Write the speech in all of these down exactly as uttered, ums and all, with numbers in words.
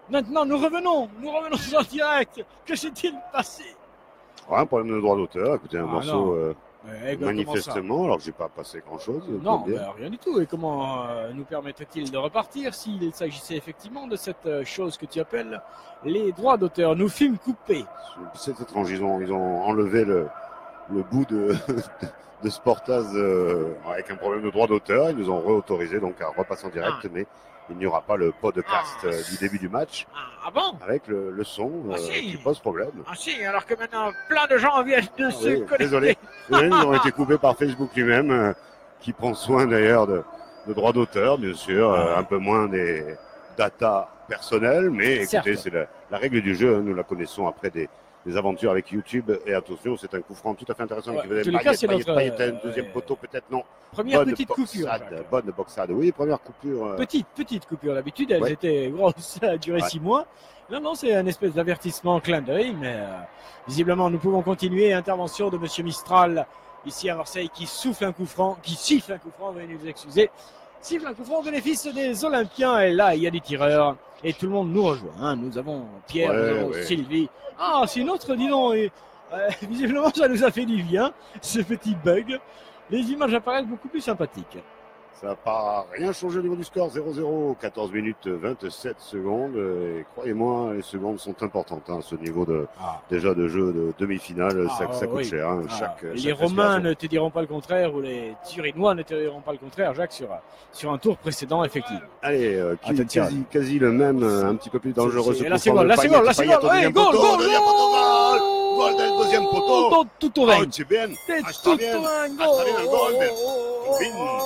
Maintenant, nous revenons, nous revenons en direct. Que s'est-il passé? Ouais, un problème de droit d'auteur. Écoutez, un Ah, morceau euh, Eh, comment ça? manifestement, alors que j'ai pas passé grand-chose. Non, bien. ben, rien du tout. Et comment euh, nous permettrait-il de repartir s'il s'agissait effectivement de cette euh, chose que tu appelles les droits d'auteur, nous films coupés? C'est étrange, ils ont, ils ont enlevé le, le bout de, de Sportaz euh, avec un problème de droit d'auteur. Ils nous ont réautorisé donc à repasser en direct, Ah. mais il n'y aura pas le podcast Ah. euh, du début du match Ah, ah bon? avec le, le son Ah, euh, si. qui pose problème. Ah si, alors que maintenant plein de gens viennent de Ah se oui, connecter. désolé, désolé, ils ont été coupés par Facebook lui-même, euh, qui prend soin d'ailleurs de, de droits d'auteur, bien sûr, euh, Ah. un peu moins des data personnelles, mais écoutez, Certes. c'est la, la règle du jeu, hein, nous la connaissons après des, des aventures avec YouTube, et attention, c'est un coup franc tout à fait intéressant. Ouais, qui faisait en tous les Payet, cas, c'est Payet, notre, Payet, euh, deuxième ouais. poteau peut-être, non. Première Bonne petite coupure. boxade, Jacques. bonne boxade, oui, première coupure. euh, Petite, petite coupure. D'habitude, elles Ouais. étaient grosses, ça a duré Ouais. six mois. Non, non, c'est un espèce d'avertissement clin d'œil, mais euh, visiblement, nous pouvons continuer. Intervention de Monsieur Mistral, ici à Marseille, qui souffle un coup franc, qui siffle un coup franc, veuillez nous excuser. Siffle un coup franc au bénéfice des Olympiens, et là, il y a des tireurs, et tout le monde nous rejoint. hein. Nous avons Pierre, Ouais, nous avons ouais. Sylvie. Ah, c'est une autre, dis donc. Et, euh, visiblement, ça nous a fait du bien, ce petit bug. Les images apparaissent beaucoup plus sympathiques. Ça n'a pas rien changé au niveau du score, zéro zéro, quatorze minutes vingt-sept secondes. Et croyez-moi, les secondes sont importantes. Hein, ce niveau de Ah. déjà de jeu de demi-finale, Ah, ça, ça coûte oui. cher. Hein, Ah, chaque, et chaque les Romains respiration. ne te diront pas le contraire, ou les Turinois ne te diront pas le contraire, Jacques, sur, sur un tour précédent, effectivement. Allez, euh, qui- Attention. quasi, quasi le même, euh, un petit peu plus dangereux. C'est- ce c'est- La coup franc seconde, de la Payet, seconde, la Payet seconde. au deuxième Hey, goal, poteau, goal, deuxième poteau, goal, goal del deuxième poteau. Tout- Tutto Oh, bene. c'est bien. C'est Ah, sta bien. tutto un Ah, sta bien il gol. gol.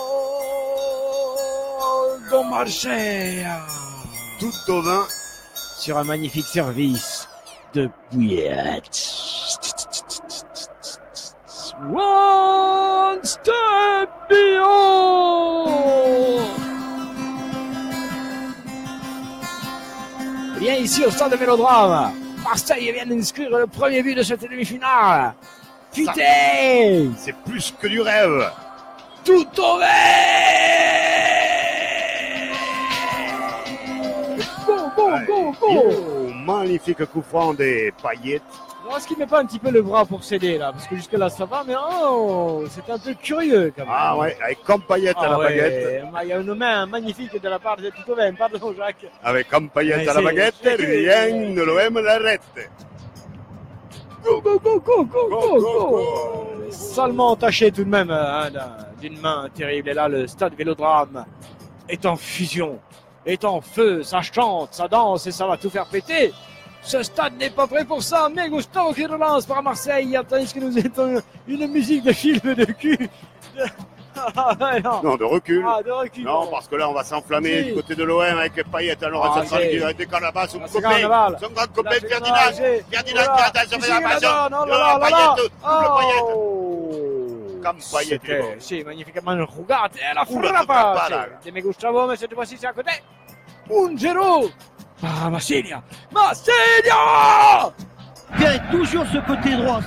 Vin. Don Marseille. Tout au vin. Sur un magnifique service de Bouillet. One step beyond. Eh bien, ici au stade de Vélodrome, Marseille vient d'inscrire le premier but de cette demi-finale. Putain, C'est plus que du rêve. tout au Go, go, go, go. Oh, magnifique coup franc des Payet. Alors, est-ce qu'il met pas un petit peu le bras pour céder là? Parce que jusque-là ça va, mais oh, c'est un peu curieux quand même. Ah ouais, avec comme Payet à Ah la ouais, baguette. Il y a une main magnifique de la part de Tito Ben. Pardon, Jacques. Avec comme Payet Mais à la c'est- baguette, c'est- rien ne l'O M l'arrête. Go, go, go, go, go, Go, go, go, go. go. Salement entaché tout de même hein, d'un- d'une main terrible. Et là, le stade Vélodrome est en fusion, est en feu. Ça chante, ça danse et ça va tout faire péter. Ce stade n'est pas prêt pour ça. Mais Gustavo qui relance par Marseille. Tandis que nous étions une musique de film de cul. De... Ah, ouais, non. Non, de recul. Ah, de recul. Non, parce que là, on va s'enflammer Si. du côté de l'O M avec Payet. Alors, Ah, ça sera c'est- lui qui a été Carnaval, son Ah, c'est copain, Carnaval. son grand copain, Là, c'est- Ferdinand. ah, c'est- Ferdinand voilà. qui a attention, Ici, la là, passion. non, non, De là, là, là. Payet, double Payet. Oh. Comme Payet, il est C'était, bon. sì, magnificamente rugate e la Ouh, la frappa frappa, sì, di Gustavo, mais cette fois-ci c'est à côté. Un zéro. Ah, Massilia. Massilia. Pierre est toujours ce côté droit.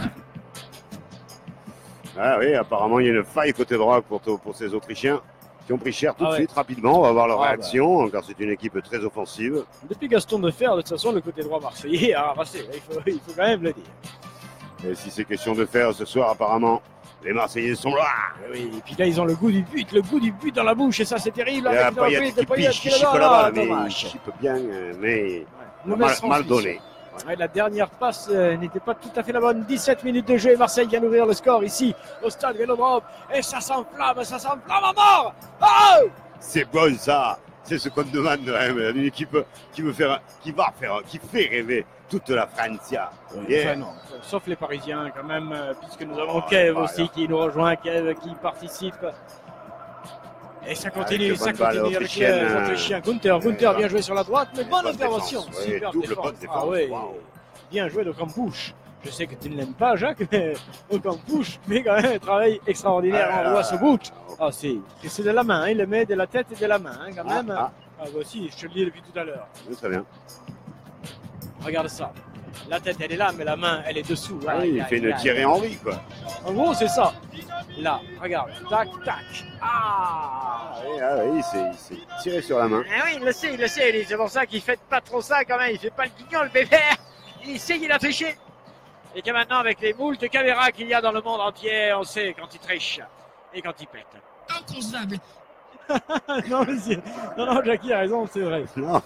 Ah oui, apparemment, il y a une faille côté droit pour, pour ces Autrichiens qui ont pris cher tout Ah de ouais. suite, rapidement. On va voir leur Ah réaction, car c'est une équipe très offensive. Depuis Gaston de Fer, de toute façon, le côté droit marseillais a ramassé. Il faut, il faut quand même le dire. Et si c'est question de faire ce soir, apparemment, les Marseillais sont là. Oui, et puis là, ils ont le goût du but, le goût du but dans la bouche, et ça, c'est terrible. Il y a Avec le Payet reprise qui de Payet piche, qui le chipe donne. la Ah, balle, mais il dommage. chipe bien, euh, mais Nous mal, laissons mal suivre. donné. Ouais, la dernière passe euh, n'était pas tout à fait la bonne. dix-sept minutes de jeu et Marseille vient d'ouvrir le score ici au stade Vélodrome. Et ça s'enflamme, ça s'enflamme à mort. Oh C'est bon ça. C'est ce qu'on demande hein, d'une équipe qui veut faire, qui va faire, qui fait rêver toute la Francia. Yeah. Enfin, non, sauf les Parisiens quand même, euh, puisque nous avons Oh, Kev voilà. aussi qui nous rejoint, Kev qui participe. Et ça continue, Avec ça bonne balle continue avec autrichienne, les euh, Autrichiens. Gunther, Gunther bien joué sur la droite, mais bonne bonne intervention. défense, ouais, Super double défense. bonne défense, Ah ouais, waouh. bien joué de Campouche. Je sais que tu ne l'aimes pas, Jacques, mais au Campouche fait quand même un travail extraordinaire Ah, en voit ah, ce bout. ah, Ah si, et c'est de la main, hein, il le met de la tête et de la main, hein, quand Ah, même. ah. Ah bah si, je te le dis depuis tout à l'heure. Oui, très bien. Regarde ça. La tête, elle est là, mais la main, elle est dessous. Ah oui, il fait une Thierry Henry, quoi. En gros, c'est ça. Là, regarde. Tac, tac. Ah, Ah oui, ah oui, il s'est- il s'est tiré sur la main. eh oui, il le sait, il le sait. lui. C'est pour ça qu'il fait pas trop ça quand même. Il fait pas le guignol, le pépère. Il sait qu'il a triché. Et que maintenant, avec les moultes caméras qu'il y a dans le monde entier, on sait quand il triche et quand il pète. Inconcevable. non, mais c'est- non, non, Jackie a raison, c'est vrai. Non.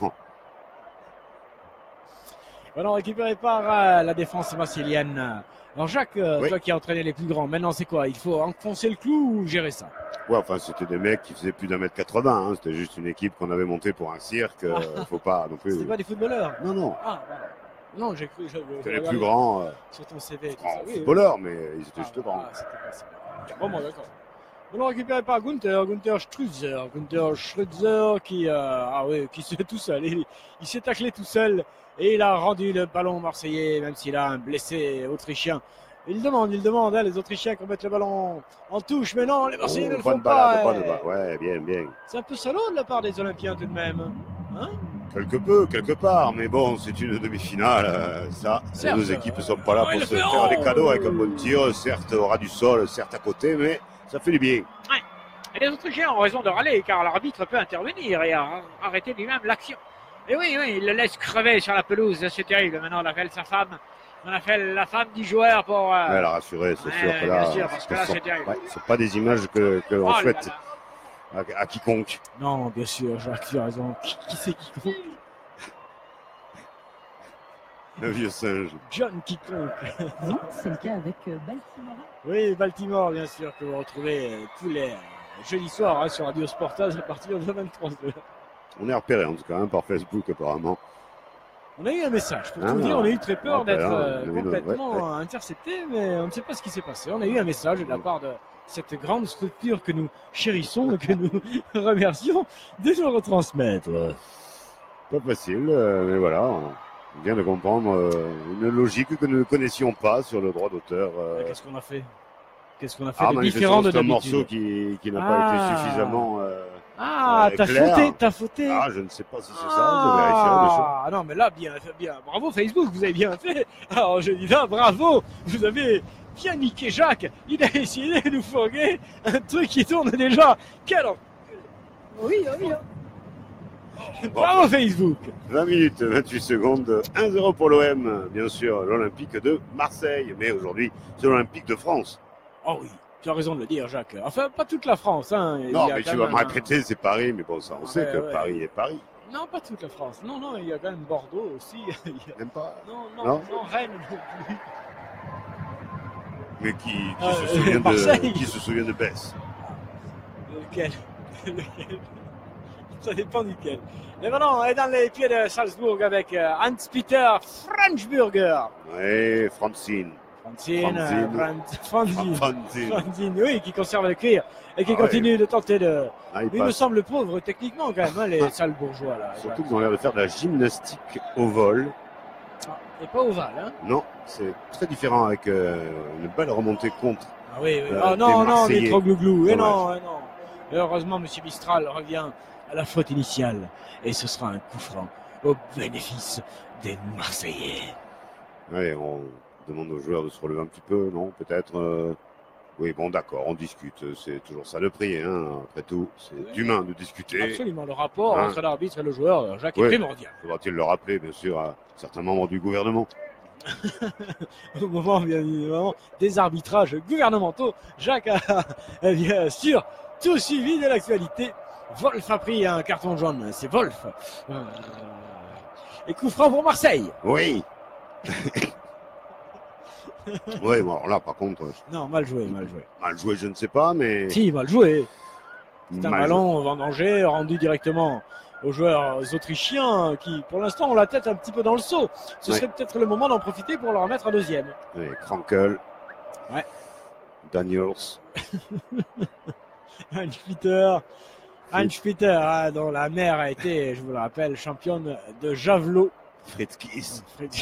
Voilà, récupéré par euh, la défense marseillenne. Alors Jacques, euh, Oui. toi qui as entraîné les plus grands, maintenant c'est quoi? Il faut enfoncer le clou ou gérer ça? Ouais, enfin, c'était des mecs qui faisaient plus d'un mètre quatre-vingts. Hein. C'était juste une équipe qu'on avait montée pour un cirque. euh, faut pas non plus. C'était pas des footballeurs? Non, non. Ah, voilà. Non, j'ai cru. je- je C'était les regardais plus grands, euh, Sur ton C V. et tout grands ça. Oui, oui. footballeurs, mais ils étaient Ah, juste grands. ah, c'était pas ça. Bon, bon, d'accord. On récupéré par Gunther, Gunther Strutzer, Gunther Strutzer qui, euh, ah oui, qui se fait tout seul. Il, il s'est taclé tout seul et il a rendu le ballon marseillais, même s'il a un blessé autrichien. Il demande, il demande, hein, les Autrichiens qu'on mette le ballon en touche, mais non, les Marseillais Oh, ne le bonne font pas. balade, bonne eh. balade. Ouais, bien, bien. C'est un peu salaud de la part des Olympiens tout de même. Hein? Quelque peu, quelque part, mais bon, c'est une demi-finale. euh, ça, Certes. nos équipes ne sont pas là Ouais, pour le se fait, faire oh des cadeaux avec un bon tir. Certes, au ras du sol, certes à côté, mais ça fait du bien. Et les Autrichiens ont raison de râler, car l'arbitre peut intervenir et a- arrêter lui-même l'action. Et oui, oui, il le laisse crever sur la pelouse, c'est terrible. Maintenant, on appelle sa femme, on appelle la femme du joueur pour... euh, Ouais, la rassurer, c'est ouais, sûr que bien là, sûr, parce que là, ce sont, c'est terrible. ouais, ce sont pas des images que, que l'on Oh là souhaite là. à, à quiconque. Non, bien sûr, Jacques, tu as raison. Qui, qui c'est quiconque? Un vieux singe. John quiconque. Non, c'est le cas avec euh, Baltimore. Oui, Baltimore, bien sûr, que vous retrouvez euh, tous les euh, jeudis soirs hein, sur Radio Sportage à partir de vingt-trois heures. On est repéré en tout cas hein, par Facebook apparemment. On a eu un message, pour Ah, tout vous dire, on a eu très peur ah, d'être ben, euh, oui, oui, complètement ouais, ouais. euh, intercepté, mais on ne sait pas ce qui s'est passé. On a eu un message de la part de cette grande structure que nous chérissons et que nous remercions de nous retransmettre. Pas facile, euh, mais voilà, on vient de comprendre euh, une logique que nous ne connaissions pas sur le droit d'auteur. euh. Qu'est-ce qu'on a fait Qu'est-ce qu'on a fait Ah, de manifestement, différent de c'est un d'habitude? morceau qui, qui n'a Ah. pas été suffisamment. euh, Ah, euh, t'as clair. fauté, t'as fauté. Ah, je ne sais pas si c'est ça, je vérifierai bien sûr. Ah non, mais là, bien, bien. Bravo Facebook, vous avez bien fait. Alors je dis là, bravo, vous avez bien niqué Jacques. Il a essayé de nous fourguer un truc qui tourne déjà. Quel en- Oui, oui. hein. Bravo Facebook. vingt minutes, vingt-huit secondes, un zéro pour l'O M, bien sûr, l'Olympique de Marseille, mais aujourd'hui, c'est l'Olympique de France. Oh oui, tu as raison de le dire, Jacques. Enfin, pas toute la France. Hein. Il Non, y a mais quand tu vas même me un- répéter, c'est Paris, mais bon, ça, on sait Ouais, que ouais. Paris est Paris. Non, pas toute la France. Non, non, il y a quand même Bordeaux aussi. Il y a- Même pas. Non, non, Non. non, Rennes non plus. Mais qui, qui, Euh, se, souvient Marseille. de, qui se souvient de Bess? Lequel Lequel Ça dépend duquel. Et maintenant, on est dans les pieds de Salzbourg avec euh, Hans-Peter Franchburger. Ouais, Francine. Francine, euh, Franzine. Fran- Franzine. Francine. Franzine, oui, qui conserve le cuir et qui Ah continue de tenter de. Ah, il Mais il me passe. semble pauvre techniquement quand même, hein, les Salzbourgeois là. Surtout qu'ils ont l'air de faire de la gymnastique au vol. Ah, et pas ovale, hein. Non, c'est très différent avec euh, une belle remontée contre. Ah oui, oui. Euh, Oh des non, non, Marseillais. il est trop glouglou. Et Dommage. non, et non. Et heureusement, M. Mistral revient à la faute initiale. Et ce sera un coup franc au bénéfice des Marseillais. Allez, on demande aux joueurs de se relever un petit peu, non? Peut-être. euh, Oui, bon, d'accord, on discute. C'est toujours ça le prix, hein. Après tout, c'est Oui. humain de discuter. Absolument, le rapport Hein. entre l'arbitre et le joueur, Jacques, est Oui. primordial. Faudra-t-il le rappeler, bien sûr, à certains membres du gouvernement? Au moment, bien évidemment, des arbitrages gouvernementaux, Jacques a, a bien sûr tout suivi de l'actualité. Wolf a pris un carton jaune, c'est Wolf. Euh, Et coup franc pour Marseille. Oui. Oui, bon, alors là, par contre, Non, mal joué, mal joué. mal joué, je ne sais pas, mais. Si, mal joué. C'est un mal ballon vendangé, rendu directement aux joueurs autrichiens qui, pour l'instant, ont la tête un petit peu dans le seau. Ce Ouais. serait peut-être le moment d'en profiter pour leur en mettre un deuxième. joué. Oui, Krankel. Ouais. Daniels. Heinz Peter, Heinz Peter, hein, dont la mère a été, je vous le rappelle, championne de javelot. Fritzkis.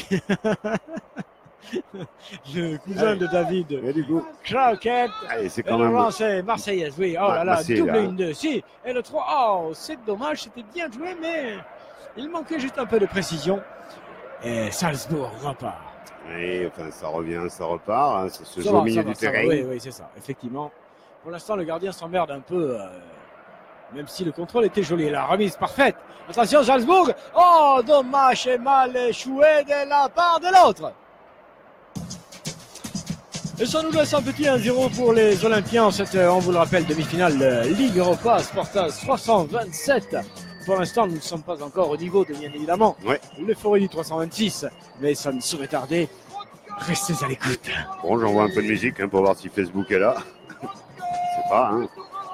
Le cousin Allez. de David. Mais du coup, Croquette. allez, c'est Et quand le même. lancer marseillaise, oui. Oh Ah, là là, Marseille, double là. une deux. Si. Et le trois. Oh, c'est dommage, c'était bien joué, mais il manquait juste un peu de précision. Et Salzbourg repart. Et enfin, ça revient, ça repart. Hein, ça se Ça joue au va, milieu ça du va, ça va. terrain. Oui, oui, c'est ça, effectivement. Pour l'instant, le gardien s'emmerde un peu, euh, même si le contrôle était joli. La remise parfaite. Attention, Salzbourg. Oh, dommage et mal échoué de la part de l'autre. Et ça nous laisse un petit un zéro pour les Olympiens. Cette, on vous le rappelle, demi-finale de Ligue Europa, Sportas trois cent vingt-sept. Pour l'instant, nous ne sommes pas encore au niveau de, bien évidemment, Ouais. l'euphorie du trois cent vingt-six. Mais ça ne saurait tarder. Restez à l'écoute. Bon, j'envoie un peu de musique hein, pour voir si Facebook est là. Je sais pas. Hein.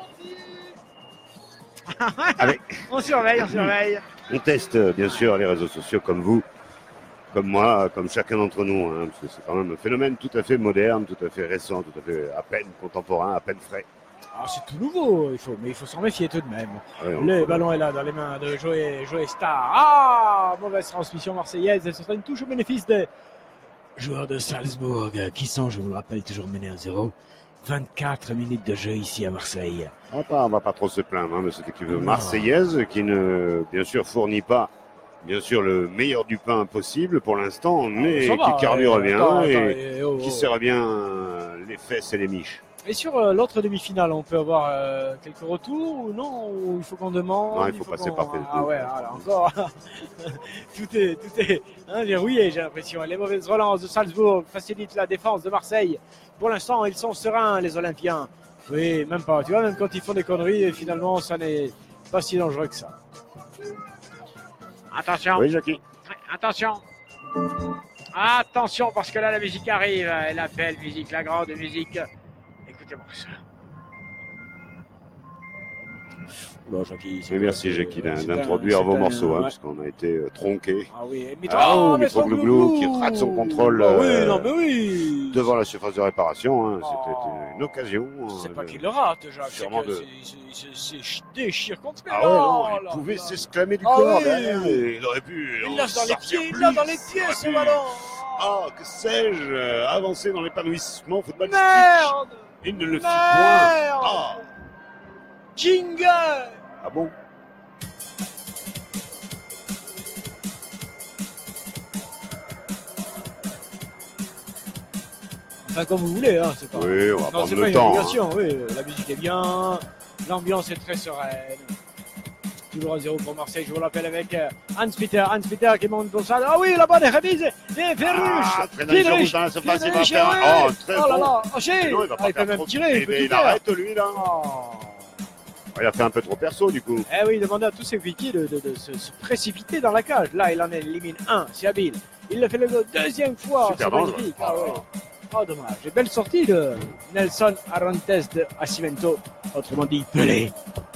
Allez. On surveille, on surveille. On teste euh, bien sûr les réseaux sociaux comme vous, comme moi, comme chacun d'entre nous. Hein, parce que c'est quand même un phénomène tout à fait moderne, tout à fait récent, tout à fait à peine contemporain, à peine frais. Alors c'est tout nouveau, il faut, mais il faut s'en méfier tout de même. Ouais, on Le peut- ballon est là dans les mains de Joey, Joey Star. Ah, mauvaise transmission marseillaise. Et ce sera une touche au bénéfice des joueurs de Salzbourg qui sont, je vous le rappelle, toujours menés à zéro. vingt-quatre minutes de jeu ici à Marseille. On va pas, on va pas trop se plaindre hein, de cette équipe Non. marseillaise qui ne, bien sûr, fournit pas, bien sûr, le meilleur du pain possible pour l'instant, mais Ça va, qui carbure euh, bien attends, et attends, et oh, qui oh. sert bien euh, les fesses et les miches. Et sur euh, l'autre demi-finale, on peut avoir euh, quelques retours ou non? Ou il faut qu'on demande? Non, il faut passer qu'on- par Facebook. Ah ouais, alors encore. tout est, tout est hein, verrouillé, j'ai l'impression. Les mauvaises relances de Salzbourg facilitent la défense de Marseille. Pour l'instant, ils sont sereins, les Olympiens. Oui, même pas. Tu vois, même quand ils font des conneries, finalement, ça n'est pas si dangereux que ça. Attention, Oui, Jackie. attention. Attention, parce que là, la musique arrive. La belle musique, la grande musique. Écoutez-moi ça. Bon, Jackie, Et merci, Jackie, d'in- c'est un- d'introduire c'est vos un- morceaux, hein, ouais. puisqu'on a été euh, tronqués Ah oui, Ah, oh, Mitro Mitroglou qui rate son contrôle, Ah oui, euh, non, mais oui. devant la surface de réparation. Hein, Oh. C'était une, une occasion. C'est hein, pas de- qu'il le rate, Jacques. C'est Sûrement que de- c'est- c'est- c'est- c'est déchire contre Ah ouais, non, il là, pouvait là. s'exclamer du Ah corps oui. derrière, et il aurait pu. Il en lâche dans les sortir pieds, il plus, lâche dans les pieds il aurait ce pu. ballon. Ah, que sais-je, euh, avancer dans l'épanouissement footballistique. Merde. Il ne le fit point. Merde. Ah, Jingle. ah bon? Enfin, comme vous voulez, hein, c'est pas. Oui, on va Non, prendre c'est pas le une temps. hein. obligation, oui. La musique est bien, l'ambiance est très sereine. Toujours à zéro pour Marseille, je vous l'appelle avec euh, Hans-Peter, Hans-Peter qui monte pour ça. Ah oui, la bonne remise et Ferruche. Ah, Frédéric Jean-Rouge dans la surface, il va faire un- oh, très oh là bon. là, Haché. Mais non, il va Ah, pas il peut faire même trop- tirer, il Eh peut ben, tout il faire. arrête, lui, là. Oh. Il a fait un peu trop perso, du coup. Eh oui, il demandait à tous ses coéquipiers de, de, de se, se précipiter dans la cage. Là, il en élimine un, c'est habile. Il le fait le deuxième fois, Super c'est dangereux. magnifique. Ah, ouais. Oh, dommage. Et belle sortie de Nelson Arantes de Ascimento, autrement dit Pelé.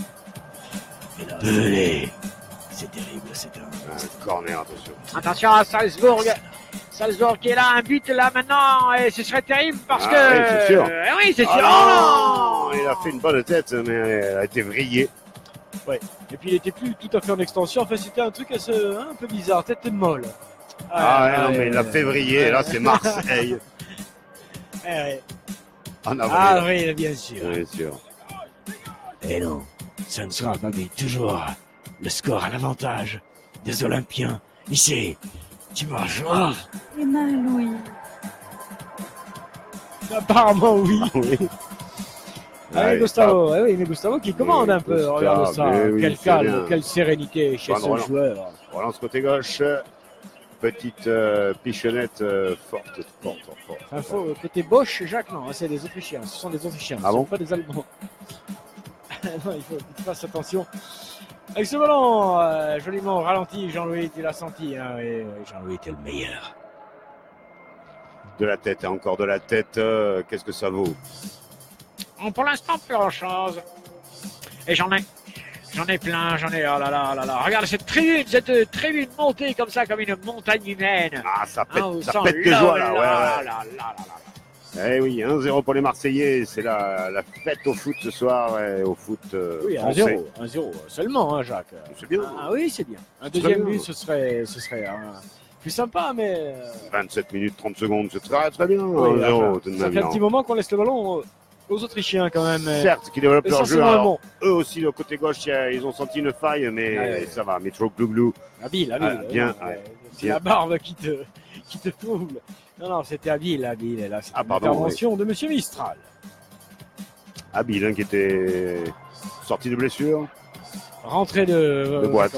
Pelé. C'est terrible, c'est un... Un corner, attention. Attention à Salzbourg. Salzbourg qui est là, un but là maintenant, et ce serait terrible parce Ah que... oui, c'est sûr. Eh oui, c'est sûr. Ah Oh non, il a fait une bonne tête, mais elle a été vrillée. Ouais. Et puis il était plus tout à fait en extension. Enfin, c'était un truc assez, hein, un peu bizarre, tête molle. Ah, ouais, non, ouais, mais il l'a ouais. fait vriller. Et là, c'est Marseille. Eh ouais. En Ah avril. oui, bien sûr. Bien sûr. Et non, ça ne sera pas mais toujours le score à l'avantage des Olympiens. Ici, tu vas jouer. Et mal, oui. Apparemment, oui. Ah oui. Ah, Ouais, oui, Gustavo, eh oui, mais Gustavo qui commande Oui, un peu, Gustavo, regarde ça. mais oui, Quel c'est calme, bien. quelle sérénité chez Bonne ce relance. joueur. Relance côté gauche. Petite euh, pichonnette euh, forte, forte, forte, forte. Enfin, faut, côté Bosch, Jacques, non, hein, c'est des Autrichiens. Ce sont des Autrichiens, Ah ce bon sont pas des Allemands. Non, il faut que tu fasses attention. Avec ce ballon, euh, joliment ralenti, Jean-Louis, tu l'as senti. Hein, et, euh, Jean-Louis, t'es le meilleur. De la tête, hein, encore de la tête. euh, Qu'est-ce que ça vaut? Bon, pour l'instant, plus grand-chose. Et j'en ai. J'en ai plein, j'en ai. Oh là là là là. Regarde cette tribune, cette tribune montée comme ça, comme une montagne humaine. Ah, ça pète, Ah, on ça sent pète de là, joie, là. Ouais, là, ouais. là, là, là, là. Eh oui, un zéro pour les Marseillais. C'est la, la fête au foot ce soir, ouais, au foot euh, Oui, un français. zéro. un zéro seulement, hein, Jacques. C'est bien. Ah oui, c'est bien. Un Très deuxième bien. but, ce serait, ce serait hein, plus sympa, mais. euh, vingt-sept minutes, trente secondes, c'est très, très bien. oui, un zéro, enfin, tout de ça même. fait un non. petit moment qu'on laisse le ballon euh, aux Autrichiens quand même. Certes, qui développent leur jeu. Alors, Bon. eux aussi, le côté gauche, ils ont senti une faille, mais ouais. ça va. Mitroglou. Habile, habile. Ah, bien, euh, ouais. C'est la barbe qui te, qui te trouble. Non, non, c'était habile, habile. Et là, c'est Ah, une pardon, intervention oui. de Monsieur Mistral. Habile, hein, qui était sorti de blessure. Rentrée de, euh, de boîte.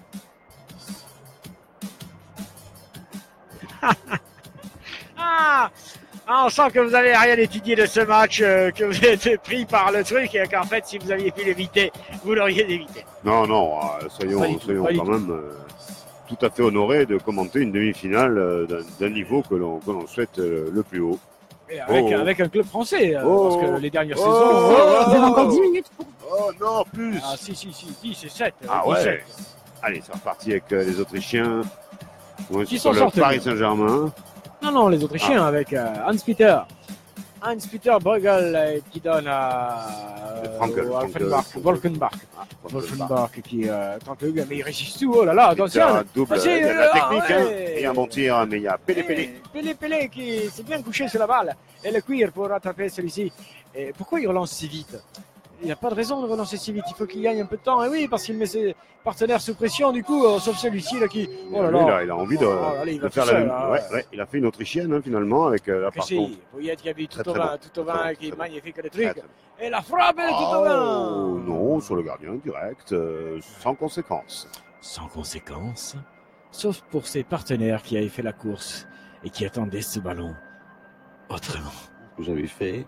ah, ah, on sent que vous avez rien étudié de ce match, euh, que vous êtes pris par le truc et qu'en fait, si vous aviez pu l'éviter, vous l'auriez évité. Non, non, euh, soyons, tout, soyons quand même euh, tout à fait honorés de commenter une demi-finale euh, d'un, d'un niveau que l'on, que l'on souhaite euh, le plus haut. Et avec, oh, avec un club français, euh, oh, parce que les dernières oh, saisons... Oh, oh, vous avez encore dix minutes pour... Oh non, plus. Ah si, si, si, dix et sept. Ah dix-sept. ouais. Allez, c'est reparti avec euh, les Autrichiens. Bon, Qui sur s'en le sortent Paris bien. Saint-Germain. Non, non, les Autrichiens Ah. avec euh, Hans-Peter. Hans-Peter Bruegel euh, qui donne à euh, Frankel, au Frankel, Wolfenbach, Frankel. Wolfenbach, Ah, Wolfenbach qui euh, tente le but, mais il résiste tout. Oh là là, attention. Un double, Ah, si, il y a de la euh, technique ah, hein, ouais. et un bon tir, mais il y a Pélé Pélé. Pélé Pélé qui s'est bien couché sur la balle. Et le cuir pour rattraper celui-ci. Et pourquoi il relance si vite? Il n'y a pas de raison de relancer si vite. Il faut qu'il gagne un peu de temps. Et oui, parce qu'il met ses partenaires sous pression, du coup, euh, sauf celui-ci là qui. Oh là Lui, là. là, il a envie de, Oh là là, il de va faire tout la seul, même. hein, Ouais, ouais. ouais, il a fait une Autrichienne hein, finalement avec euh, là Que par si, contre. Pouyet qui a vu Très, tout au très vin, bon, tout au très vin, bon, qui est très magnifique le Très, truc. très bon. Et la frappe, elle est tout au vin. Oh non, sur le gardien direct, euh, sans conséquence. Sans conséquence, sauf pour ses partenaires qui avaient fait la course et qui attendaient ce ballon autrement. Vous avez fait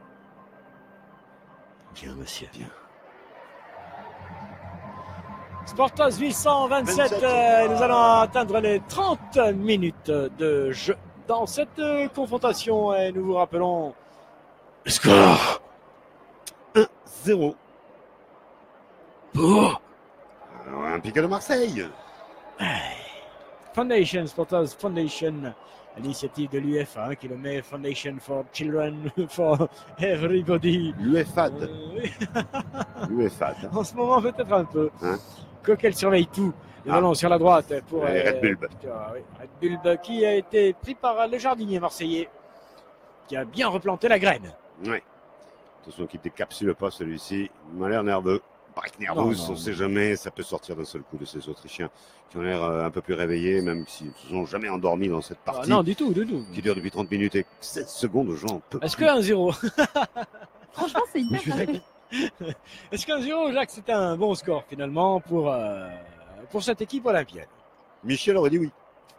Bien, monsieur. Bien. Sportas huit cent vingt-sept, euh, nous allons atteindre les trente minutes de jeu dans cette euh, confrontation et nous vous rappelons le score un zéro. pour Olympique de Marseille. Foundation, Sportas Foundation, l'initiative de l'U F A hein, qui le met Foundation for Children, for Everybody. L'UEFAD. Euh, oui. L'UEFAD. En ce moment, peut-être un peu. Hein Quoiqu'elle surveille tout. Le Ah. ballon sur la droite pour Et Red Bulb. putain, oui, Red Bulb qui a été pris par le jardinier marseillais qui a bien replanté la graine. Ouais. Attention qu'il décapsule pas celui-ci. Il m'a l'air nerveux. Break Non, nerveux, non, on non. ne sait jamais. Ça peut sortir d'un seul coup de ces Autrichiens qui ont l'air euh, un peu plus réveillés, même s'ils ne se sont jamais endormis dans cette Ah, partie non, du tout, du tout. qui dure depuis trente minutes et sept secondes. J'en peux Est-ce plus. que un zéro Franchement, c'est hyper Je suis rapide. Est-ce qu'un zéro, Jacques, c'est un bon score finalement pour, euh, pour cette équipe olympienne? Michel aurait dit oui.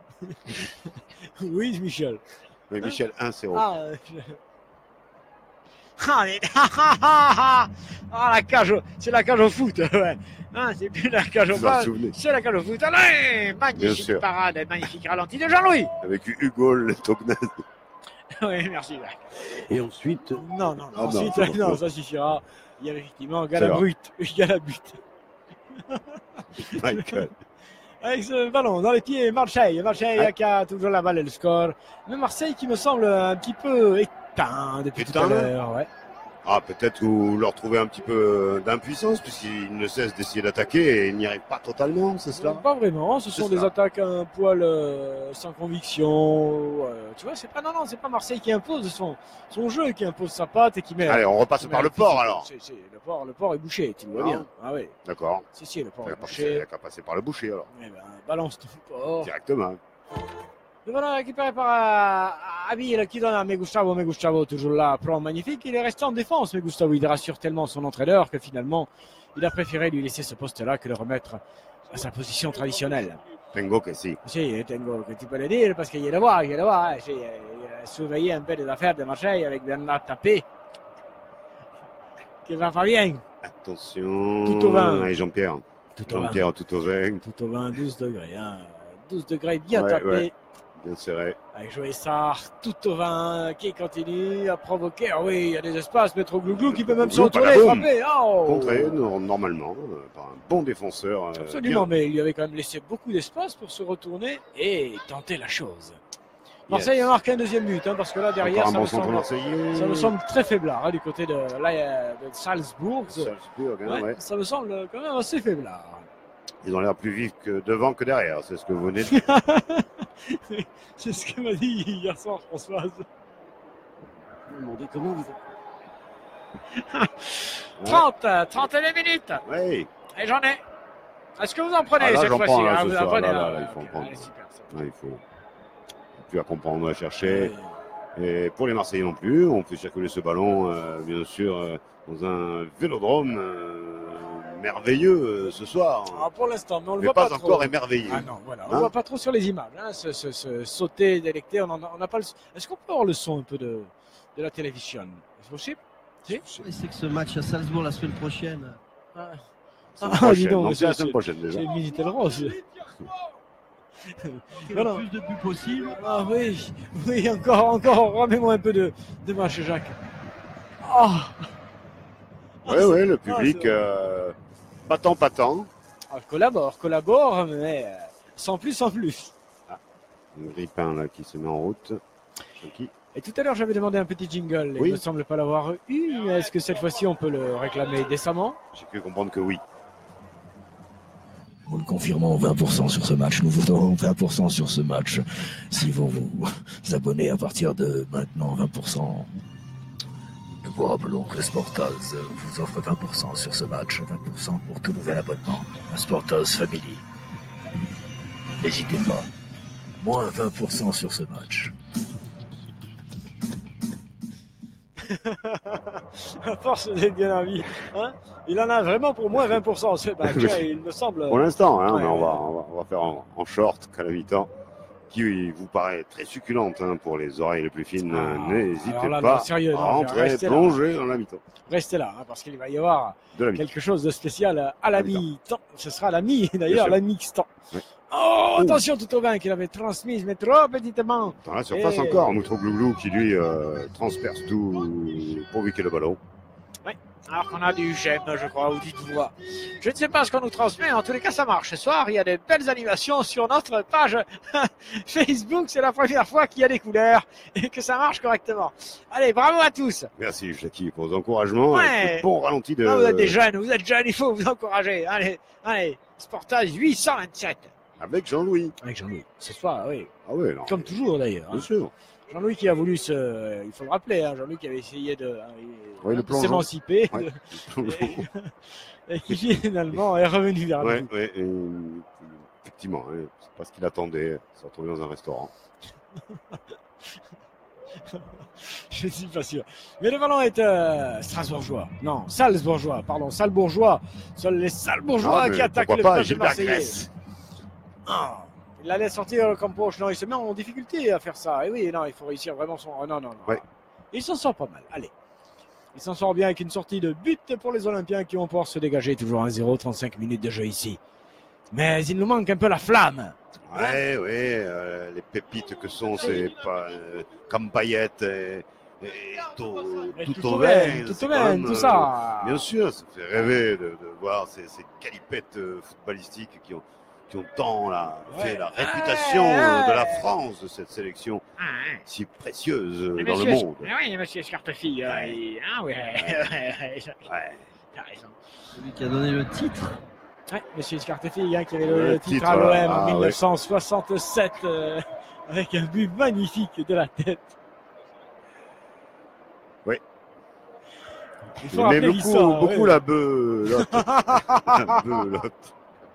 Oui, Michel. Oui, Michel, un zéro. Ah, euh, je- ah, mais- ah, la cage, au- c'est la cage au foot. Ouais. Ah, c'est plus la cage au Vous vous en bal, souvenez. c'est la cage au foot. Allez, Bien magnifique sûr. parade, magnifique ralenti de Jean-Louis. Avec Hugo Le Tognaz. Oui, merci. Jacques. et ensuite Non, non, non. Ah, non, ensuite, c'est non, bon. ça suffira. Il y a effectivement C'est Galabrut. Galabut. Michael. Avec ce ballon dans les pieds, Marseille. Marseille Ah. qui a toujours la balle et le score. Mais Marseille qui me semble un petit peu éteint depuis tout à Éteint l'heure. Ouais. Ah, peut-être vous leur trouvez un petit peu d'impuissance, puisqu'ils ne cessent d'essayer d'attaquer et ils n'y arrivent pas totalement, c'est cela? Pas vraiment, ce C'est sont des cela. attaques un poil euh, sans conviction. euh, tu vois, c'est pas non non, c'est pas Marseille qui impose son son jeu, qui impose sa patte et qui met. Allez, on repasse qui met par un le physique. port alors. C'est, c'est, le port, le port est bouché, tu le vois Non. bien. Ah oui, D'accord. si si, le port On est va bouché. passer par le boucher alors. Eh ben, balance ton port. Directement. Le ballon récupéré par euh, Abil qui donne à Megustavo. Megustavo toujours là, plan magnifique. Il est resté en défense. Megustavo, il rassure tellement son entraîneur que finalement, il a préféré lui laisser ce poste-là que le remettre à sa position traditionnelle. Tengo que si. Si, tengo que tu peux le dire parce qu'il y a le voir, il y a le voir. Hein. Si, il a surveillé un peu les affaires de Marseille avec Bernard Tapé qui va pas bien. Attention. Tout au vin. Allez, Jean-Pierre. Tout au vin. Jean-Pierre, tout au vin. Tout au vin, douze degrés. Hein. douze degrés bien Ouais, tapé. ouais. Bien serré. Avec Joël Sarr, tout au vin, qui continue à provoquer. Ah oui, il y a des espaces, Metro Glouglou qui peut même se retourner et Badaboum. frapper. Oh Contré no- normalement euh, par un bon défenseur. euh, Absolument, bien. mais il lui avait quand même laissé beaucoup d'espace pour se retourner et tenter la chose. Marseille Yes. a marqué un deuxième but, hein, parce que là derrière, Encore un ça bon me, centre semble, marseillais. ça me semble très faiblard hein, du côté de, là, euh, de Salzbourg. Salzbourg, hein, Ouais, ouais. Ça me semble quand même assez faiblard. Ils ont l'air plus vifs que devant que derrière, c'est ce que vous venez de dire. C'est ce que m'a dit hier soir Françoise. vous demandez comment vous trente, trente et deux minutes. Oui. Et j'en ai. Est-ce que vous en prenez Ah, là, cette j'en fois-ci prends, là, hein, ce vous en soir, prenez là, là, là, là, il ok, faut en prendre. allez, super, ça. Ouais, il faut plus à comprendre, à chercher. Et pour les Marseillais non plus, on peut circuler ce ballon, euh, bien sûr, euh, dans un vélodrome euh, merveilleux euh, ce soir. Ah, pour l'instant, mais on le Mais voit pas, pas, encore trop. émerveillé. Ah non, voilà, on Hein le voit pas trop sur les images. Hein, ce, ce, ce sauter, délecter, on n'a pas le. Est-ce qu'on peut avoir le son un peu de, de la télévision? C'est possible? Si. Et c'est que ce match à Salzbourg la semaine prochaine. Ah, Semaine ah, prochaine. dis donc, Non, c'est la c'est- semaine prochaine déjà. c'est Minitel Rose. Le Voilà. plus de buts possible. Ah oui, oui, encore, encore, remets-moi un peu de, de match, Jacques. Ah. Oui, oui, le Ah, public, c'est- euh, patent, patent. Ah, collabore, collabore, mais euh, sans plus, sans plus. Un grippin là qui se met en route. Qui Et tout à l'heure, j'avais demandé un petit jingle. Il Oui. ne me semble pas l'avoir eu. Mais est-ce que cette fois-ci, on peut le réclamer décemment? J'ai pu comprendre que oui. Nous le confirmons, vingt pour cent sur ce match. Nous voterons vingt pour cent sur ce match. Si vous vous abonnez à partir de maintenant, vingt pour cent. Nous vous rappelons que Sportaz vous offre vingt pour cent sur ce match. vingt pour cent pour tout nouvel abonnement. Un Sportaz Family. N'hésitez pas. Moins vingt pour cent sur ce match. À force d'être bien envie. Hein, il en a vraiment pour moins vingt pour cent. C'est- Bah, tiens, il me semble. Pour l'instant, hein, Ouais, mais on, ouais. va, on, va, on va faire en, en short qu'à la mi-temps, qui vous paraît très succulente hein, pour les oreilles les plus fines. Ah, N'hésitez alors là, pas non, sérieux, à non, rentrer, restez là. plonger dans la mi-temps. Restez là, hein, parce qu'il va y avoir De la mi-temps. quelque chose de spécial à la mi-temps. Ce sera la mi, d'ailleurs, sûr. la mixtant. Oui. Oh, Oh. attention, tout au vin qu'il avait transmise, mais trop petitement. Dans la surface Et- encore, Moutro-Glouglou qui lui euh, transperce tout pour wicker le ballon. Alors qu'on a du j'aime, je crois, ou du voix. Je ne sais pas ce qu'on nous transmet, en tous les cas, ça marche. Ce soir, il y a de belles animations sur notre page Facebook. C'est la première fois qu'il y a des couleurs et que ça marche correctement. Allez, bravo à tous. Merci Jackie pour vos encouragements. Ouais. Et ce bon ralenti de... Ah, vous êtes des jeunes, vous êtes jeunes, il faut vous encourager. Allez, allez, Sportage huit cent vingt-sept. Avec Jean-Louis. Avec Jean-Louis, ce soir, oui. Ah ouais, non. Comme toujours d'ailleurs. hein. Bien sûr. Jean-Louis qui a voulu se, il faut le rappeler, hein, Jean-Louis qui avait essayé de, Oui, le de plongeon. s'émanciper Ouais. et, et qui finalement est revenu vers Ouais, nous. ouais, et, effectivement, hein, c'est pas ce qu'il attendait, se retrouver dans un restaurant. Je ne suis pas sûr. Mais le ballon est euh, strasbourgeois. Non, salzbourgeois, pardon, salbourgeois. Seuls les salbourgeois Ah, mais qui attaquent pourquoi le pas peuple Gilbert marseillais. Grèce. Ah, il allait sortir comme poche. Non, il se met en difficulté à faire ça. Et oui, non, il faut réussir vraiment son. Oh, non, non, non. Ouais. Il s'en sort pas mal. Allez. Il s'en sort bien avec une sortie de but pour les Olympiens qui vont pouvoir se dégager. Toujours un zéro, trente-cinq minutes de jeu ici. Mais il nous manque un peu la flamme. Ouais, ouais, euh, les pépites que sont ces pas, euh, Campayette et, et tout, Et tout, tout au au vin, vin, tout c'est au quand vin, même, tout euh, ça. Bien sûr, ça fait rêver de, de voir ces, ces calipettes euh, footballistiques qui ont, qui ont tant là, Ouais. fait la réputation Ouais. euh, de la France, de cette sélection Ah, hein. si précieuse euh, Mais dans le monsieur- monde. Ah oui, monsieur Scartefille. euh, Ouais. il- Ah ouais, ouais, Ouais. t'as raison. Celui qui a donné le titre. Ouais, monsieur Scartefille, hein, qui avait Le le, titre titre, à l'O M ah, en ouais. mille neuf cent soixante-sept, euh, avec un but magnifique de la tête. Oui. Il faut Il aimait rappeler beaucoup, l'histoire, beaucoup ouais. la beulotte. La beulotte.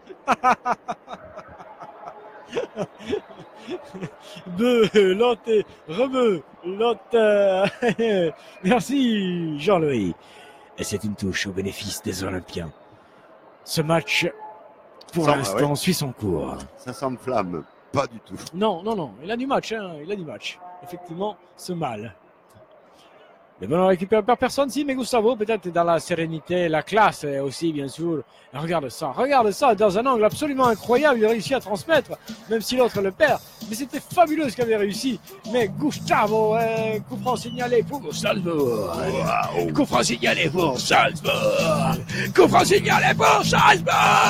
Belote et rebelote. euh, Merci Jean-Louis. Et c'est une touche au bénéfice des Olympiens. Ce match, pour Sans- l'instant, ouais. suit son cours. Ça s'enflamme pas du tout. Non, non, non, il a du match, hein, il a du match. Effectivement, ce mal. Le ballon récupéré par personne, si, mais Gustavo, peut-être dans la sérénité, la classe aussi, bien sûr. Et regarde ça, regarde ça, dans un angle absolument incroyable, il a réussi à transmettre, même si l'autre le perd. Mais c'était fabuleux ce qu'il avait réussi. Mais Gustavo, euh, coup franc signalé pour Salzbourg. Waouh. Coup franc signalé pour Salzbourg. Coup franc signalé pour Salzbourg.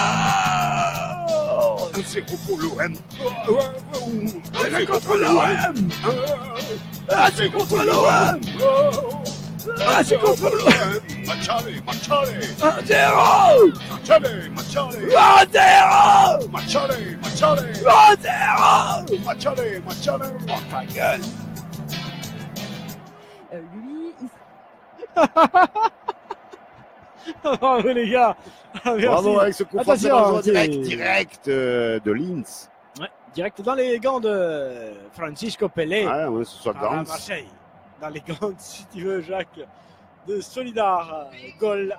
C'est pour l'O M. C'est contre l'O M. Ah, c'est contre l'O M. Ah, c'est contre l'O M. Machale, Machale, un zéro. Machale, Machale, un zéro. Machale, Machale, un zéro. Machale, Machale. Oh, ta gueule. Euh, lui, il... Bravo les gars. Merci. Bravo avec ce coup franc Attention, direct, c'est- direct euh, de Linz. Ouais, direct dans les gants de Francisco Pelé. Ah, ouais, ce soit par la Gantz. Marseille. Dans les gants, si tu veux, Jacques, de Solidar. Goal.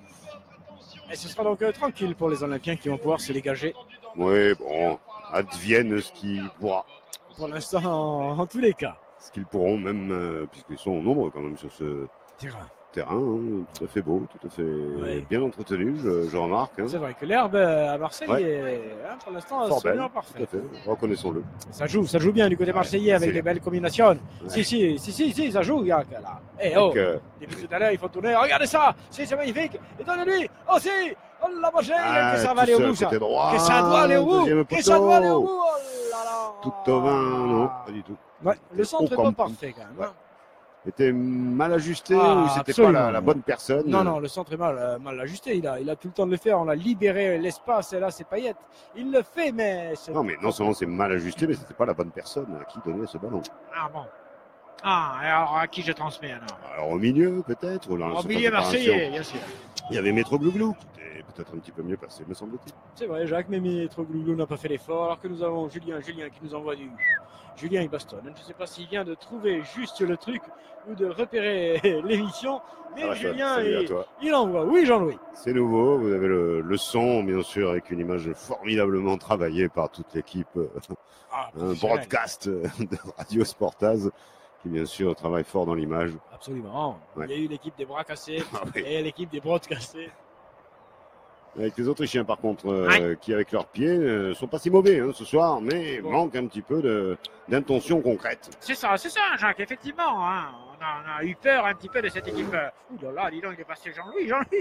Et ce sera donc euh, tranquille pour les Olympiens qui vont pouvoir se dégager. Oui, bon, advienne ce qu'ils pourra. Pour l'instant, en, en tous les cas. Ce qu'ils pourront, même, euh, puisqu'ils sont nombreux quand même sur ce Terrain. terrain. Hein, tout à fait beau, tout à fait Ouais. bien entretenu, je, je remarque. Hein. C'est vrai que l'herbe euh, à Marseille Ouais. est hein, pour l'instant Fort belle, absolument tout parfaite. à fait, reconnaissons-le. Ça joue, ça joue bien du côté Ouais, marseillais avec c'est des bien. belles combinations. Ouais. Si, si, si, si, si, ça joue, Jacques, là. Eh oh, Donc, euh, depuis tout à l'heure, il faut tourner. Regardez ça, c'est c'est magnifique. Et donne-lui aussi. Oh la Marseille, ah, que ça tout va aller au seul, bout, ça. côté droit, Que ça doit aller au bout. deuxième Que ça doit aller au poteau. bout. Oh là là. Tout au vin, non, pas du tout. Ouais, le centre est pas Au parfait quand même. Ouais. hein. Était mal ajusté Ah, ou c'était pas absolument. la, la bonne personne. Non, non, le centre est mal, euh, mal ajusté. Il a, il a tout le temps de le faire. On a libéré l'espace et là, c'est Payet. Il le fait, mais. c'est- Non, mais non seulement c'est mal ajusté, mais c'était pas la bonne personne à qui donner ce ballon. Ah bon. Ah, alors à qui je transmets alors Alors au milieu, peut-être. ou dans la Au surface milieu de préparation. marseillais, bien sûr. Il y avait Métro Glouglou, qui était peut-être un petit peu mieux passé, me semble-t-il. C'est vrai, Jacques Mémé, trop glouglou, n'a pas fait l'effort, alors que nous avons Julien, Julien qui nous envoie du. Julien, il bastonne. Je ne sais pas s'il vient de trouver juste le truc ou de repérer l'émission, mais Ah, Julien, salut à il, toi. il envoie. Oui, Jean-Louis. C'est nouveau, vous avez le, le son, bien sûr, avec une image formidablement travaillée par toute l'équipe, euh, Ah, un professionnel. broadcast euh, de Radio Sportaz, qui bien sûr travaille fort dans l'image. Absolument. Ouais. Il y a eu l'équipe des bras cassés Ah oui. et l'équipe des bras cassés. Avec les Autrichiens, par contre, euh, qui avec leurs pieds ne sont pas si mauvais hein, ce soir, mais Bon. manquent un petit peu de- d'intention concrète. C'est ça, c'est ça, Jacques, effectivement. hein. On, a, on a eu peur un petit peu de cette équipe. Ouh là là, dis donc, il est passé Jean-Louis, Jean-Louis.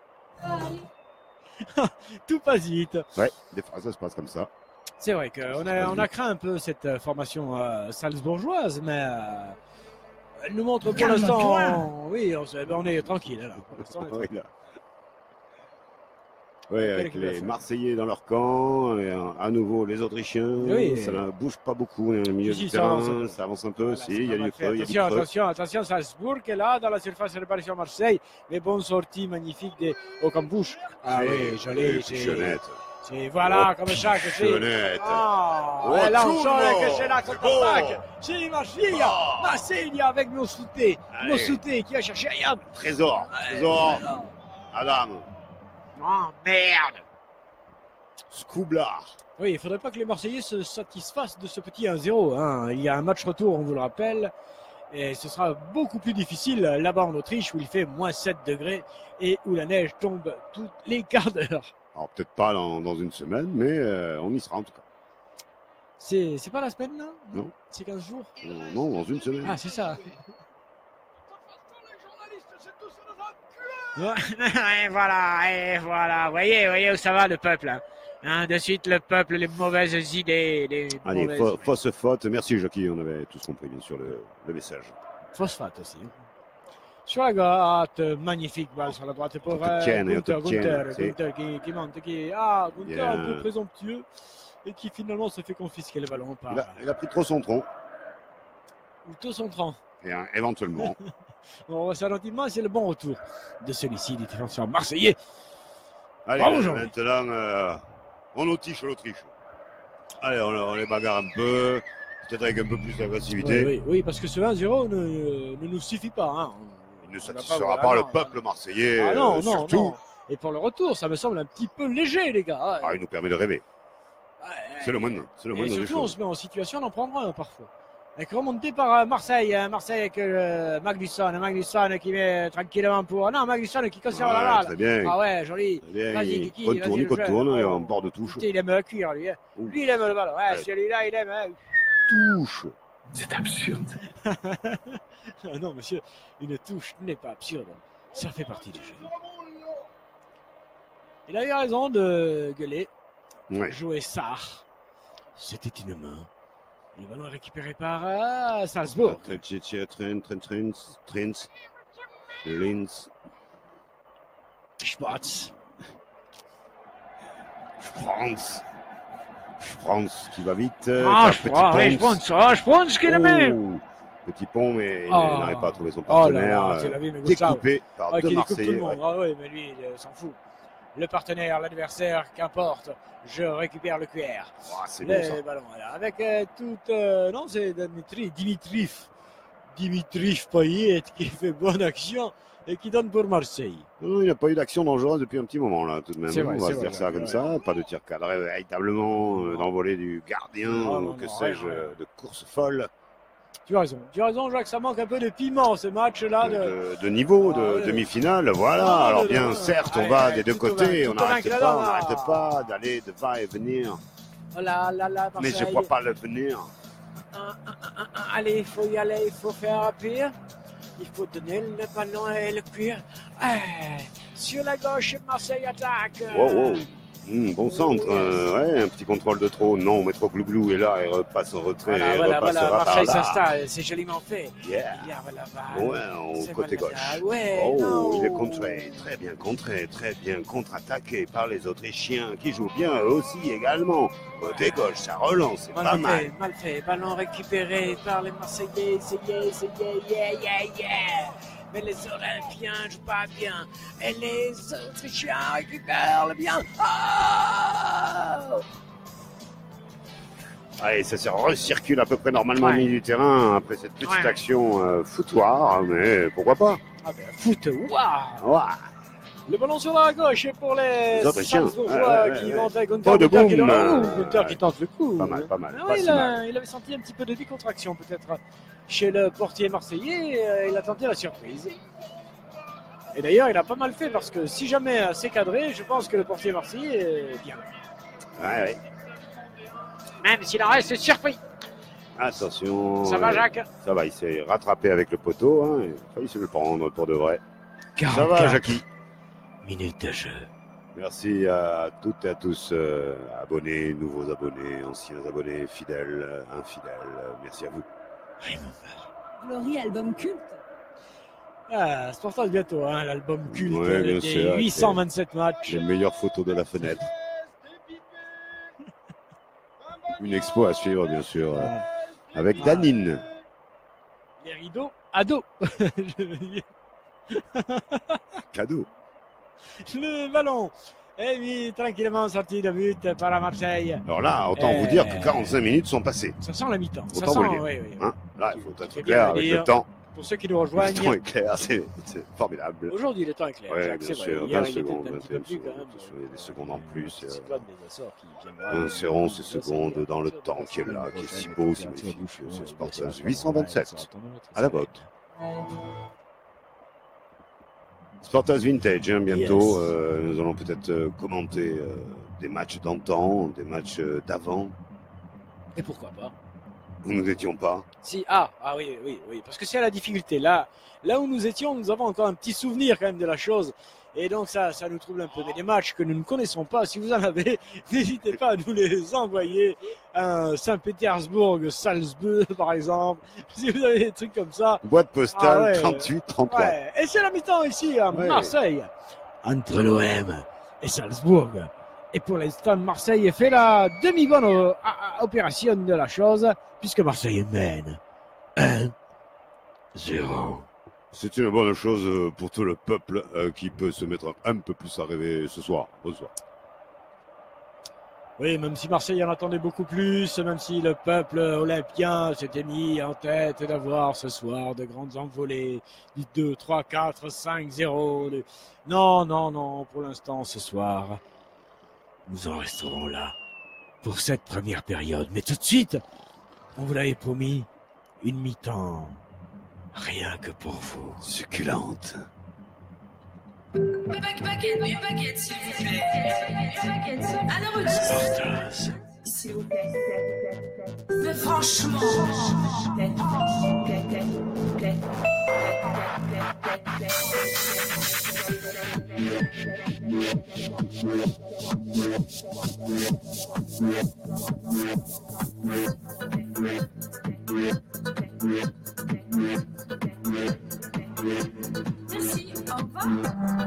Tout passe vite. Ouais, des fois ça se passe comme ça. C'est vrai qu'on a, on a craint un peu cette euh, formation euh, salzbourgeoise, mais euh, elle nous montre pour l'instant. Oui, on, se- ben, on est tranquille là. Pour l'instant, on est Oui, tranquille. là. Ouais, avec Quelle les équipe Marseillais dans leur camp, et euh, à nouveau les Autrichiens, Oui. ça ne bouge pas beaucoup, hein, au milieu Si, du si, ça terrain, avance un peu. ça avance un peu Voilà, aussi, c'est il y pas a du mal fait. creux, il y a du Attention, creux. attention, attention, Salzbourg est là dans la surface de réparation Marseille. Les bonnes sorties magnifiques des Ocambouche. Ah C'est- oui, joli. c'est c'est- Pichonnette. C'est voilà, Oh, comme chaque. c'est- Pichonnette. Ah, Oh, et là on Turbo. sent que c'est la contre-attaque. Oh. C'est Marseille. Oh. Marseille avec nos soutés. Allez. Nos soutés qui a cherché rien. Trésor, trésor, Adam, Oh merde. Scoublar. Oui, il ne faudrait pas que les Marseillais se satisfassent de ce petit un zéro. Hein. Il y a un match retour, on vous le rappelle. Et ce sera beaucoup plus difficile là-bas en Autriche où il fait moins sept degrés et où la neige tombe tous les quarts d'heure. Alors peut-être pas dans, dans une semaine, mais euh, on y sera en tout cas. C'est, c'est pas la semaine là Non. C'est quinze jours. Euh, Non, dans une semaine. Ah, c'est ça. Ouais, voilà, et voilà. Voyez, voyez où ça va le peuple. Hein. Hein, de suite, le peuple, les mauvaises idées. Les Allez, mauvaises... fa- fausse faute. Merci Jackie, on avait tous compris bien sûr le, le message. Phosphate aussi. Sur la droite, magnifique balle sur la droite pour euh, Ottiene, Gunther, Ottiene, Gunther, sì. Gunther qui, qui monte, qui ah Gunther Bien. un peu présomptueux et qui finalement se fait confisquer le ballon par Il a, il a pris trop son tronc, ou tout son tronc. et hein, éventuellement. On voit ça gentiment, c'est le bon retour de celui-ci, du défenseur marseillais. Allez, Bravo, Jean-Louis. maintenant, euh, on autiche l'Autriche. Allez, on, on les bagarre un peu, peut-être avec un peu plus d'agressivité. Oui, oui, oui, parce que ce un zéro ne, ne nous suffit pas. Hein. Il ne On va satisfera voir- pas ah, le non, peuple marseillais, Ah non, euh, non, surtout. non. Et pour le retour, ça me semble un petit peu léger, les gars. Ah, il nous permet de rêver. Ouais, C'est le moindre, c'est le Et moindre des surtout, on choses. se met en situation d'en prendre un parfois. Avec remonté par euh, Marseille, hein, Marseille avec euh, Magnusson, Magnusson qui met tranquillement pour. Non, Magnusson qui conserve Ouais, la balle. Très bien. Ah ouais, joli. Très bien. Vas-y, Il Kiki, contourne, vas-y, il le contourne, jeune. et Oh. en bord de touche. Putain, il aime le cuir, lui. Hein. Ouh. Lui, il aime le ballon. Ouais, Ouais. celui-là, il aime. Hein. Touche. C'est absurde. Ah non, monsieur, une touche n'est pas absurde. Ça fait partie du jeu. Il a eu raison de gueuler, Ouais. jouer Sarr. C'était une main. Le ballon est récupéré par euh, Salzbourg. Tretchitche, Trent, Trent, Trent, Trent, Linz, Schwarz. France. France qui va vite. Ah, Tape je petit pense, oui, je Ponce. pense, ah, je pense qu'il le met. Oh. Petit pont, mais Oh. il n'arrive pas à trouver son Oh là partenaire. là, euh, tu l'as vu, mais Gustavo. découpé par Ah, deux qui découpe tout Marseillais. le monde. ouais. Ah oui, mais lui, il euh, s'en fout. Le partenaire, l'adversaire, qu'importe. Je récupère le cuir. Oh, c'est Le bon ça. ballon, voilà. Avec euh, toute... euh, non, c'est Dimitri, Dimitriv. Dimitriv Payet qui fait bonne action et qui donne pour Marseille. Non, il n'y a pas eu d'action dangereuse depuis un petit moment là, tout de même. C'est vrai, On va c'est se vrai, dire ça ouais, comme ouais. ça. Pas de tir cadré véritablement, euh, d'envolée du gardien, Non, ou non, que non, sais-je, rien, rien. de course folle, Tu as raison. Tu as raison, Jacques, ça manque un peu de piment, ce match-là. de, De... de- de niveau, de Ah, ouais. demi-finale. Voilà. Ah, Alors de- bien, de- certes, on allez, va allez, des deux tout au côté, vin, on tout au vin n'arrête que là, pas, on là. n'arrête pas d'aller de va et venir. Oh là là là, Mais je Marseille. ne vois pas le venir. Un, un, un, un, allez, il faut y aller, il faut faire pire. Il faut donner le ballon et le cuir. Eh, sur la gauche, Marseille attaque. Wow, wow. Hum, bon centre, euh, ouais, un petit contrôle de trop. Non, mais trop glouglou et là, il repasse en retrait, Voilà, il voilà, repassera voilà, par Marseille là. s'installe, c'est joliment fait. Yeah. Il y a voilà, balle. Ouais, au C'est côté mal gauche. là, ouais, Oh, non. il est contré, très bien contré, très bien contre-attaqué par les Autrichiens qui jouent bien eux aussi également. Côté gauche, ça relance, c'est pas Mal mal. fait, mal fait. Ballon récupéré par les Marseillais. C'est yeah, c'est yeah, yeah, yeah, yeah. Mais les Olympiens jouent pas bien. Et les Autrichiens récupèrent le bien. Oh Allez, ça se recircule à peu près normalement Ouais. au milieu du terrain après cette petite Ouais. action euh, foutoir, mais pourquoi pas. Ah ben, foot, waouh. Ouah. Le ballon sur la gauche et pour les Les Autrichiens. Salzbourgeois Ouais, ouais, qui ouais. vont à Gunther. Pas de Gunther qui boum. le- Euh, Oh, Gunther qui tente le coup. Pas mal, pas mal, Ah pas oui, si il, a- mal. il avait senti un petit peu de décontraction peut-être chez le portier marseillais. et, euh, il a tenté la surprise. Et d'ailleurs, il a pas mal fait parce que si jamais euh, c'est cadré, je pense que le portier marseillais est bien. Ouais, ouais. Même s'il en reste surpris. Attention. Ça va, euh, Jacques? Ça va, il s'est rattrapé avec le poteau. Hein, il a failli se le prendre pour de vrai. Ça va, quarante-quatre Jackie. minutes de jeu. Merci à toutes et à tous, euh, abonnés, nouveaux abonnés, anciens abonnés, fidèles, euh, infidèles. euh, Merci à vous. Glory, album culte. Ah, Sportal bientôt, hein, l'album culte Ouais, bien des sûr, huit cent vingt-sept matchs. Les meilleures photos de la fenêtre. Une expo à suivre, bien sûr, euh, avec Danine. Les rideaux, ados. Cadeau. Le ballon est mis tranquillement sorti de but par la Marseille. Alors là, autant Euh, vous dire que quarante-cinq minutes sont passées. Ça sent la mi-temps. Ça Autant sent, vous le dire. oui, oui. Hein, là, il faut C'est être bien clair de avec dire. le temps. Pour ceux qui nous Le rejoignent, temps est clair, c'est c'est formidable. aujourd'hui le temps est clair. Ouais, Jacques, bien c'est vrai. sûr, Hier, vingt il était secondes, un petit peu vingt et une plus quand secondes, même. attention, il y a des secondes en plus, Le euh, cyclone des Açores qui viendra. Insérons ces secondes dans le temps qui est là, qui est si beau, si magnifique. Ce Sporters huit cent vingt-sept, à la vôtre. Sporters Vintage, hein, bientôt. Yes. Euh, nous allons peut-être euh, commenter euh, des matchs d'antan, des matchs euh, d'avant, Et pourquoi pas? où nous n'étions pas. Si, ah, ah oui, oui, oui, parce que c'est à la difficulté. Là, là où nous étions, nous avons encore un petit souvenir quand même de la chose. Et donc ça, ça nous trouble un peu. Mais des matchs que nous ne connaissons pas, si vous en avez, n'hésitez pas à nous les envoyer. Un Saint-Pétersbourg, Salzbourg, par exemple. Si vous avez des trucs comme ça. Boîte postale Ah ouais. trente-huit trente-trois. Ouais. Et c'est la mi-temps ici, à Ouais. Marseille. Entre l'O M et Salzbourg. Et pour l'instant, Marseille fait la demi-bonne euh, à- à- opération de la chose, puisque Marseille mène un zéro. C'est une bonne chose euh, pour tout le peuple euh, qui peut se mettre un peu plus à rêver ce soir. Bonsoir. Oui, même si Marseille en attendait beaucoup plus, même si le peuple olympien s'était mis en tête d'avoir ce soir de grandes envolées, du deux, trois, quatre, cinq, zéro. de- Non, non, non, pour l'instant, ce soir, nous en resterons là pour cette première période. Mais tout de suite, on vous l'avait promis, une mi-temps, rien que pour vous. Succulente. Une baguette, une baguette, s'il vous plaît. Une baguette. À la route. Sporters. S'il vous plaît. Mais franchement. Merci, au revoir.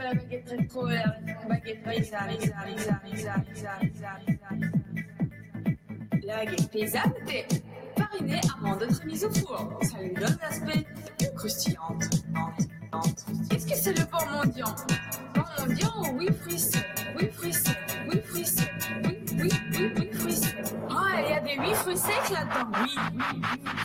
la baguette rétro, la baguette paysanne, paysanne, paysanne, paysanne, paysanne, paysanne. La baguette paysanne était farinée, amande, mise au four. Ça lui donne l'aspect plus croustillante. Est-ce que c'est le pain mendiant? Pain mendiant, oui, frisse, oui, frisse, oui, frisse, oui, oui, oui, oui, frisse. Ah, il y a des huit fruits secs là-dedans, oui, oui,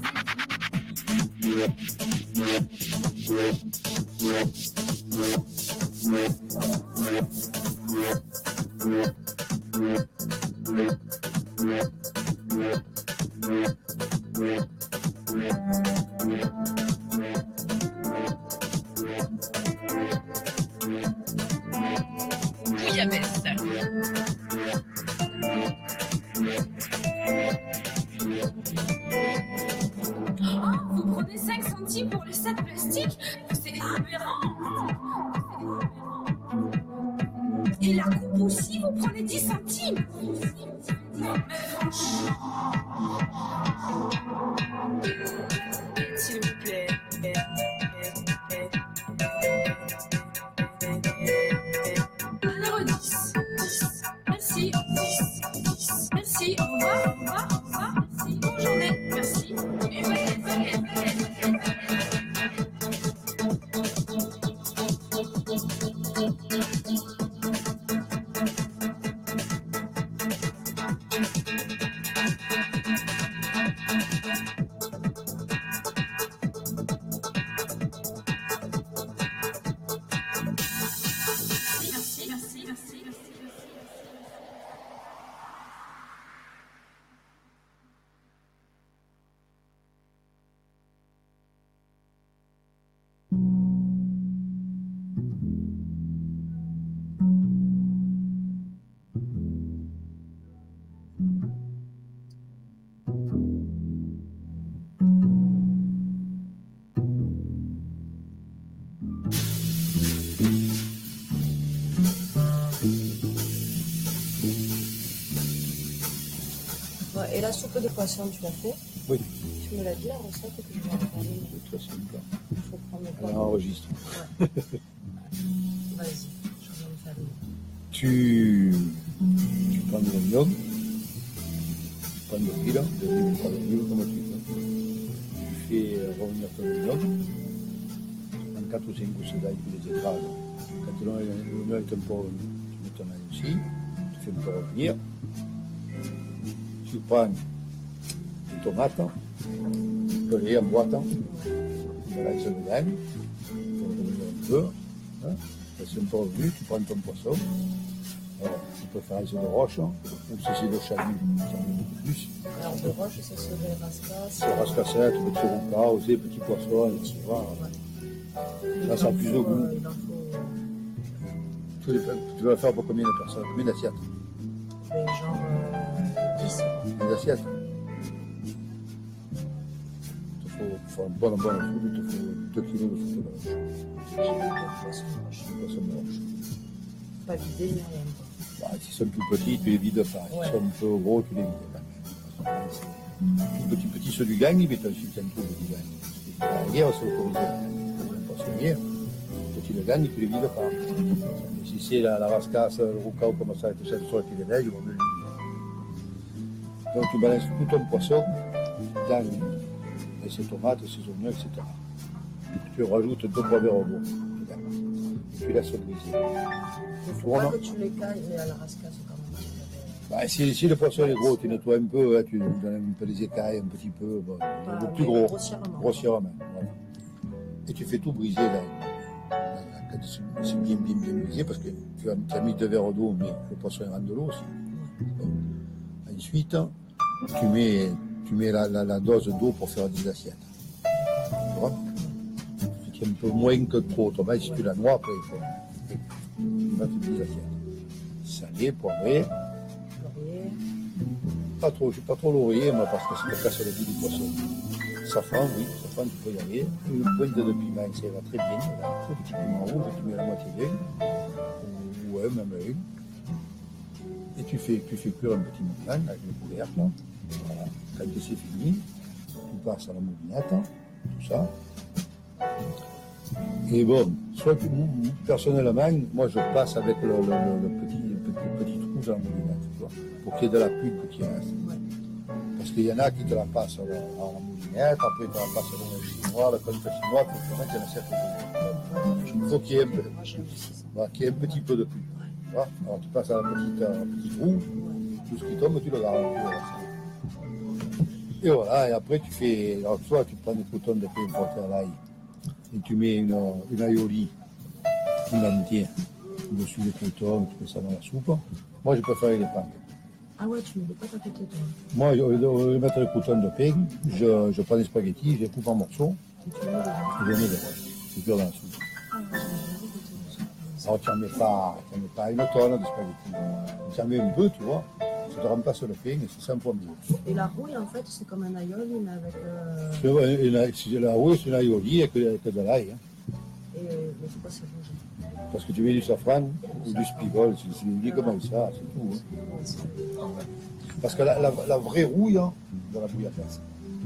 Bouillabaisse. Ah, vous prenez cinq centimes pour le sac plastique? C'est aberrant. Et la coupe aussi, vous prenez dix centimes. Non, mais franchement. S'il vous plaît. Alors dix. dix. Merci. dix. dix. Merci. Au revoir. Au revoir. Au revoir. Merci. Bonne journée. Merci. Une baguette, baguette, baguette, baguette. Merci, merci, merci, merci. Ouais, et la soupe de poisson, tu l'as fait? Oui. Tu me l'as dit la recette que je vais en parler. C'est très simple. Il faut prendre le Alors, temps. enregistre. Ouais. Vas-y, je vais me faire une. Tu, tu prends de l'oignon, tu prends de l'huile, de l'huile, pas de l'huile comme tu veux. Tu fais revenir ton oignon, tu prends quatre ou cinq gousses d'ail, tu les écrases. Quand l'oignon est un peu revenu, tu mets ton ail aussi, tu fais un peu revenir. Tu prends des tomates, pelées en boîte, tu mélanges dedans, tu fais revenir un peu. Hein. C'est un peu revenu, tu prends ton poisson. Alors, tu peux faire de roche, ou si c'est de chalut, ça met beaucoup plus. Alors, de roche, ça serait rascasse. C'est rascassette, petit rouca, aussi, petit poisson, et tu vois. Là, ça a plus de goût. Il en faut. Tu, les, tu vas faire pour combien de personnes? Combien d'assiettes? Ben, genre euh, dix. Combien d'assiettes? Il te faut, pour faire une bonne, bonne soupe, il te faut deux kilos de soupe de roche. J'ai mis de poisson roche. De poisson de roche. Pas vidé, ni rien. Bah, s'ils sont tout petits, tu les vides pas. S'ils Ouais. sont un peu gros, tu les vides pas. Tout petit, petit, ceux du gang, ils mettent un sucre un peu du gang. La guerre, c'est autorisé. Un poissonnier, petit le gang, tu les vides pas. Mais si c'est la, la rascasse, le rouca ou comme ça, tout ça, sur les pieds des neiges, ils vont le vider. Donc tu balances tout ton poisson dans l'huile. Et ses tomates, ses oignons, et cetera. Tu rajoutes deux trois verres au bout. Et tu laisses briser. Il ne faut pas que tu les cailles, mais à la rascasse quand même. Bah, si, si le poisson est gros, tu nettoies un peu, hein, tu lui donnes un peu les écailles, un petit peu, bon, Ah, le plus oui, gros, grossièrement. grossièrement. Voilà. Et tu fais tout briser là, là, quand c'est c'est bien, bien, bien brisé, parce que tu as, tu as mis deux verres d'eau, mais le poisson il rentre de l'eau aussi. Donc, ensuite, tu mets, tu mets la, la, la dose d'eau pour faire des assiettes. Tu vois? C'est un peu moins que trop. Toi, si tu la noies, après, il faut. Tu vas faire des assiettes. Salé, poivré. Laurier. Pas trop, je suis pas trop laurier, moi, parce que c'est le cas sur le goût du poisson. Safran, oui, safran, tu peux y aller. Une pointe de piment, ça va très bien. Un très petit piment rouge, tu mets la moitié d'un, ou un, même un. Et tu fais, tu fais cuire un petit moment avec le couvercle. Voilà. Quand c'est fini, tu passes à la moulinette, tout ça. Et bon, soit personnellement, moi je passe avec le, le, le, le, petit, le petit, petit trou dans la moulinette, tu vois, pour qu'il y ait de la pulpe qui reste. Parce qu'il y en a qui te la passent dans la moulinette, après ils te la passent dans le chinois, le conte chinois, il faut mettre un cercle. Il faut qu'il y ait un peu, voilà, qu'il y ait un petit peu de pulpe. Tu vois. Alors tu passes à la petite, à la petite roue, tout ce qui tombe, tu le gardes. Et voilà, et après tu fais, alors soit tu prends des croutons de pain portés à l'ail, et tu mets une, une aioli, une entière, dessus des croutons, tu mets ça dans la soupe. Moi, je préfère les pâtes. Ah ouais, tu mets des pâtes à côté, toi. Moi, au lieu de mettre les croutons de pain, je, je prends des spaghettis, je les coupe en morceaux, et je les mets dedans. Je cuire dans la soupe. Ah ouais, j'ai Alors, tu n'en mets pas, tu n'en mets pas une tonne de spaghettis. Tu en mets un peu, tu vois. Tu te remplaces le pain et c'est cent fois mieux. Et la rouille, en fait, c'est comme un aioli, mais avec... Euh... C'est, une, c'est la rouille, c'est une aioli avec, avec de l'ail. Hein. Et mais c'est pas ça rouge. Parce que tu mets du safran ou du spigol, c'est, c'est dit comme ça, c'est tout. Hein. Parce que la, la, la vraie rouille hein, de la bouillabaisse,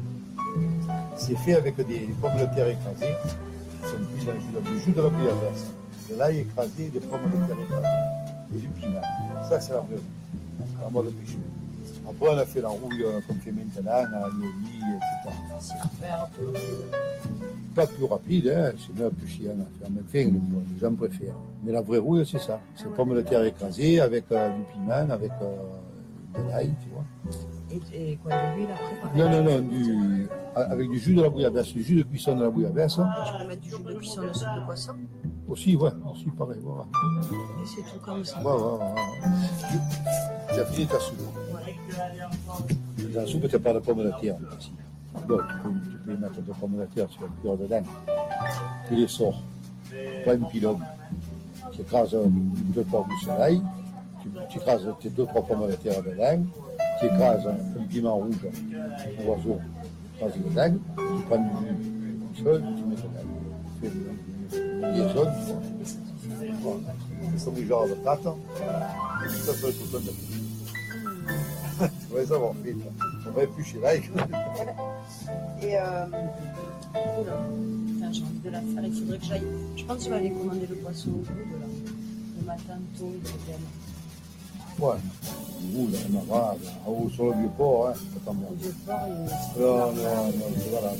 c'est fait avec des pommes de terre écrasées, qui sont cuites dans le jus de la bouillabaisse, de l'ail écrasé, des pommes de terre écrasées, et du piment. Ça, c'est la vraie rouille. En mode pêché. Après, on a fait la rouille euh, comme fait maintenant, à l'aioli, et cetera. Pas plus rapide, hein, c'est un peu chiant à faire, mais enfin, les gens préfèrent. Mais la vraie rouille, c'est ça. C'est pomme de terre écrasée avec euh, du piment, avec euh, de l'ail, tu vois. Et, et quoi, de l'huile après pareil? Non, non, non, du, avec du jus de la bouillabaisse, du jus de cuisson de la bouillabaisse. Tu peux mettre du jus de cuisson de soupe de poisson? Aussi, ouais, aussi pareil, voilà. Et c'est tout comme ça. Ouais, ouais, ouais. Tu as fini ta soupe. Ouais. Dans la soupe, tu n'as pas de pommes de terre aussi. Bon, tu peux, tu peux mettre des pommes de terre sur le cuir dedans. Tu les sors. Tu prends une pilonne. Tu écrases deux porcs du soleil. Tu, tu écrases tes deux, trois pommes de terre dedans. Tu écrases un, un piment rouge, un oiseau. Tu écrases dedans. Tu prends du jus seul, tu mets dedans. Tu fais une liaison. Voilà. C'est comme du genre de pâte. Et ça, c'est le couteau de pâte. Tu vas les avoir fait. On va éplucher l'ail. Et euh, oula, enfin, j'ai envie de la faire, il faudrait que j'aille. Je pense que je vais aller commander le poisson au bout de là. Le matin tôt, il faut bien. Ouais, oula, on va, en haut sur le vieux port, hein, c'est pas mal. Le vieux port, il Non, non, non, voilà.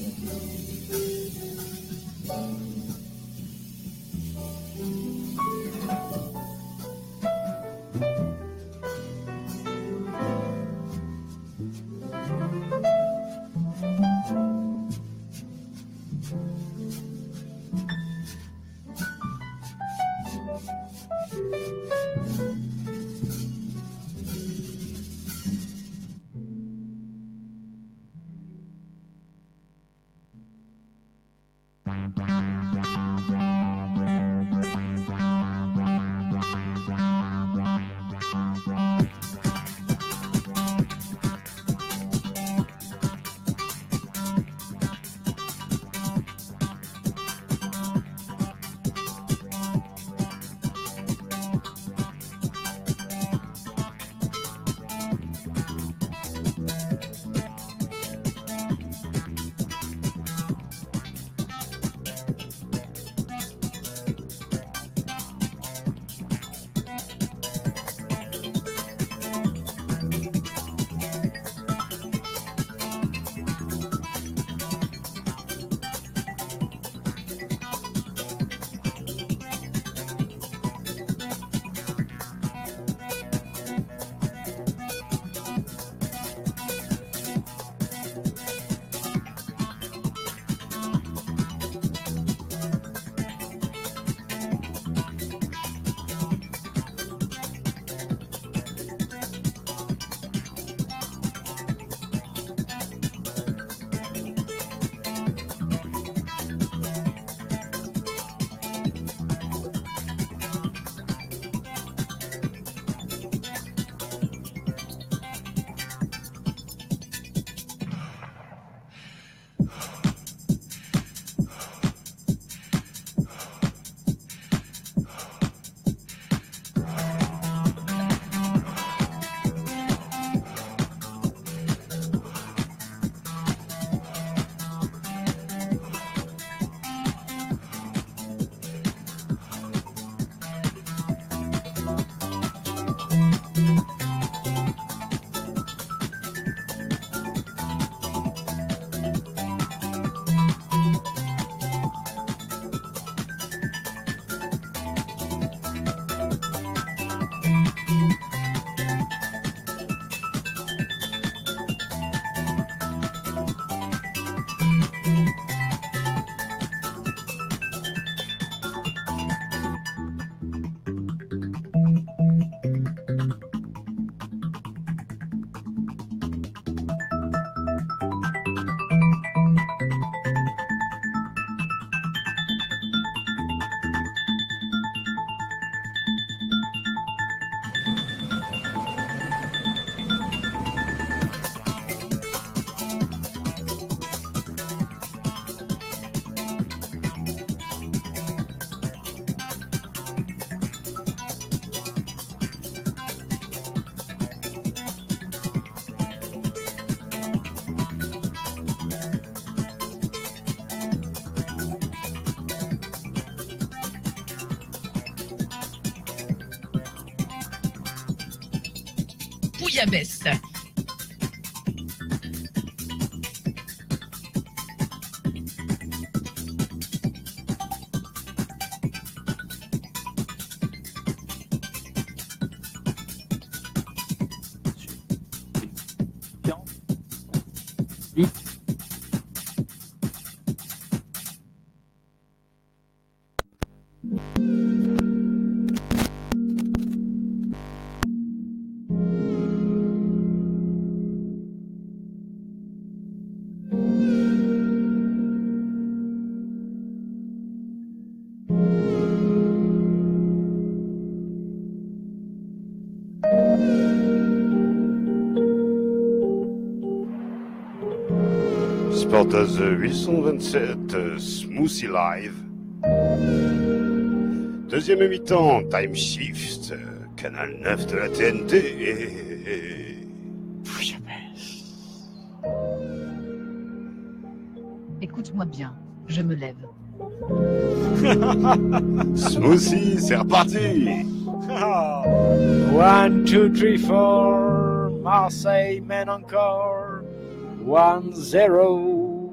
Bouillabaisse. Sportaz huit cent vingt-sept, Smoothie Live. Deuxième mi-temps, Time Shift, canal neuf de la T N T. Et, et... Écoute-moi bien, je me lève. Smoothie, c'est reparti. One, two, three, four. Marseille mène encore. One, zero.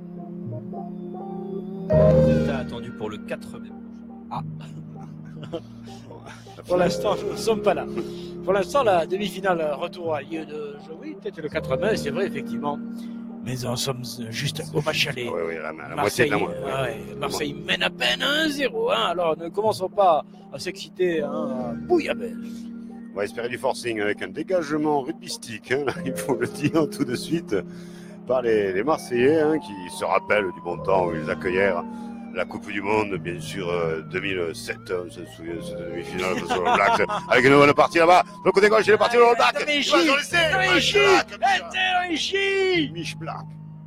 Résultat attendu pour le quatre mai. Ah. Pour l'instant, nous ne sommes pas là. Pour l'instant, la demi-finale retour a lieu de jeu. Oui, peut-être le quatre mai, c'est vrai, effectivement. Mais nous sommes juste au match aller. Oui, oui, la, la Marseille, moitié de la ouais, Marseille mène à peine un zéro. Hein. Alors, ne commençons pas à s'exciter. Hein. Bouillabaisse. On va espérer du forcing avec un dégagement rugbystique, hein, il faut le dire tout de suite, par les, les Marseillais, hein, qui se rappellent du bon temps où ils accueillèrent la Coupe du Monde, bien sûr, euh, deux mille sept, on se souvient de cette demi-finale face aux All Blacks, avec une bonne partie là-bas, de le côté gauche, il est parti au All Blacks, Mich Black.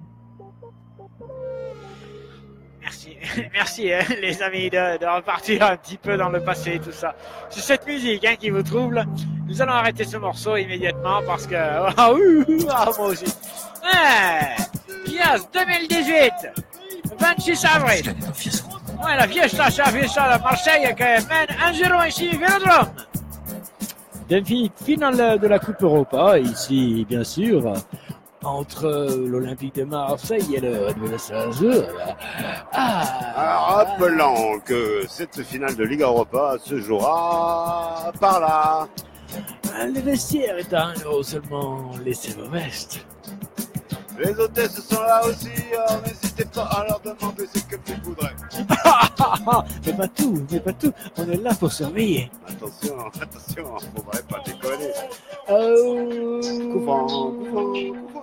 Merci, merci hein, les amis de, de repartir un petit peu dans le passé, tout ça. C'est cette musique hein, qui vous trouble. Nous allons arrêter ce morceau immédiatement parce que... Ah oui, ah, moi aussi. Ouais, Fies deux mille dix-huit, vingt-six avril. Ouais, la Fiesta, c'est la Fiesta de Marseille qui mène un zéro ici, Vélodrome. Demi-finale de la Coupe Europa, ici, bien sûr. Entre l'Olympique de Marseille et le Red Bull Salzbourg. Ah. Rappelons que cette finale de Liga Europa se jouera par là. Le vestiaire est à un euro seulement, laissez vos vestes. Les hôtesses sont là aussi, alors n'hésitez pas à leur demander ce que vous voudrez. Mais pas tout, mais pas tout, on est là pour surveiller. Attention, attention, faudrait pas déconner. Euh... Couvent, couvent, couvent.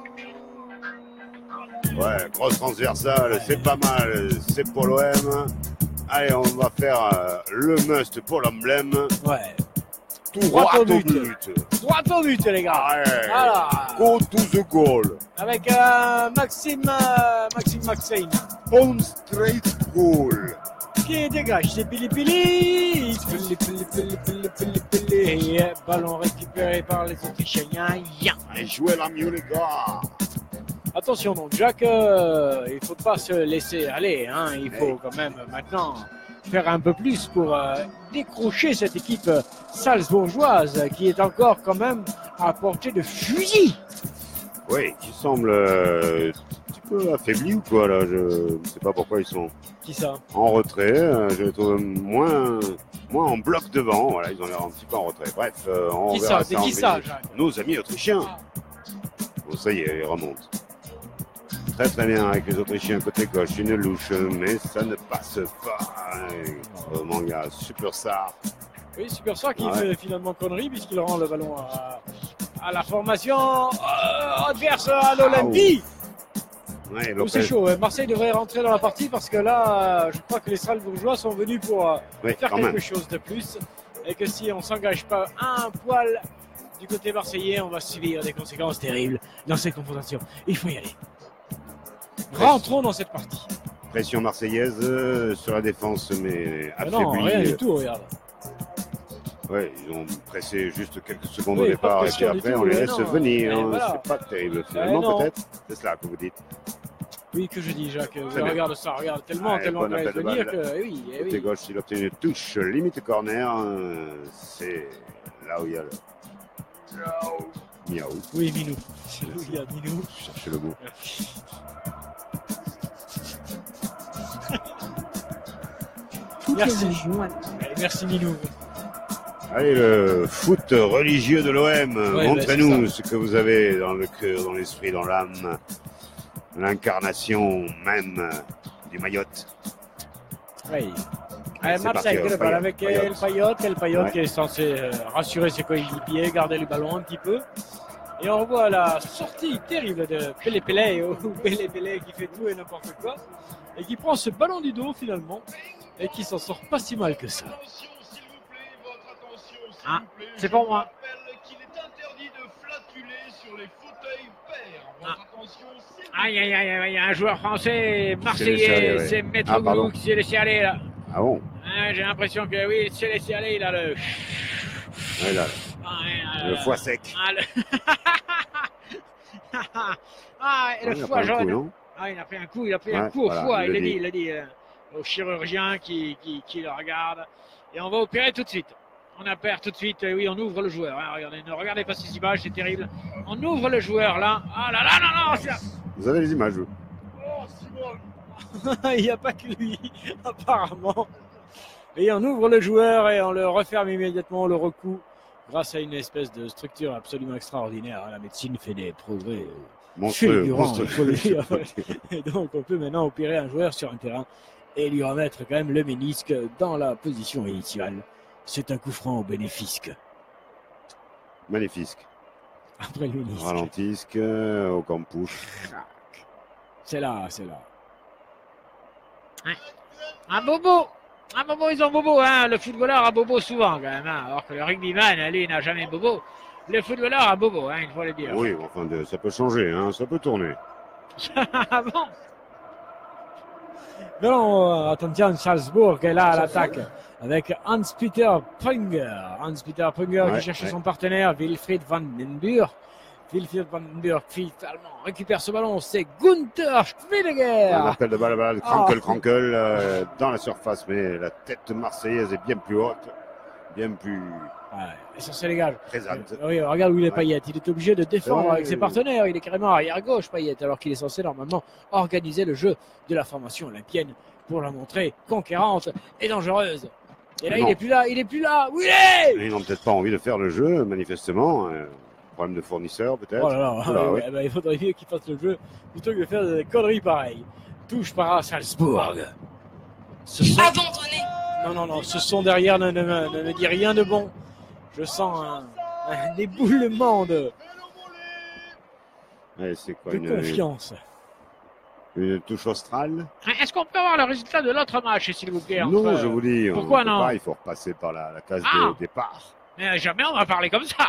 Ouais, grosse transversale, c'est pas mal, c'est pour l'O M. Allez, on va faire euh, le must pour l'emblème. Ouais. Droit au but. Droit au but, les gars. Ouais. Voilà. Go to the goal. Avec euh, Maxime, euh, Maxime Maxime. On straight goal. Qui dégage, c'est Pili Pili. Pili Pili Pili Pili Pili Pili. Ballon récupéré par les Autrichiens. Allez, jouez la mieux, les gars. Attention donc, Jacques, euh, il ne faut pas se laisser aller. Hein. Il faut hey. quand même maintenant faire un peu plus pour euh, décrocher cette équipe salzbourgeoise qui est encore quand même à portée de fusil. Oui, qui semble euh, un petit peu affaibli ou quoi là, je ne sais pas pourquoi ils sont qui ça en retrait, euh, je les trouve moins, moins en bloc devant, voilà, ils ont l'air un petit peu en retrait. Bref, euh, on qui verra ça, ça. Qui ça, Jacques Nos amis autrichiens. Ah. Bon, ça y est, ils remontent. Très très bien avec les Autrichiens côté gauche, une louche, mais ça ne passe pas. Vraiment, il y a Superstar. Oui, Superstar qui ouais. fait finalement connerie puisqu'il rend le ballon à, à la formation euh, adverse à l'Olympie. Ouais, oh, c'est chaud, hein. Marseille devrait rentrer dans la partie parce que là, je crois que les Salzbourgeois sont venus pour euh, oui, faire quelque même. chose de plus et que si on ne s'engage pas un poil du côté marseillais, on va subir des conséquences terribles dans cette confrontation. Il faut y aller. Rentrons dans cette partie. Pression marseillaise euh, sur la défense, mais affaiblie. Non, rien du tout, regarde. Ouais, ils ont pressé juste quelques secondes oui, au départ et puis après on les laisse non, venir. Hein, voilà. C'est pas terrible finalement peut-être. C'est cela que vous dites. Oui, que je dis, Jacques. Oui, regarde ça, regarde tellement, ah, tellement qu'on laisse venir que oui. Eh Côté oui. gauche, il obtient une touche limite corner. C'est là où il y a le. Miaou. Oui, Minou. C'est où il y a Minou. Cherchez le mot. Merci. Allez, merci Minou. Allez, le foot religieux de l'O M. Ouais, Montrez-nous bah, ce que vous avez dans le cœur, dans l'esprit, dans l'âme. L'incarnation même du Mayotte. Oui. Allez, Euh, Marseille qui repart avec El Payot, El Payot Ouais. qui est censé euh, rassurer ses coéquipiers, garder le ballon un petit peu. Et on revoit la sortie terrible de Pele Pele, ou Pele Pele qui fait tout et n'importe quoi, et qui prend ce ballon du dos finalement, et qui s'en sort pas si mal que ça. Ah, c'est pour moi. Aïe, aïe, aïe, aïe, il y a un joueur français, marseillais, c'est Maître Ah, Goulou pardon. qui s'est laissé aller là. Ah bon? Ah, j'ai l'impression que oui, il s'est laissé aller, il a le... Ouais, là, Ah, ouais, ah, le là, foie là. sec. Ah, le... ah, et Ouais, le il a foie pris un coup, jaune. non Ah, il a pris un coup, il a pris un Ouais, coup au voilà, foie, il il le l'a dit, dit. il l'a dit euh, au chirurgien qui, qui, qui le regarde. Et on va opérer tout de suite. On opère tout de suite, euh, oui, on ouvre le joueur. Hein, regardez, ne regardez pas ces images, c'est terrible. On ouvre le joueur là. Ah là là, non, non, c'est... Vous avez les images, vous? Il n'y a pas que lui, apparemment. Et on ouvre le joueur et on le referme immédiatement, on le recoue grâce à une espèce de structure absolument extraordinaire. La médecine fait des progrès Monstrueux, fulgurants, monstrueux. il faut le dire. Et donc on peut maintenant opérer un joueur sur un terrain et lui remettre quand même le ménisque dans la position initiale. C'est un coup franc au bénéfice. Magnifique. Après le ménisque. Ralentisque, euh, au campus. C'est là, c'est là. Un bobo, un bobo, ils ont bobo, hein. Le footballeur a bobo souvent quand même, hein. Alors que le rugbyman, lui, n'a jamais bobo. Le footballeur a bobo, hein, il faut le dire. Oui, enfin, de- ça peut changer, hein, ça peut tourner. Ah bon? Non, attention, Salzbourg est là à l'attaque avec Hans-Peter Prunger. Hans-Peter Prunger Ouais, qui cherche ouais. son partenaire Wilfried van den Buur. Wilfried van den Buur qui finalement récupère ce ballon, c'est Gunther Schwilliger. Un appel de balle à balle, Ah. crankle, crankle, euh, dans la surface, mais la tête marseillaise est bien plus haute, bien plus Ouais, et ça se dégage. présente. Euh, oui, regarde où il est Payet. Il est obligé de défendre Ouais. avec ses partenaires. Il est carrément arrière gauche, Payet, alors qu'il est censé normalement organiser le jeu de la formation olympienne pour la montrer conquérante et dangereuse. Et là, Non. il est plus là, il est plus là. Où il est? Ils n'ont peut-être pas envie de faire le jeu, manifestement. euh, problème de fournisseur, peut-être. Oh là là, Voilà, ouais, oui. bah, il faudrait mieux qu'il fasse le jeu plutôt que de faire des conneries pareilles. Touche par Salzbourg. Ce sont... Abandonné. Non, non, non, ce son derrière ne, ne, me- ne me dit rien de bon. Je sens un, un éboulement de, Ouais, c'est quoi, de une, confiance. une touche australe? Est-ce qu'on peut avoir le résultat de l'autre match, s'il vous plaît? Non, entre- je vous dis. on Pourquoi peut non? pas, il faut repasser par la, la case Ah. de départ. Mais jamais on va parler comme ça.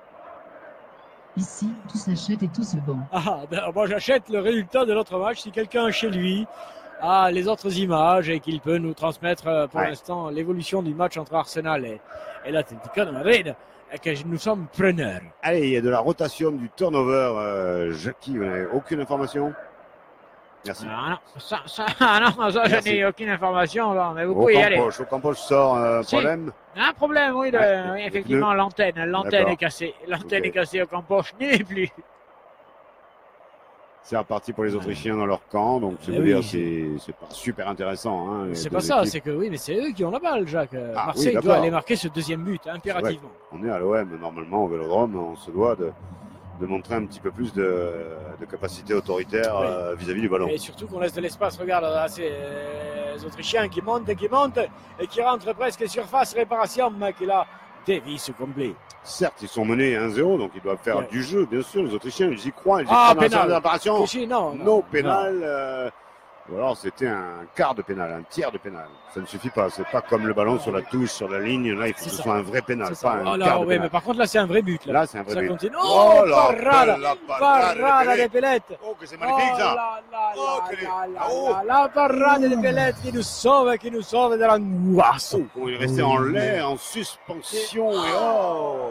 Ici, tout s'achète et tout se vend. Ah, ben, moi j'achète le résultat de l'autre match si quelqu'un chez lui a les autres images et qu'il peut nous transmettre euh, pour Ouais. l'instant l'évolution du match entre Arsenal et, et l'Atlético de Madrid, et que nous sommes preneurs. Allez, il y a de la rotation du turnover. Euh, Jackie, vous n'avez aucune information? Merci. Ah non, ça, ça, ah non, ça je Merci. n'ai aucune information, là, mais vous Au pouvez y aller. Campoche, au Campoche sort un Si. problème. Un problème, oui, de- Ouais, oui, le effectivement, pneu. l'antenne, l'antenne D'accord. est cassée, l'antenne Ok. est cassée au Campoche, n'y est plus. C'est reparti pour les Autrichiens dans leur camp, donc c'est Eh vous oui. dire, c'est c'est pas super intéressant. Hein, les C'est deux pas ça, équipes. c'est que oui, mais c'est eux qui ont la balle, Jacques. Euh, Ah, Marseille oui, doit d'accord. aller marquer ce deuxième but, impérativement. On est à l'O M, normalement, au Vélodrome, on se doit de, de montrer un petit peu plus de, de capacité autoritaire Oui. euh, vis-à-vis du ballon. Et surtout qu'on laisse de l'espace, regarde, à ces euh, Autrichiens qui montent et qui montent et qui rentrent presque surface réparation, mais qui là, dévisse complet. Certes, ils sont menés un zéro, donc ils doivent faire Ouais. du jeu, bien sûr. Les Autrichiens, ils y croient, ils y Ah, croient dans la pénal. séance de réparation. Ici, non, non, No non. pénal. euh, ou alors c'était un quart de pénal, un tiers de pénal. Ça ne suffit pas. C'est pas comme le ballon sur la touche, sur la ligne. Là, il faut C'est que ce ça. soit un vrai pénal, C'est ça. pas un Oh là, quart de ouais, pénal. mais par contre, là, c'est un vrai but. Là, Là, c'est un vrai ça but. continue. Oh, Oh, la parade, belle- la parade de parade Pellet. des Pellettes. Oh, que c'est magnifique, Oh ça. là là Oh, là que les- là là Oh. là, la parade des Pellettes qui nous sauve, qui nous sauve de l'angoisse. Oh, comment il est resté en l'air, en suspension. Et oh.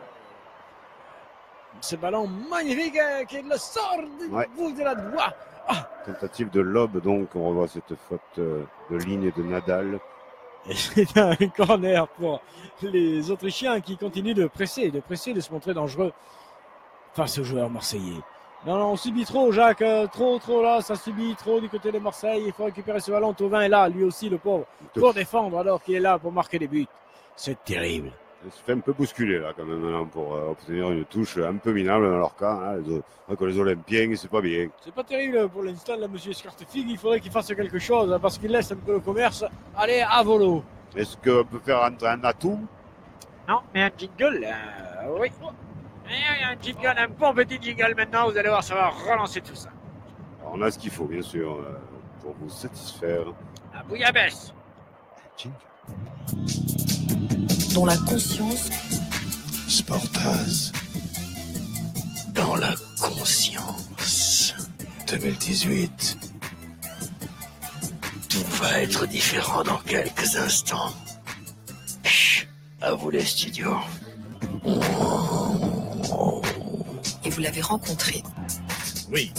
Ce ballon magnifique euh, qui le sort du Ouais. bout de la doigt. Tentative de lob, donc on revoit cette faute euh, de ligne de Nadal. Et c'est un corner pour les Autrichiens qui continuent de presser, de presser, de se montrer dangereux. face aux joueurs marseillais. Non, non, on subit trop, Jacques, euh, trop, trop là, ça subit trop du côté de Marseille. Il faut récupérer ce ballon. Thauvin est là, lui aussi, le pauvre, pour défendre alors qu'il est là pour marquer des buts. C'est terrible. Il se fait un peu bousculer là quand même là, pour euh, obtenir une touche un peu minable dans leur cas. Hein, les, avec les Olympiens, c'est pas bien. C'est pas terrible pour l'instant, là, monsieur Scartefig. Il faudrait qu'il fasse quelque chose hein, parce qu'il laisse un peu le commerce aller à volo. Est-ce qu'on peut faire entrer un atout? Non, mais un jingle, euh, oui. Un jingle, un bon petit jingle maintenant, vous allez voir, ça va relancer tout ça. Alors, on a ce qu'il faut, bien sûr, euh, pour vous satisfaire. À bouillabaisse. Dans la conscience. Sportaz. Dans la conscience. deux mille dix-huit. Tout va être différent dans quelques instants. Chut, à vous les studios. Et vous l'avez rencontré. Oui.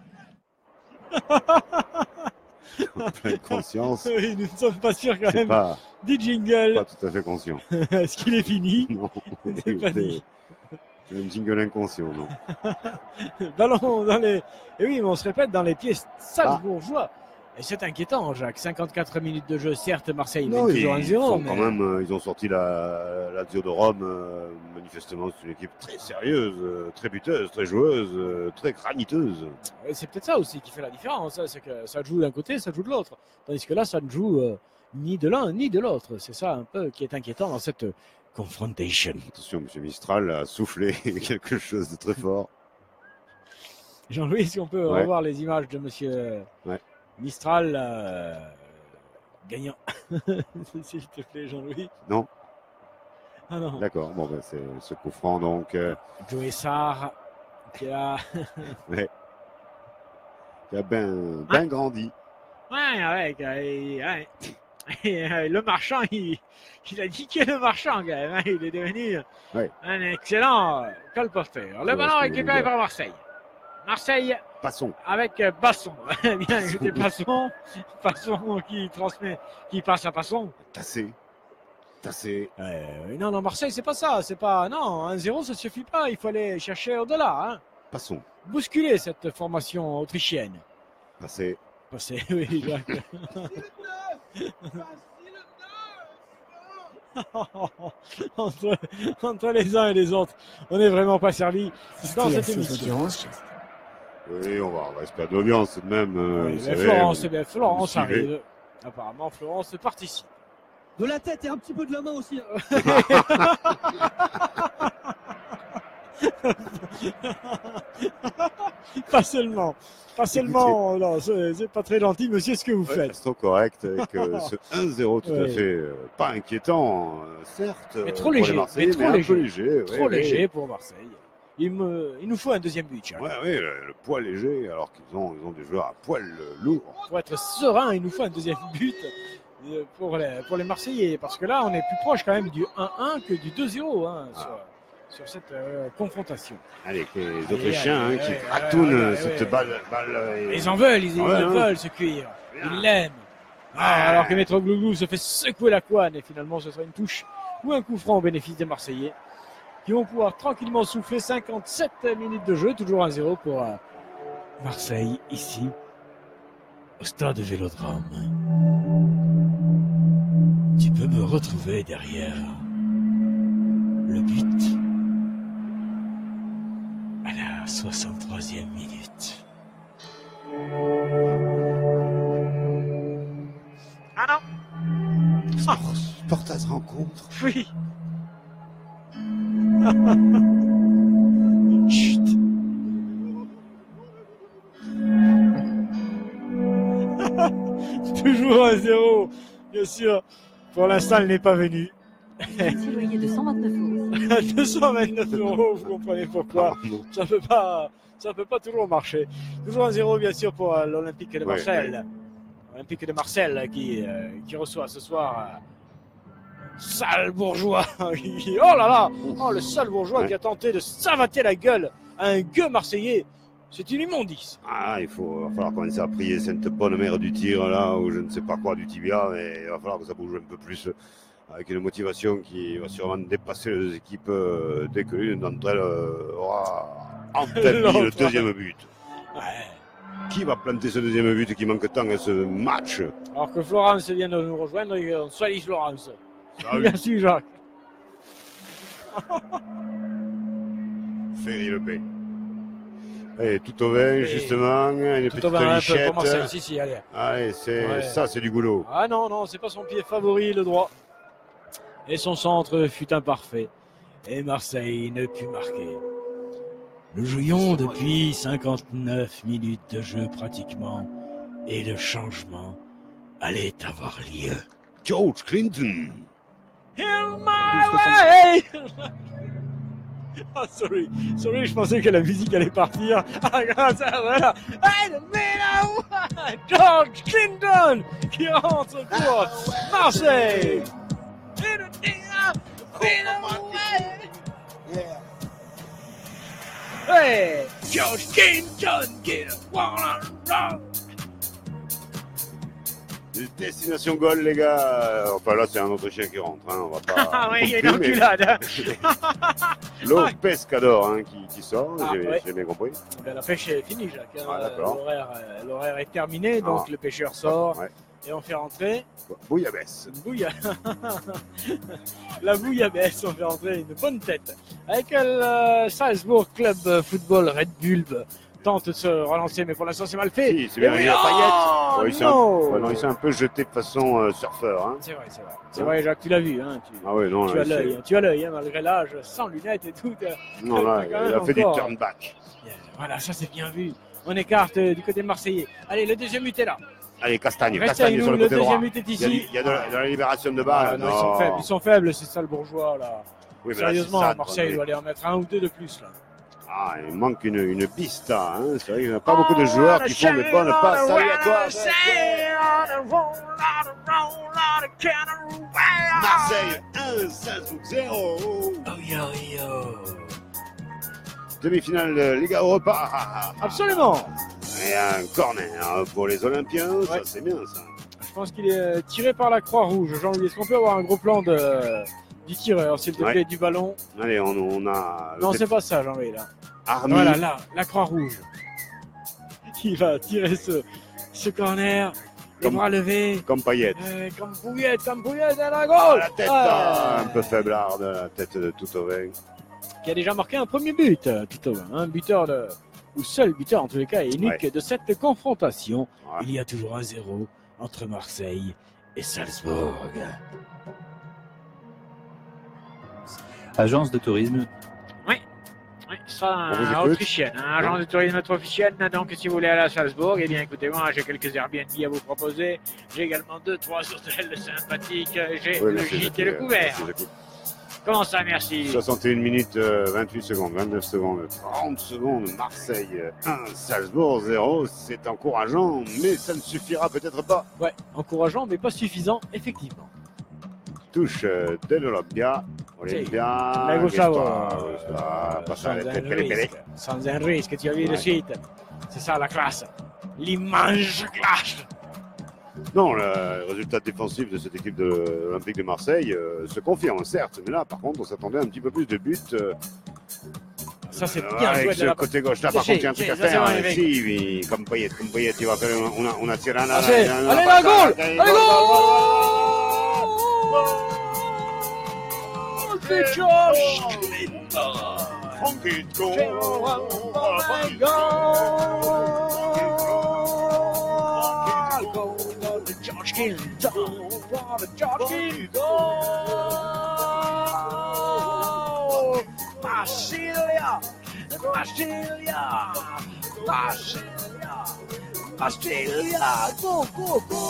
En pleine conscience. Oui, nous ne sommes pas sûrs quand même. Pas, du jingle. Pas tout à fait conscient. Est-ce qu'il est fini? Non. C'est pas dit. C'est un jingle inconscient, non. Ballon dans les. Et oui, mais on se répète dans les pieds salzbourgeois. Et c'est inquiétant, Jacques. cinquante-quatre minutes de jeu, certes, Marseille non, mène toujours un zéro. Mais... Quand même, euh, ils ont sorti la Lazio de Rome. Euh, manifestement, c'est une équipe très sérieuse, euh, très buteuse, très joueuse, euh, très graniteuse. Et c'est peut-être ça aussi qui fait la différence. Hein, c'est que ça joue d'un côté, ça joue de l'autre. Tandis que là, ça ne joue euh, ni de l'un ni de l'autre. C'est ça un peu qui est inquiétant dans cette confrontation. Attention, M. Mistral a soufflé quelque chose de très fort. Jean-Louis, si on peut ouais. revoir les images de M. Ouais. Mistral euh, gagnant. S'il te plaît, Jean-Louis. Non. Ah non. D'accord, bon, ben, c'est ce coup franc donc. Euh... Joey Sarr qui a. ouais. Qui a bien ben grandi. Ouais, ouais, ouais. ouais. Et, euh, le marchand, il, il a niqué le marchand quand même. Hein. Il est devenu ouais. un excellent colporteur. Le ballon récupéré par Marseille. Marseille. Passons. Avec Basson. Bien, écoutez, Basson. Basson qui transmet, qui passe à Basson. Tassé. Tassé. Euh, non, non, Marseille, c'est pas ça. C'est pas. Non, un zéro, ça suffit pas. Il faut aller chercher au-delà. Hein. Passons. Bousculer cette formation autrichienne. Passé. Passé, oui, Jacques. entre, entre les uns et les autres, on n'est vraiment pas servi dans cette émission. Oui, on va, on va espérer de l'audience tout de même. Euh, oui, savez, Florence, bien, Florence arrive. Apparemment, Florence participe. De la tête et un petit peu de la main aussi. Pas seulement. Pas seulement. Non, c'est pas très gentil, monsieur, ce que vous ouais, faites. C'est correct avec euh, ce un zéro tout ouais. à fait euh, pas inquiétant, euh, certes. Mais trop léger. Mais, mais trop mais léger. Un peu léger. Trop ouais, léger ouais. pour Marseille. Il, me, il nous faut un deuxième but. Oui, ouais, le, le poids léger, alors qu'ils ont, ils ont des joueurs à poil lourd. Pour être serein, il nous faut un deuxième but pour les, pour les Marseillais. Parce que là, on est plus proche quand même du un un que du deux zéro hein, ah. sur, sur cette euh, confrontation. Allez, les Autrichiens hein, qui ratounent cette ouais. balle. balle euh, ils en veulent, ils, ouais, ils hein. veulent ce cuir. Ils l'aiment. Ah, alors que Maître Glouglou se fait secouer la couenne et finalement ce sera une touche ou un coup franc au bénéfice des Marseillais qui vont pouvoir tranquillement souffler. Cinquante-sept minutes de jeu, toujours un zéro pour euh, Marseille ici au stade Vélodrome. Tu peux me retrouver derrière le but à la soixante-troisième minute. Ah non! Oh, Sportaz rencontre. Oui. Chut. Toujours un zéro, bien sûr. Pour l'instant, elle n'est pas venue. Petit loyer de cent vingt-neuf euros. deux cent vingt-neuf euros, vous comprenez pourquoi. Ça peut pas, ça peut pas toujours marcher. Toujours un zéro, bien sûr, pour euh, l'Olympique de Marseille. Ouais, ouais. Olympique de Marseille qui, euh, qui reçoit ce soir euh, sale bourgeois. Oh là là, oh, le sale bourgeois ouais. qui a tenté de savater la gueule à un gueux marseillais. C'est une immondice. Ah, il faut, va falloir commencer à prier cette bonne mère du tir là, ou je ne sais pas quoi du tibia, mais il va falloir que ça bouge un peu plus avec une motivation qui va sûrement dépasser les deux équipes euh, dès que l'une d'entre elles euh, aura enfin mis le deuxième but. Ouais. Qui va planter ce deuxième but qui manque tant à ce match? Alors que Florence vient de nous rejoindre, on salue Florence. Salut. Merci Jacques. Ferry Le Pen. Et tout au vin, justement, une tout petite au vin, lichette. un peu, Marseille, si, si, allez. Allez, c'est, Ouais. ça, c'est du goulot. Ah non, non, c'est pas son pied favori, le droit. Et son centre fut imparfait. Et Marseille ne put marquer. Nous jouions depuis cinquante-neuf minutes de jeu pratiquement. Et le changement allait avoir lieu. George Clinton. Heal my way! Ah, sorry, sorry, je pensais que la musique allait partir. Ah, grâce à voilà. Hey, George Clinton qui rentre pour Marseille. Hey, George Clinton qui run. Destination goal, les gars. Enfin, là, c'est un autre chien qui rentre. Hein. On va pas. Ah oui, il y a une non plus, mais- enculade. L'eau Pescador hein, qui, qui sort, Ah, j'ai, ouais. j'ai bien compris. Ben, la pêche est finie, Jacques. hein. Ah, d'accord. L'horaire, euh, l'horaire est terminé, donc Ah. le pêcheur sort Ouais. et on fait rentrer. Bouillabaisse. Bouilla... La bouillabaisse, on fait rentrer une bonne tête. Avec le Salzbourg Club Football Red Bull tente de se relancer, mais pour l'instant c'est mal fait. Si, c'est bien Et oui, arrivé à Payet. oh, Ouais, il s'est un- non. ouais, non, il s'est un peu jeté de façon euh, surfeur. Hein. C'est vrai, c'est vrai. C'est vrai, Jacques, tu l'as vu. Hein, tu... Ah ouais, non, tu là, as c'est- l'œil, hein, tu as l'œil, hein, malgré l'âge, sans lunettes et tout. t'as- Non, là, t'as quand il même a fait du encore- turn back. Voilà, ça c'est bien vu. On écarte euh, du côté marseillais. Allez, le deuxième but est là. Allez, Castagne, Restez Castagne avec nous, sur le le côté droit. deuxième but est Il y a, du- ici. il y a de, la, de la libération de balle. Ah, non, ils sont faibles, ils sont faibles, c'est ça le bourgeois là. Oui, mais là, Sérieusement, c'est ça, Marseille mais- doit aller en mettre un ou deux de plus là. Ah, il manque une, une pista. Hein. C'est vrai qu'il n'y a pas beaucoup de joueurs qui font des bonnes passes. Salut à toi. Marseille un, Salzbourg zéro. Oh yo yo. Demi-finale de Liga Europa. Absolument. Et un corner pour les Olympiens. Ça, c'est bien ça. Je pense qu'il est euh, tiré par la Croix-Rouge. Jean-Louis, est-ce qu'on peut avoir un gros plan de, du tireur, s'il te Ouais. plaît, du ballon? Allez, on, on a. Non, c'est pas ça, Jean-Louis, là. Army. Voilà, là, la Croix-Rouge. Il va tirer ce, ce corner. Les Comme- bras levés. Comme Payet. Euh, comme Pouillette, comme Pouillette à la goal. La tête Ah. ah, un peu faiblarde, la tête de Toutovin. Qui a déjà marqué un premier but, euh, Tito. Un buteur, de, ou seul buteur en tous les cas, et unique Ouais. de cette confrontation. Ouais. Il y a toujours un zéro entre Marseille et Salzbourg. Agence de tourisme. Oui, oui, ça, On vous euh, écoute. autrichienne, hein, agence de tourisme autrichienne. Donc, si vous voulez aller à Salzbourg, eh bien, écoutez, moi, j'ai quelques Airbnb à vous proposer. J'ai également deux, trois hôtels sympathiques. J'ai Oui, le merci, gîte et le j'écoute, couvert. merci, j'écoute. Comment ça, merci? soixante et une minutes, euh, vingt-huit secondes, vingt-neuf secondes, trente secondes, Marseille euh, un, Salzbourg zéro, c'est encourageant, mais ça ne suffira peut-être pas. Ouais, encourageant, mais pas suffisant, effectivement. Touche euh, dell'Olympia, Olympia, La Gustavo, Gustavo, passa sans la tête, un pele, pele. risque, sans un risque, tu as vu Ouais. le site. C'est ça la classe, l'immense classe. Non, le résultat défensif de cette équipe de l'Olympique de Marseille euh, se confirme, certes, mais là, par contre, on s'attendait à un petit peu plus de buts. euh, Ça c'est euh, bien avec joué ce de la côté gauche là, par J'ai- contre, il y a un truc j'ai- à ça, c'est faire. vrai, hein. avec- Si, oui, comme Payet, comme Payet, il va faire une, una, una tirana. Ah, c'est- una- una allez, la passata, goal, allez, allez, goal, goal, c'est George Clinton. Frankie Oh my God. Goal de George Clinton. Goal de George Clinton. Marsilia. Marsilia. Marsilia. Marsilia. Go, go, go.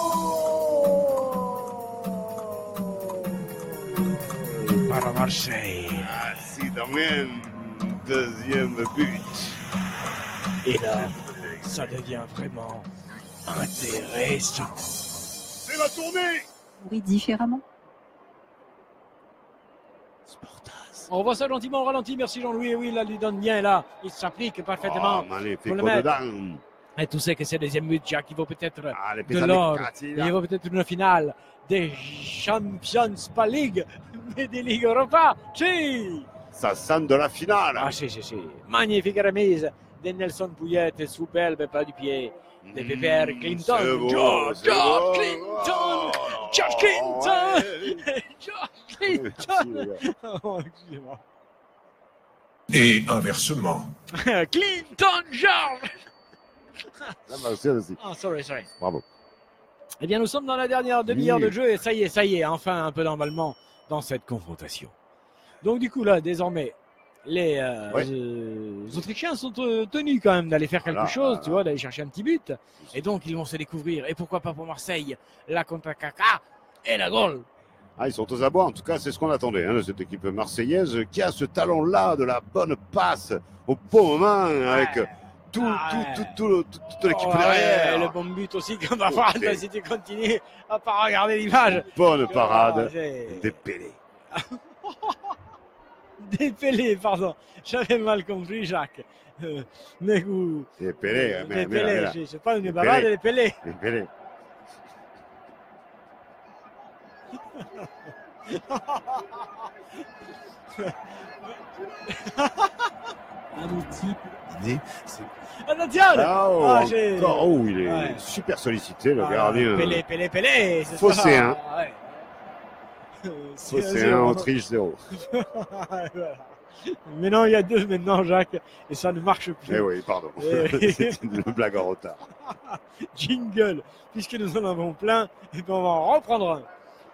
Para Marseille. Ah, si, también, deuxième but. Et là, ça devient vraiment intéressant. C'est la tournée. Oui, différemment. On voit ça gentiment au ralenti, merci Jean-Louis. Oui, là, il lui donne bien, là. Il s'applique parfaitement. Oh, magnifique, Pour le coup de mettre. dame. Et tu sais que c'est le deuxième but, Jacques, il vaut peut-être Ah, les de pétales l'or. éclatés, Il là. vaut peut-être une finale des Champions, pas League, mais des Ligues Europa. Si! Ça sent de la finale. Ah, si, si, si. Magnifique remise de Nelson Pouillet, superbe pas du pied. De Pépère Clinton. C'est beau, George, c'est George beau. Clinton. Oh, George Clinton. George Clinton. Oh, excusez-moi. Et inversement. Clinton George. La Marseillaise aussi. Ah, sorry, sorry. Bravo. Eh bien, nous sommes dans la dernière demi-heure Oui. de jeu et ça y est, ça y est, enfin un peu d'emballement dans cette confrontation. Donc du coup là, désormais, les, euh, Ouais. euh, les Autrichiens sont euh, tenus quand même d'aller faire quelque Voilà, chose, voilà. tu vois, d'aller chercher un petit but. Et donc ils vont se découvrir. Et pourquoi pas pour Marseille, la contre-caca et la goal. Ah, ils sont aux abois. En tout cas, c'est ce qu'on attendait hein, de cette équipe marseillaise qui a ce talent-là de la bonne passe au bon moment avec tout, Ah, tout, ouais. tout, tout le- toute, toute l'équipe Oh, ouais, derrière. et le bon but aussi qu'on va voir Ok. si tu continues à pas regarder l'image. Bonne Ah, parade c'est- des Pélé. Des Pélé, pardon. J'avais mal compris, Jacques. Euh, mais vous. Des Pélé, Des mais, mais, Pélé, là, je sais pas une balade, Pélé. des Pélé. Des Pélé. Un outil. L'idée, c'est Attention. Ah, oh, Ah, j'ai- encore. Oh, il est Ouais. super sollicité, le Ah, gardien. Pélé, Pélé, Pélé. c'est Faussé ça. un. Ouais. C'est C'est zéro. un Autriche zéro. Voilà. Mais non, il y a deux maintenant, Jacques, et ça ne marche plus. Eh oui, pardon. Eh oui. C'est une blague en retard. Jingle, puisque nous en avons plein, et puis on va en reprendre un.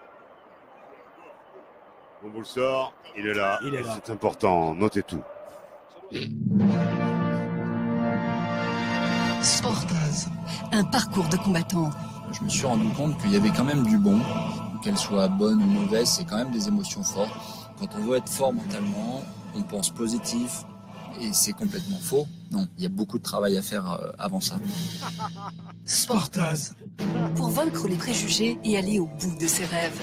On vous le sort, il est là. Il est et là. C'est important, notez tout. Sportaz, un parcours de combattant. Je me suis rendu compte qu'il y avait quand même du bon, qu'elle soit bonne ou mauvaise, c'est quand même des émotions fortes. Quand on veut être fort mentalement, on pense positif et c'est complètement faux. Non, il y a beaucoup de travail à faire euh, avant ça. Sportaz, pour vaincre les préjugés et aller au bout de ses rêves.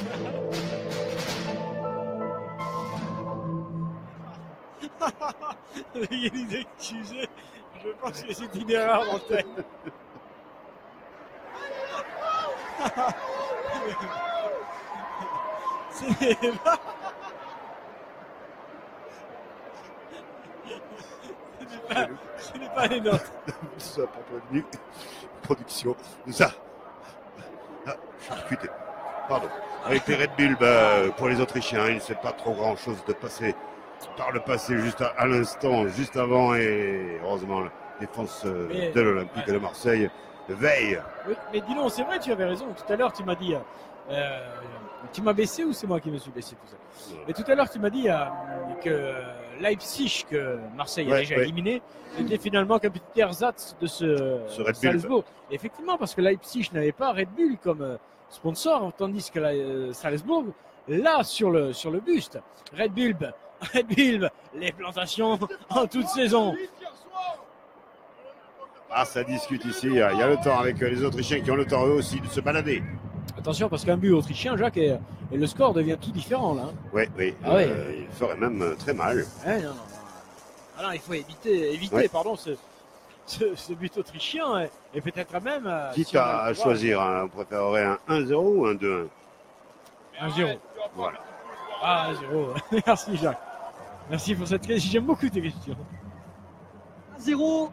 Veuillez nous excuser, je pense que c'est une erreur d'antenne. Ce n'est pas... Ce n'est pas, ce n'est pas les nôtres. Ça n'a pas prévenu. Production. Ça. Ah, je suis discuté. Pardon. Avec les Red Bull, bah, pour les Autrichiens, il ne sait pas trop grand chose de passer par le passé juste à, à l'instant, juste avant, et heureusement, la défense euh, Mais- de l'Olympique de Marseille veille. Oui, mais dis donc, c'est vrai, tu avais raison. Tout à l'heure, tu m'as dit. Euh, tu m'as baissé ou c'est moi qui me suis baissé tout ça? Mais tout à l'heure, tu m'as dit euh, que Leipzig, que Marseille a Ouais, déjà ouais. éliminé, était finalement qu'un petit ersatz de ce, Ce Red Bull. Salzbourg. Et effectivement, parce que Leipzig n'avait pas Red Bull comme euh, sponsor, tandis que la, euh, Salzbourg l'a sur le, sur le buste. Red Bull, Red Bull, les plantations en toute saison. Ah, ça discute ici. Il y a il y a le temps avec euh, les Autrichiens qui ont le temps eux aussi de se balader. Attention, parce qu'un but autrichien, Jacques, et, et le score devient tout différent là. hein. Oui, oui. Ah ouais. euh, il ferait même euh, très mal. Eh, non, non, non. Ah non, il faut éviter, éviter Ouais. pardon, ce, ce, ce but autrichien et, et peut-être même. euh, Quitte si on a à le droit, choisir, hein, on préférerait un un zéro ou un deux un. un zéro. Voilà. Ah, un zéro. Merci Jacques. Merci pour cette question. J'aime beaucoup tes questions. un zéro.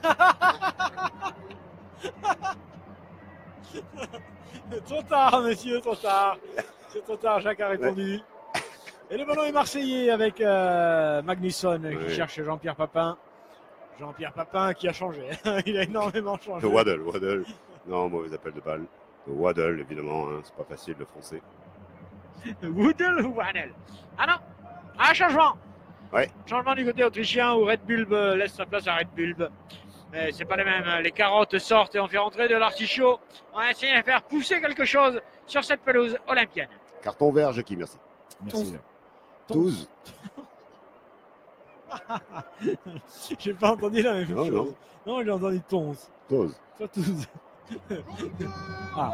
Trop tard, monsieur, trop tard. C'est trop tard, Jacques a répondu. Et le ballon est marseillais avec euh, Magnusson qui Oui. cherche Jean-Pierre Papin. Jean-Pierre Papin qui a changé. Il a énormément changé. Le Waddle, Waddle. Non, mauvais appel de balle. Le Waddle, évidemment, hein, c'est pas facile le français. Woodle ou Waddle? Ah non. Ah, changement. Ouais. Changement du côté autrichien où Red Bull euh, laisse sa place à Red Bull. Mais c'est pas les mêmes. Les carottes sortent et on fait rentrer de l'artichaut. On va essayer de faire pousser quelque chose sur cette pelouse olympienne. Carton vert, Jackie, merci. Merci. douze. J'ai pas entendu la même Non, chose. non. Non, j'ai entendu tonze. douze. Pas douze. Ah.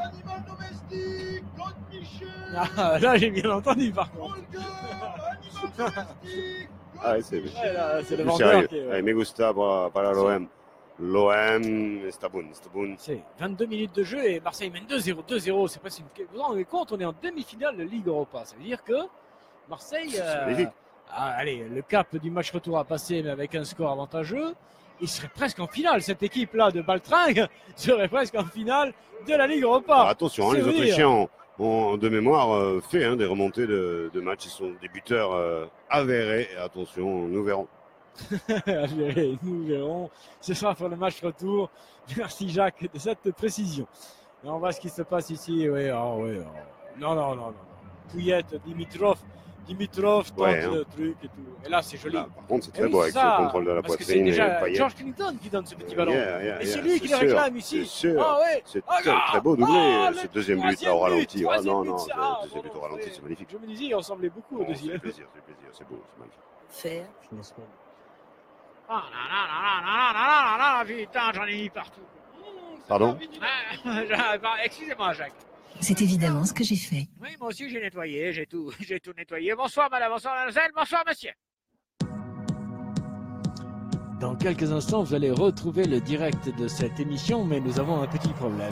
Ah, là, j'ai bien entendu par contre. Ah, ouais, c'est Ouais, là, c'est le plus vendeur sérieux. qui est- ouais. Allez, me gusta para, para l'O M. L'O M, está bon, está bon. C'est vingt-deux minutes de jeu et Marseille mène deux zéro. deux zéro, c'est presque une... Vous vous rendez compte, on est en demi-finale de Ligue Europa. Ça veut dire que Marseille C'est euh, magnifique. ah, allez, le cap du match retour à passer, mais avec un score avantageux, il serait presque en finale. Cette équipe-là de Baltringue serait presque en finale de la Ligue Europa. Alors, attention, hein, les Autrichiens ont, ont de mémoire euh, fait hein, des remontées de, de match. Ils sont des buteurs euh, avérés. Et attention, nous verrons. Avérés, nous verrons. Ce sera pour le match retour. Merci Jacques de cette précision. Et on voit ce qui se passe ici. Oui, oh, oui, oh. Non, non, non, non. Pouillette, Dimitrov. Dimitrov tente Ouais, hein. le truc et tout. Et là, c'est joli. Là, par contre, c'est Et très oui, beau c'est avec ça, ce contrôle de la parce que poitrine. c'est déjà et Payet. George Clinton qui donne ce petit ballon. Yeah, yeah, et yeah, c'est lui qui le sûr, réclame ici. C'est sûr. Ah, ouais. C'est Ah, très, très beau doublé. ah, ce le deuxième but là troisième au ralenti. but, Ah troisième non, but, non, c'est- le ah, deuxième but au ralenti, c'est magnifique. Je me disais, il ressemblait beaucoup au Oh, c'est deuxième. plaisir, c'est plaisir, c'est beau, c'est magnifique. Faire. Ah là là là là là là là là, putain, j'en ai mis partout. Pardon? Ah, bah, excusez-moi, Jacques. C'est évidemment ce que j'ai fait. Oui, moi aussi j'ai nettoyé, j'ai tout, j'ai tout nettoyé. Bonsoir madame, bonsoir mademoiselle, bonsoir monsieur. Dans quelques instants, vous allez retrouver le direct de cette émission, mais nous avons un petit problème.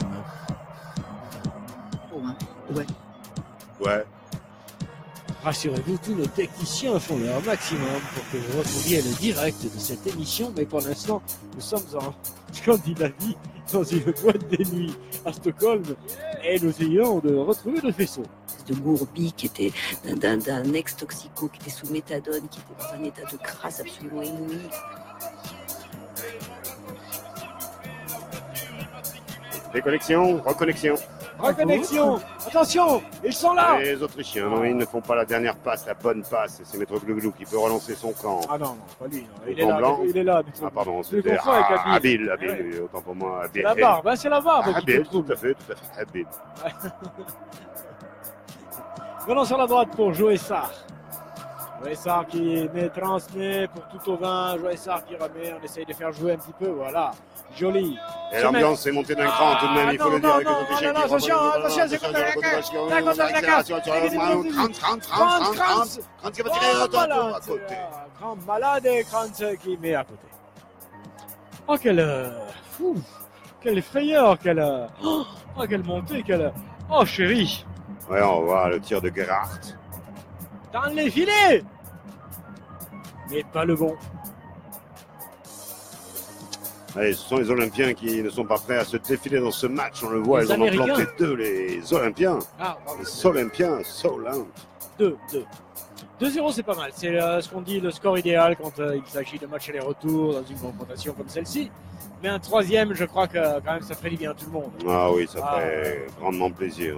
Ouais. Ouais. Rassurez-vous, tous nos techniciens font leur maximum pour que vous retrouviez le direct de cette émission, mais pour l'instant, nous sommes en Scandinavie, dans une boîte de nuit à Stockholm, et nous essayons de retrouver le faisceau. De Gourbi qui était d'un, d'un ex-toxico qui était sous méthadone, qui était dans un état de crasse absolument inouï. Déconnexion, reconnexion. Reconnexion. Attention, ils sont là. Les Autrichiens, non, ils ne font pas la dernière passe, la bonne passe. C'est Maître Glouglou qui peut relancer son camp. Ah non, non, pas lui. Non. Il, Le est camp là, blanc. il est là. Ah pardon, Je le c'était confonds avec ah, Habib. Habib, Habib, Ouais. oui, autant pour moi. Habib. C'est la barbe, hein, c'est la barbe qui Habib, te trouble. tout à fait, tout à fait, Habib. Venons sur la droite pour Joël Sarr. Joël Sarr qui met, transmet pour tout au vin. Joël Sarr qui remet, on essaye de faire jouer un petit peu, voilà. Joli. Et l'ambiance est montée d'un cran tout de même, il faut non, le dire non, avec les non, Autrichiens. non, qui attention, remontent, attention, c'est contre la casse. La contre la casse. Accélération sur le ballon, trente, trente, trente, trente, trente qui va tirer Oh, autour malade, à côté. Grand malade et Krantz qui met à côté. Oh, quelle, euh, fou, quelle frayeur, quelle, euh, oh, quelle montée, quelle, oh, chérie. Ouais, on va voir le tir de Gerhardt. Dans les filets. Mais pas le bon. Allez, ce sont les Olympiens qui ne sont pas prêts à se défiler dans ce match. On le voit, Les ils en ont Américains. planté deux, les Olympiens. Ah, pardon. Les Olympiens, Solent. deux deux. deux zéro, c'est pas mal. C'est euh, ce qu'on dit le score idéal quand euh, il s'agit de matchs aller-retour dans une confrontation comme celle-ci. Mais un troisième, je crois que quand même ça ferait du bien à tout le monde. Ah oui, ça Ah, ferait grandement plaisir.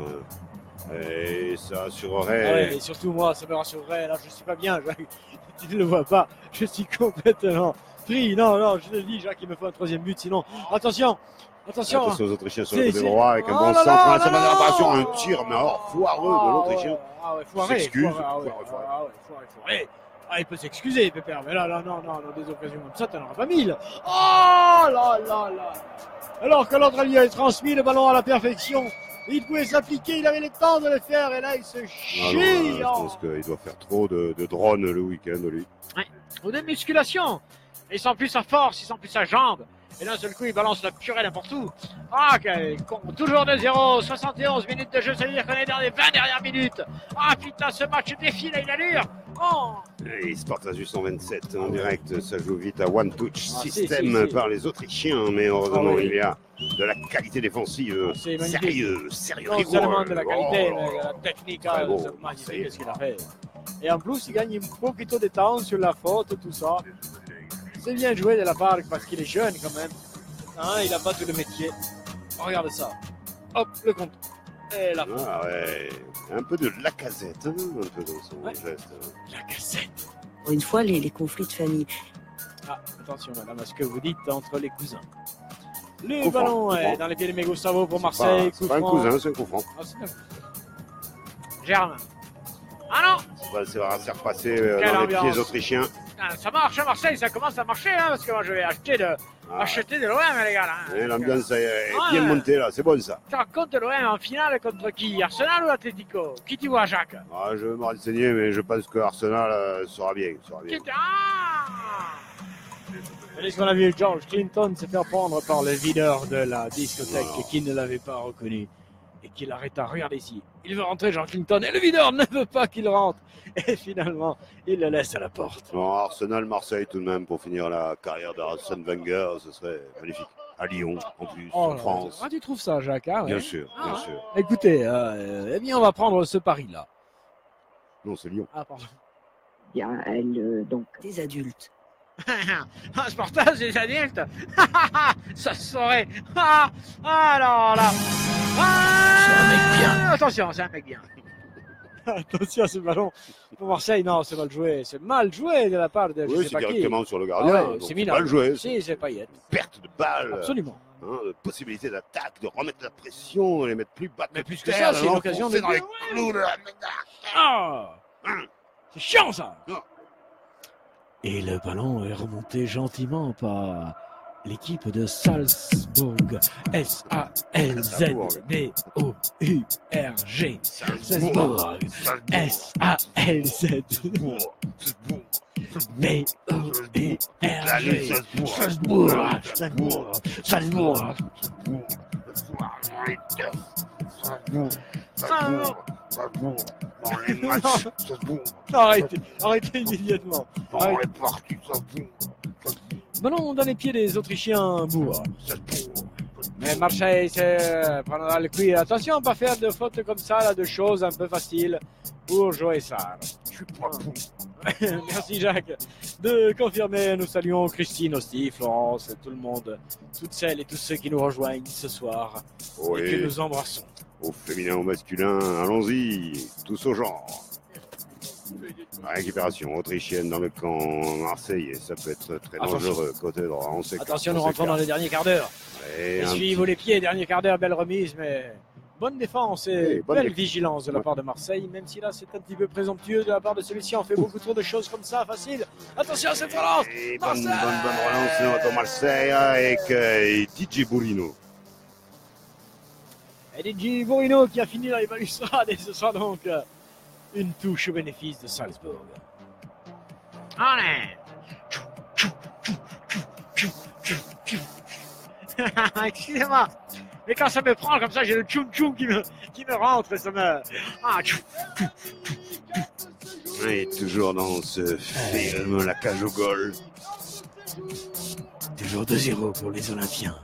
Et ça assurerait. Ah ouais, et surtout moi, ça me rassurerait. Là, je suis pas bien. Je... Tu ne le vois pas. Je suis complètement pris. Non, non, je te le dis, Jacques, il me faut un troisième but. Sinon, attention, attention. Attention aux Autrichiens sur le C'est- côté c'est- droit avec un Oh bon là centre. là, La là semaine de là réparation, là. un tir, mais alors foireux de l'Autrichien. Ah ouais, foiré. S'excuse. foiré, Ah ouais, Foiré, foiré. ah ouais, foiré, foiré. Ah, il peut s'excuser, Pépère. Mais là, là, non, non, non, des occasions comme ça, t'en auras pas mille. Oh là là là. Alors que l'autre lui a transmis le ballon à la perfection. Il pouvait s'appliquer, il avait le temps de le faire, et là, il se Ah non, chie. je pense qu'il doit faire trop de, de drones le week-end, lui. Ouais. Ou de musculation. Il sent plus sa force, il sent plus sa jambe. Et d'un seul coup, il balance la purée n'importe où. Ah, quel con. Toujours deux zéro, soixante et onze minutes de jeu, ça veut dire qu'on est dans les vingt dernières minutes. Ah putain, ce match défile à une allure. Oh. Et Spartak cent vingt-sept en direct, ça joue vite à One Touch Ah, si, System si, si. par les Autrichiens, mais heureusement Ah oui. il y a de la qualité défensive, C'est magnifique. sérieux, sérieux. Non rigoureux. seulement de la qualité, Oh, mais de la technique, très ah, beau. c'est magnifique ce qu'il a fait. Et en plus, il gagne un poquito de temps sur la faute, tout ça. C'est bien joué de la part parce qu'il est jeune quand même. Hein, il n'a pas tout le métier. Regarde ça. Hop, le compte. Et la faute. Ah ouais, un peu de Lacazette, hein, un peu dans son Ouais. geste. La cassette. Une fois, les, les conflits de famille. Ah, attention madame à ce que vous dites entre les cousins. Le Coup franc, ballon coup est franc. dans les pieds de Mégustavo pour C'est Marseille. pas- C'est pas un franc. cousin, c'est un coup franc. Ah, c'est un- Germain. Ah non. Ça va- ça va se repasser euh, Quelle dans les ambiance. pieds autrichiens. Ah, ça marche à Marseille, ça commence à marcher, hein, parce que moi je vais acheter de, Ah. acheter de l'O M, les gars. Là, hein. Et l'ambiance est est Ah, bien ouais. montée là, c'est bon ça. Tu racontes l'O M en finale contre qui? Arsenal ou Atlético? Qui tu vois, Jacques? Ah, je vais me renseigner, mais je pense que Arsenal euh, sera bien. Sera bien. Qui- Ah! Est-ce qu'on a vu George Clinton se faire prendre par le videur de la discothèque Oh. qui ne l'avait pas reconnu? et qu'il arrêta. Regardez ici. Il veut rentrer, Jean Clinton, et le videur ne veut pas qu'il rentre. Et finalement, il le laisse à la porte. Bon, Arsenal, Marseille tout de même pour finir la carrière d'Arsène Wenger, ce serait magnifique. À Lyon, en plus, Oh en là, France. ah, tu trouves ça, Jacques, hein, Bien ouais. sûr, Ah, bien ouais. sûr. Écoutez, euh, eh bien, on va prendre ce pari-là. Non, c'est Lyon. Ah, pardon. Bien, elle, euh, donc, des adultes. Un sportage des adultes. Ça se saurait. Ah, alors là. Ah, C'est un mec bien. Attention, c'est un mec bien. Attention à ce ballon. Pour Marseille, non, c'est mal joué. C'est mal joué de la part de je Oui, sais c'est pas qui. directement sur le gardien. Ah ouais, donc c'est c'est minable. mal joué. Si, c'est Payet. Perte de balle. Absolument. Hein, de possibilité d'attaque, de remettre de la pression, de les mettre plus bas. Mais plus que ça, c'est une occasion de dans les but. clous de la... Ah, c'est chiant ça. Non. Et le ballon est remonté gentiment par l'équipe de Salzbourg. S A L Z B O U R G. Salzbourg. S A L Z B O U R G. Salzbourg. Salzbourg. Salzbourg. Arrêtez, arrêtez immédiatement. Arrêtez. Ballon dans les pieds des Autrichiens bourgs. Mais Marseille c'est prendra le cuir. Attention, pas faire de fautes comme ça, là, de choses un peu faciles pour Joël Sarr. Merci Jacques de confirmer. Nous saluons Christine aussi, Florence, tout le monde, toutes celles et tous ceux qui nous rejoignent ce soir Oui. et que nous embrassons. Au féminin, au masculin, allons-y, tous au genre. Récupération autrichienne dans le camp marseillais, ça peut être très Attention. dangereux. Côté droit, on s'écarte. Attention, on nous rentrons s'écarte. dans le dernier quart d'heure. Et un Suivez les pieds, dernier quart d'heure, belle remise, mais bonne défense et Oui, bonne belle défense. vigilance de la Ouais. part de Marseille, même si là c'est un petit peu présomptueux de la part de celui-ci. On fait beaucoup trop de choses comme ça, facile. Attention à cette relance. Et bonne, bonne, bonne relance de notre Marseille avec euh, Didier Bourino. Et Didier Bourino qui a fini dans les balustrades et ce sera donc euh, une touche au bénéfice de Salzbourg. Allez. Excusez-moi, mais quand ça me prend comme ça, j'ai le tchoum tchoum qui me, qui me rentre et ça me... Ah, tchoum. Et toujours dans ce film, la cage au goal. Toujours deux zéro pour les Olympiens.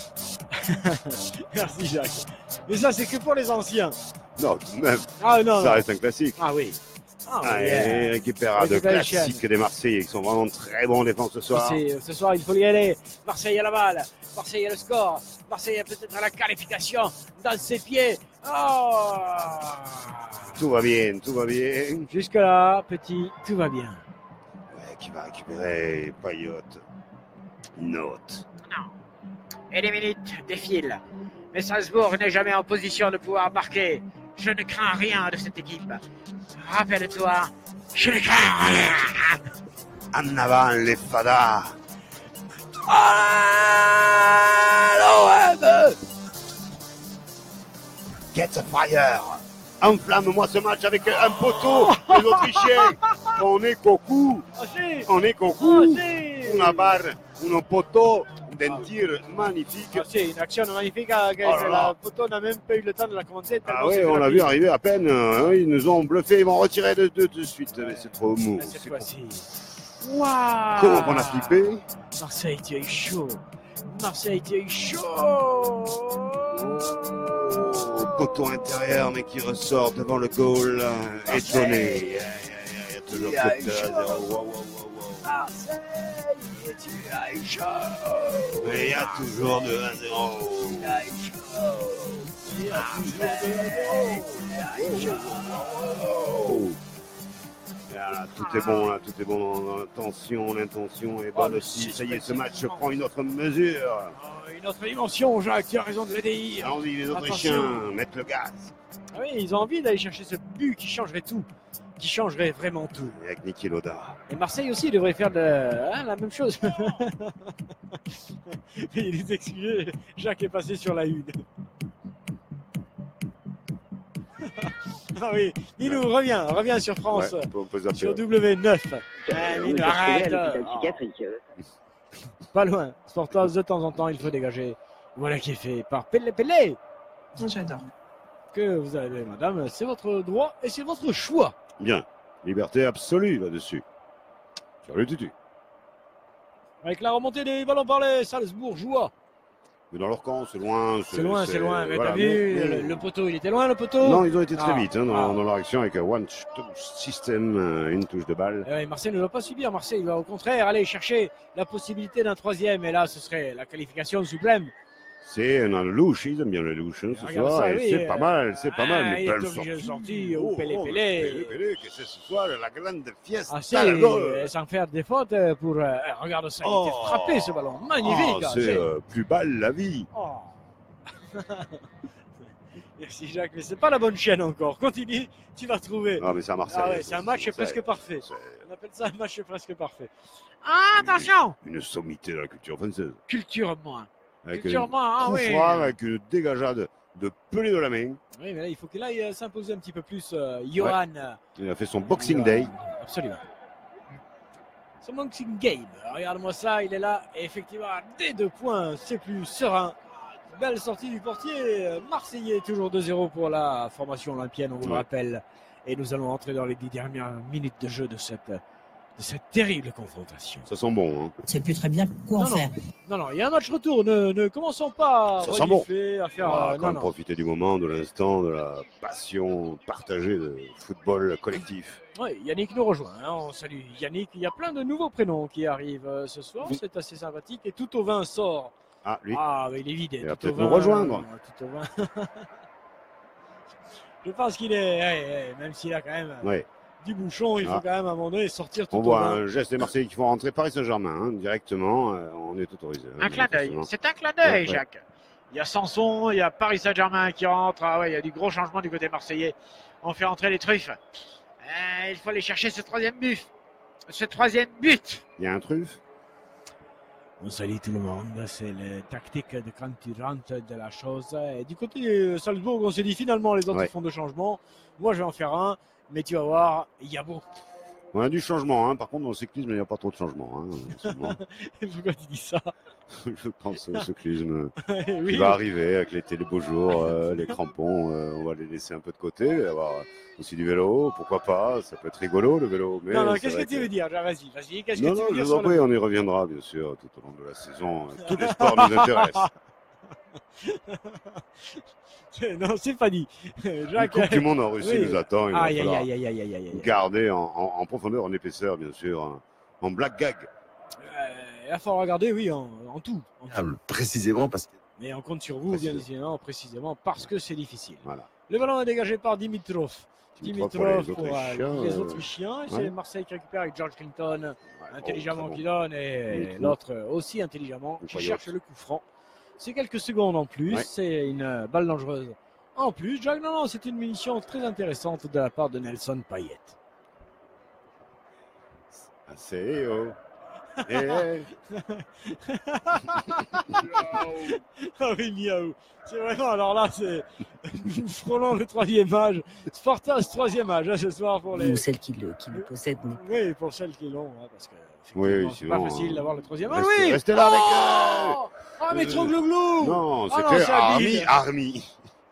Merci Jacques. Mais ça c'est que pour les anciens. Non, tout de même, Ah non, ça non. reste un classique. Ah oui. Ah, oui, Allez, yeah. récupérade Récupération. classique des Marseillais qui sont vraiment très bons en défense ce soir. C'est- Ce soir, il faut y aller. Marseille a la balle. Marseille a le score. Marseille a peut-être la qualification dans ses pieds. Oh. Tout va bien, tout va bien. Jusque-là, petit, tout va bien. Ouais, qui va récupérer Payot. Note. Non. Et les minutes défilent. Mais Salzbourg n'est jamais en position de pouvoir marquer. Je ne crains rien de cette équipe. Rappelle-toi, je ne crains rien. En avant les fadas. l'O M. Get the fire. Enflamme-moi ce match avec un poteau. Les Autrichiens. On est cocu. Ah, si. On est cocu. Ah, si. Una barre, un poteau d'un tir magnifique. Ah, c'est une action magnifique. hein, que Oh là là. la photo n'a même pas eu le temps de la commenter. Ah tellement oui, c'est on l'a rapide. vu arriver à peine. hein, Ils nous ont bluffé. Ils vont retirer de, de, de suite. Mais c'est trop mou. Cette c'est fois-ci. Waouh. Comment on a flippé. Marseille, tu as eu chaud. Marseille, tu as eu chaud. Au poteau intérieur, mais qui ressort devant le goal. euh, Étonné. Il y a- il y a- il y a toujours Il y a cette, eu euh, chaud. zéro. Wow, wow, wow, wow. Marseille, tu as eu chaud. Mais il y a toujours de un zéro. Tu as eu chaud. Il y a toujours de un zéro. Tu as eu chaud. Et là, tout est bon, là, tout est bon dans l'intention, l'intention est bonne aussi. Ça y est, ce match prend une autre mesure. Oh, une autre dimension, Jacques, tu as raison de le dire. Allons-y, les Autrichiens, Attention. mettre le gaz. Ah oui, ils ont envie d'aller chercher ce but qui changerait tout. Qui changerait vraiment tout. Et avec Niki Loda. Et Marseille aussi devrait faire de, hein, la même chose. Il est excusé, Jacques est passé sur la une. Ah oui, Nilou, reviens, reviens sur France, Ouais, on peut zapper. sur W neuf. Ah, Nilou, arrête. Pas loin, Sportas de temps en temps, il faut dégager. Voilà qui est fait par Pelé Pelé. J'adore. que vous avez, madame. C'est votre droit et c'est votre choix. Bien. Liberté absolue là-dessus. Sur le tutu. Avec la remontée des ballons par les Salzbourgeois. Mais dans leur camp, c'est loin. C'est loin, c'est loin. Mais voilà, t'as vu, mais- mais- le, le poteau, il était loin, le poteau. Non, ils ont été très Ah, vite hein, dans, ah. dans leur action avec un one touch system, euh, une touche de balle. Eh ouais, Marseille ne doit pas subir. Marseille va au contraire aller chercher la possibilité d'un troisième. Et là, ce serait la qualification suprême. C'est un louche, ils aiment bien le louche hein, ce Regarde soir. ça, et oui, c'est euh, pas mal, c'est pas mal. Ah, Mais il est belle obligé de sortie. sortir. Oh, Ou Pelé oh, Pelé. Pelé, Pelé, que c'est ce soir la grande fiesta. Ah si, la goal. euh, sans faire des fautes euh, pour... euh, regarde ça, il Oh. était frappé ce ballon. Magnifique. Oh, hein, c'est c'est- euh, plus balle la vie. Oh. Merci Jacques, mais c'est pas la bonne chaîne encore. Continue, tu vas trouver. Ah, mais c'est à Marseille. Ah ouais, c'est un match C'est- presque parfait. c'est On appelle ça un match presque parfait. Ah, attention. Une sommité de la culture française. Culture moins. Avec Culture un moins, ah coup oui. franc, avec une dégageade de Pelé de la main. Oui, mais là, il faut qu'il aille euh, s'imposer un petit peu plus. Euh, Johan. euh, Il a fait son Boxing Johan. Day. Absolument. Son Boxing Game. Regarde-moi ça, il est là. Et effectivement, dès deux points, c'est plus serein. Belle sortie du portier euh, marseillais, toujours deux zéro pour la formation olympienne, on vous le Ouais. rappelle. Et nous allons entrer dans les dix dernières minutes de jeu de cette, de cette terrible confrontation. Ça sent bon. Hein. C'est plus très bien quoi en Non, non. faire. Non, non, il y a un match retour. Ne, ne commençons pas à Ça sent bon. renifler, à faire. Ah, euh, quand non, même non. profiter du moment, de l'instant, de la passion partagée de football collectif. Oui, Yannick nous rejoint. hein, On salue Yannick. Il y a plein de nouveaux prénoms qui arrivent euh, ce soir. Oui. C'est assez sympathique. Et tout au vin sort. Ah, lui. Ah, mais il est vide. Il va Tout au peut-être nous vin, rejoindre. euh, tout au vin. Je pense qu'il est, ouais, ouais, même s'il a quand même euh, Ouais. du bouchon, il faut Ah. quand même à un moment donné sortir tout On au voit vin. un geste des Marseillais qui font rentrer Paris Saint-Germain hein, directement. euh, on est autorisé. hein, Un clin d'œil. manifestement. C'est un clin d'œil, Ouais, ouais. Jacques. Il y a Sanson, il y a Paris Saint-Germain qui rentre. Ah ouais, il y a du gros changement du côté marseillais. On fait entrer les truffes. Euh, il faut aller chercher ce troisième but. Ce troisième but. Il y a un truffe. On salue tout le monde. C'est la tactique de quand tu rentres de la chose. Et du côté de Salzbourg, on s'est dit finalement les autres Ouais. font de changement. Moi, je vais en faire un. Mais tu vas voir, il y a beaucoup. On a du changement. Hein. Par contre, dans le cyclisme, il n'y a pas trop de changement. Hein, en ce moment. Pourquoi tu dis ça? Je pense au cyclisme Oui. qui va arriver avec l'été, les beaux jours, euh, les crampons. euh, on va les laisser un peu de côté. Il va y avoir aussi du vélo. Pourquoi pas? Ça peut être rigolo le vélo. Mais Non, non, c'est qu'est-ce que vrai tu veux dire? Vas-y, vas-y. Qu'est-ce Non, que tu non, veux je dire vous sur en le- prie, on y reviendra bien sûr tout au long de la saison. Tous les sports nous intéressent. Non, c'est pas dit. Une Coupe du Monde en Russie Oui. nous attend. Il va Aïe, aïe, falloir aïe, aïe, aïe, aïe, aïe. garder en, en- en profondeur, en épaisseur, bien sûr, en, en black gag. Euh, il va falloir regarder, oui, en, en tout. en tout. Précisément parce que. Mais on compte sur vous, bien évidemment, précisément, parce que c'est difficile. Voilà. Le ballon est dégagé par Dimitrov. Dimitrov Dimitrov pour pour, les euh, Autrichiens, les euh, Autrichiens. Et ouais. c'est Marseille qui récupère avec George Clinton, intelligemment oh, très qui bon. donne, et Dimitrov. l'autre aussi intelligemment, qui Incroyable. cherche le coup franc. C'est quelques secondes en plus, Ouais. c'est une euh, balle dangereuse. En plus, Jack, non, non, c'est une munition très intéressante de la part de Nelson Payet. Assez haut. Eh, Ah oui, miaou. C'est vraiment, alors là, c'est nous frôlons le troisième âge. Spartas, troisième âge, hein, ce soir pour les. Ou celle qui le, qui le possède. Mais... Oui, pour celles qui l'ont, hein, parce que Oui, effectivement, c'est sinon, pas facile euh, d'avoir le troisième. Ah restez- oui restez là avec Oh Ah, mais Euh, trop glouglou Non, Ah c'était c'est Army, habile. Army.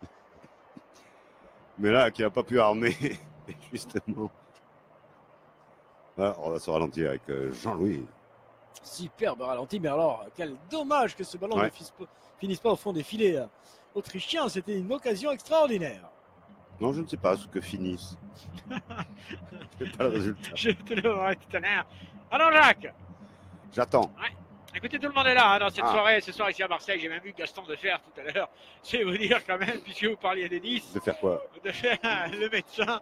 Mais là, qui n'a pas pu armer, justement. Voilà, on va se ralentir avec euh, Jean-Louis. Superbe ralenti, mais alors, quel dommage que ce ballon Ouais. ne finisse pas, finisse pas au fond des filets euh, autrichiens. C'était une occasion extraordinaire. Non, je ne sais pas ce que finissent. Je sais pas le résultat. Je te le dirai tout à l'heure. Alors, Jacques, J'attends. écoutez, tout le monde est là hein, dans cette Ah. soirée. Ce soir, ici à Marseille, j'ai même vu Gaston de Fer tout à l'heure. Je vais vous dire quand même, puisque vous parliez des dix, De faire quoi? de faire le médecin.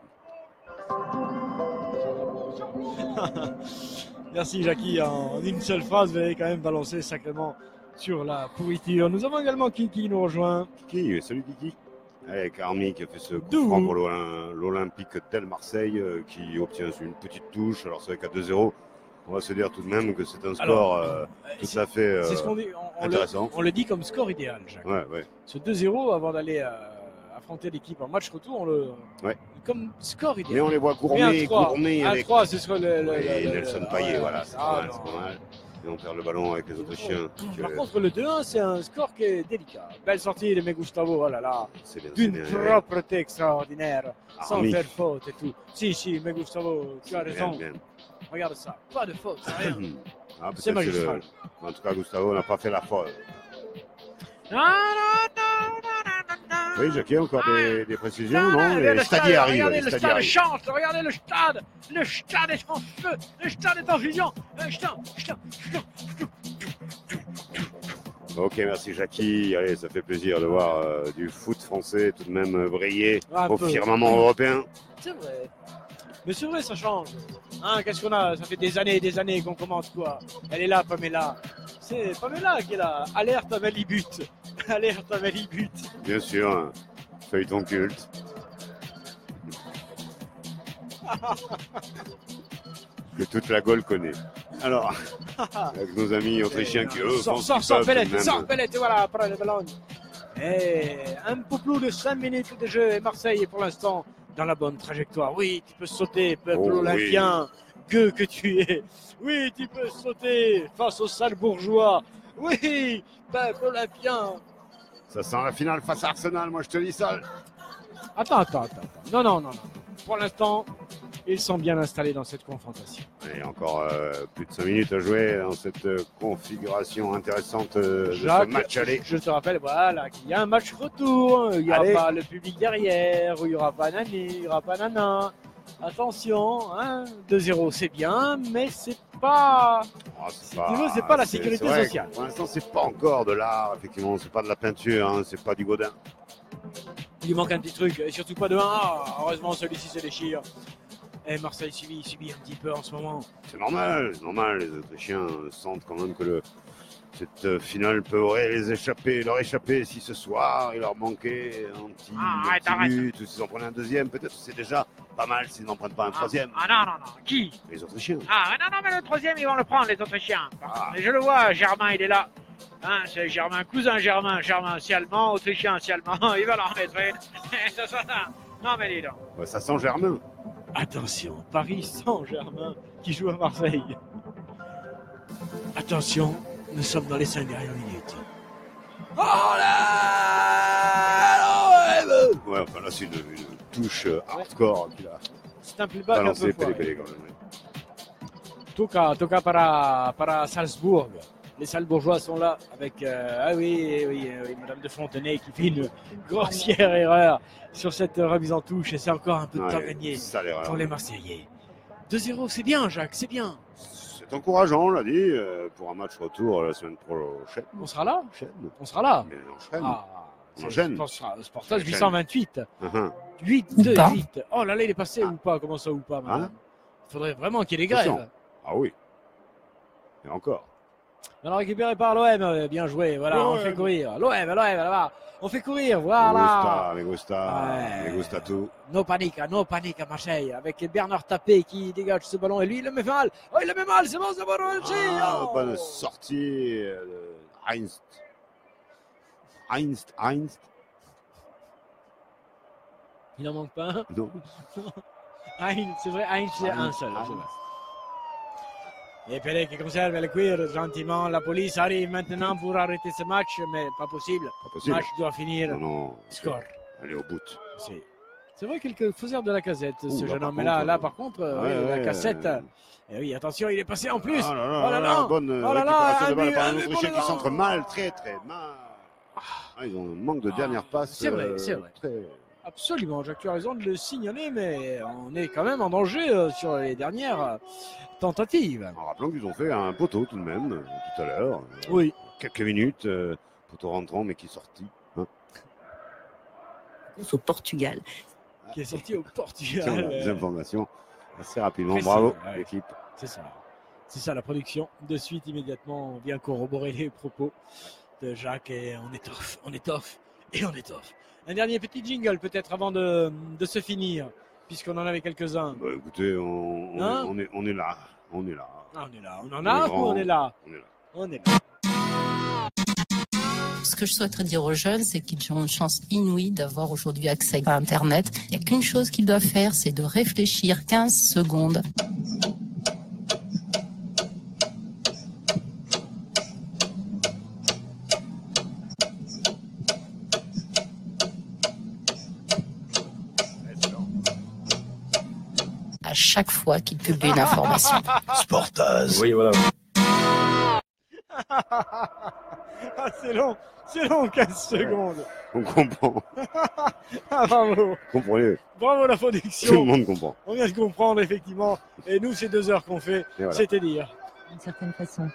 Merci Jackie, en une seule phrase, vous avez quand même balancé sacrément sur la pourriture. Nous avons également Kiki qui nous rejoint. Kiki, salut Kiki. Avec Army qui a fait ce coup D'où franc pour l'Olym- l'Olympique tel Marseille euh, qui obtient une petite touche. Alors c'est vrai qu'à deux zéro, on va se dire tout de même que c'est un score Alors, euh, tout à fait euh, C'est ce qu'on dit, on, on le, intéressant. on le dit comme score idéal, Jacques. Ouais, ouais. Ce deux zéro avant d'aller euh, affronter l'équipe en match retour, on le Ouais. comme score idéal. Mais on les voit Mais un gourmer, trois, gourmer un avec trois, ce serait le, le- Oui, le- le- Nelson le- Payet, ah, voilà, c'est ah, pas mal, non. c'est pas mal. Et on perd le ballon avec les Autrichiens. Par contre, le deux un, c'est un score qui est délicat. Belle sortie de Megustavo, oh là là. D'une propreté extraordinaire, ah, sans oui. faire faute et tout. Si, si, Megustavo, tu as raison. Bien, bien. Regarde ça, pas de faute, rien. ah, c'est magistral. Le... En tout cas, Gustavo n'a pas fait la faute. Non, non, non, non, non. Oui, Jackie, encore des, des précisions, non, non, non les le stades arrivent. Regardez, le stade arrivent. chante, regardez le stade. Le stade est en feu, le stade est en fusion. Le stade, stade, stade. Ok, merci Jackie. Allez, ça fait plaisir de voir euh, du foot français tout de même euh, briller un au peu. firmament européen. C'est vrai. Mais c'est vrai, ça change. Hein, qu'est-ce qu'on a? Ça fait des années et des années qu'on commente quoi. Elle est là, Pamela. C'est Pamela qui est là. Alerte à Malibut. Alerte à Malibut. Bien sûr, hein. Feuilleton culte. Que toute la Gaule connaît. Alors, avec nos amis autrichiens qui eux sors, font sors, sors, Pellet, sors, Pellet, et voilà, après le ballon. Et un peu plus de cinq minutes de jeu et Marseille est pour l'instant dans la bonne trajectoire. Oui, tu peux sauter, peuple oh, olympien, oui. gueux que tu es. Oui, tu peux sauter face aux sales bourgeois. Oui, peuple olympien. Ça sent la finale face à Arsenal, moi je te dis ça. Attends, attends, attends. Non, non, non, non. Pour l'instant, ils sont bien installés dans cette confrontation. Et encore euh, plus de cinq minutes à jouer dans cette euh, configuration intéressante euh, Jacques, de ce match aller. Je te rappelle, voilà, qu'il y a un match retour. Il n'y aura Allez. pas le public derrière, il n'y aura pas Nani, il n'y aura pas Nana. Attention, hein, deux zéro c'est bien, mais c'est pas. Oh, si pas, tu veux, c'est pas la sécurité vrai, sociale. Pour l'instant, c'est pas encore de l'art, effectivement, c'est pas de la peinture, hein, c'est pas du Godin. Il manque un petit truc, et surtout pas de un. Ah, heureusement, celui-ci se déchire. Et Marseille subit, subit un petit peu en ce moment. C'est normal, c'est normal. Les Autrichiens sentent quand même que le, cette finale pourrait les échapper, leur échapper si ce soir il leur manquait un petit, ah, un arrête, petit arrête. but, ou s'ils en prenaient un deuxième, peut-être c'est déjà pas mal s'ils n'en prennent pas un ah, troisième. Ah non, non, non. Qui? Les Autrichiens. Ah non, non, mais le troisième, ils vont le prendre, les Autrichiens. Ah. Mais je le vois, Germain, il est là. Hein, c'est Germain, cousin Germain, Germain, si allemand, autrichien, si allemand, il va leur mettre une. ça, ça, ça. Non, mais dis donc. Ouais, ça sent Germain. Attention, Paris sans Germain qui joue à Marseille. Attention, nous sommes dans les cinq dernières minutes. Oh là Ouais, enfin là, c'est une, une touche euh, hardcore qu'il a. C'est un playback un peu Pelé, Pelé, quand même. Toka, Toka para, para Salzbourg. Les Salzbourgeois sont là avec euh, ah oui, oui, oui, Madame de Fontenay qui fait une grossière erreur sur cette remise en touche et c'est encore un peu de ouais, temps gagné pour les Marseillais. deux zéro, c'est bien, Jacques, c'est bien. C'est encourageant, on l'a dit, euh, pour un match retour la semaine prochaine. On sera là, on sera là. Mais on enchaîne. Ah, on enchaîne. Sportage huit cent vingt-huit. Uh-huh. huit deux huit. Oh là là, il est passé ah. ou pas? Comment ça ou pas, madame? Hein? Il faudrait vraiment qu'il y ait des grèves. Ah oui. Et encore. Alors récupéré par l'O M, bien joué, voilà, on fait courir. L'O M, l'O M, là-bas, on fait courir, voilà. Me gusta, me gusta tout. No panique, no panique à Marseille, avec Bernard Tapé qui dégage ce ballon et lui il le met mal. Oh, il le met mal, c'est bon, c'est bon, réussi. Ah, oh. Bonne sortie de Heinz. Heinz, Heinz. Il en manque pas un? Non. Heinz, c'est vrai, Heinz, c'est un seul. Et Pelé qui conserve le cuir gentiment. La police arrive maintenant pour arrêter ce match, mais pas possible. Pas possible. Le match doit finir. Non, non. Score. Allez au bout. C'est, c'est vrai qu'il faiseur de la casette, Ouh, ce là, jeune homme. Mais contre, là, là, par contre, ouais, oui, ouais, la cassette. Euh... Et oui, attention, il est passé en plus. Ah là là, oh là là. Bonne oh là récupération là, de balle par un but, Autrichien but, qui centre mal, très très mal. Ah, ils ont un manque de dernière ah, passe. C'est vrai, euh, c'est vrai. Très... Absolument, Jacques, tu as raison de le signaler, mais on est quand même en danger euh, sur les dernières euh, tentatives. En rappelant qu'ils ont fait un poteau tout de même, euh, tout à l'heure. Euh, oui. Quelques minutes, euh, poteau rentrant, mais qui est sorti. Hein. Au Portugal. Qui est sorti au Portugal. Tiens, des informations assez rapidement. Précis, bravo, ouais. l'équipe. C'est ça. C'est ça la production. De suite, immédiatement, on vient corroborer les propos de Jacques et on étoffe, on étoffe et on étoffe. Un dernier petit jingle peut-être avant de, de se finir, puisqu'on en avait quelques-uns. Bah, écoutez, on, on, hein est, on, est, on est là. On est là. Ah, on est là. On en a ou on est là? On est là. On est là. Ce que je souhaiterais dire aux jeunes, c'est qu'ils ont une chance inouïe d'avoir aujourd'hui accès à Internet. Il n'y a qu'une chose qu'ils doivent faire, c'est de réfléchir quinze secondes. à chaque fois qu'il publie une information. Sportaz. Oui, voilà. Ah, c'est long, c'est long, quinze secondes. On comprend. Ah, bravo. Comprenez. Bravo la production. Tout le monde comprend. On vient de comprendre, effectivement. Et nous, c'est deux heures qu'on fait. Voilà. C'était dire. D'une certaine façon.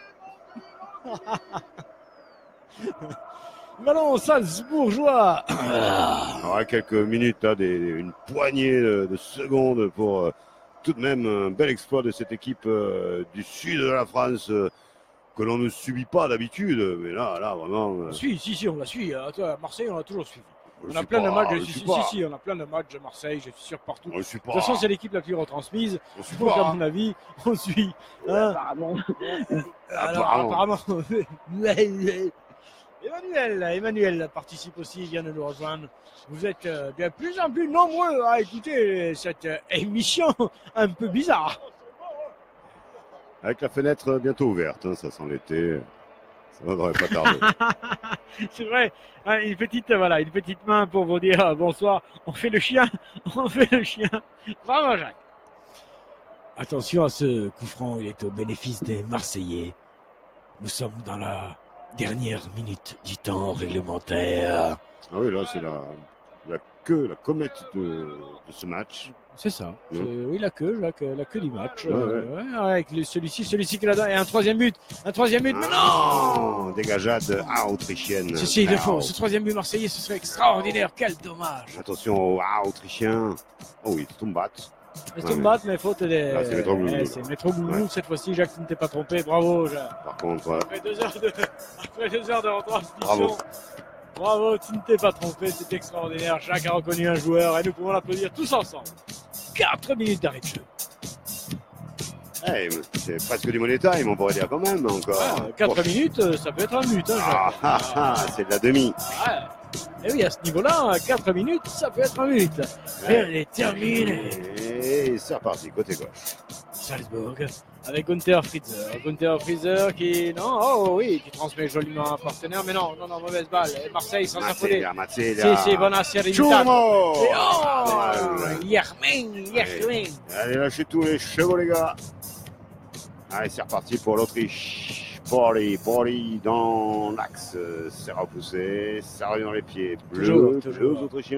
Ballon salzbourgeois. Alors, quelques minutes, là, des, une poignée de, de secondes pour euh, tout de même un bel exploit de cette équipe euh, du sud de la France euh, que l'on ne subit pas d'habitude. Mais là, là, vraiment. Euh... Si, si, si, on la suit. À Marseille, on l'a toujours suivi. Je On a plein pas, de matchs. je De... suis Si, si, pas. si, on a plein de matchs de Marseille. Je suis sûr partout. Je suis De pas. toute façon, c'est l'équipe la plus retransmise. Je suis Donc, pas. à mon avis, on suit. Hein. Apparemment. Alors, apparemment. Emmanuel, Emmanuel participe aussi, il vient de nous rejoindre. Vous êtes euh, de plus en plus nombreux à écouter cette euh, émission un peu bizarre. Avec la fenêtre bientôt ouverte, hein, ça sent l'été. Ça ne devrait pas tarder. C'est vrai, hein, une petite voilà, une petite main pour vous dire euh, bonsoir. On fait le chien, on fait le chien. Bravo Jacques. Attention à ce coup franc, il est au bénéfice des Marseillais. Nous sommes dans la dernière minute du temps réglementaire. Ah oui, là, c'est la, la queue, la comète de, de ce match. C'est ça. Mmh. Oui, la queue, la queue, la queue du match. Ouais, euh, ouais. Ouais, avec le- celui-ci, celui-ci qui l'a donné. Et un troisième but. Un troisième but. Mais non! Oh, dégageade ah, autrichienne. Si, si, il le Ah, faut. Ce troisième but marseillais, ce serait extraordinaire. Quel dommage. Attention au ah, autrichien. Oh oui, Tombat. C'est Ouais, une mais- batte, mais faute des. Là, c'est Métro Gouloulou. Ouais, c'est Métro Gouloulou. Ouais. Cette fois-ci, Jacques, tu ne t'es pas trompé. Bravo, Jacques. Par contre, euh, Après deux heures de, après deux heures de retransmission. Bravo. Bravo, tu ne t'es pas trompé. C'est extraordinaire. Jacques a reconnu un joueur et nous pouvons l'applaudir tous ensemble. Quatre minutes d'arrêt de jeu. hey, c'est presque du money time, on pourrait dire quand même encore. Ouais, quatre Bon. minutes, euh, ça peut être un but. Hein, Ah, Jacques. ah, ah, c'est de la demi. Ouais. Et oui, à ce niveau-là, quatre minutes, ça peut être un but. Et elle est terminée. Et c'est reparti, côté gauche. Salzbourg, avec Gunther Fritzer. Gunther Fritzer qui, non, oh oui, qui transmet joliment un partenaire, mais non, non, non, mauvaise balle. Et Marseille sans s'affoler. Mazzella, Mazzella. Si, si, buonasera in Ciurmo. Et oh, Ouais. Yermin, Yermin. Allez, lâchez tous les chevaux, les gars. Allez, c'est reparti pour l'Autriche. Poli, Poli dans l'axe. C'est repoussé. Ça revient dans les pieds. Bleu, Toujours, bleu toujours. aux Autrichiens.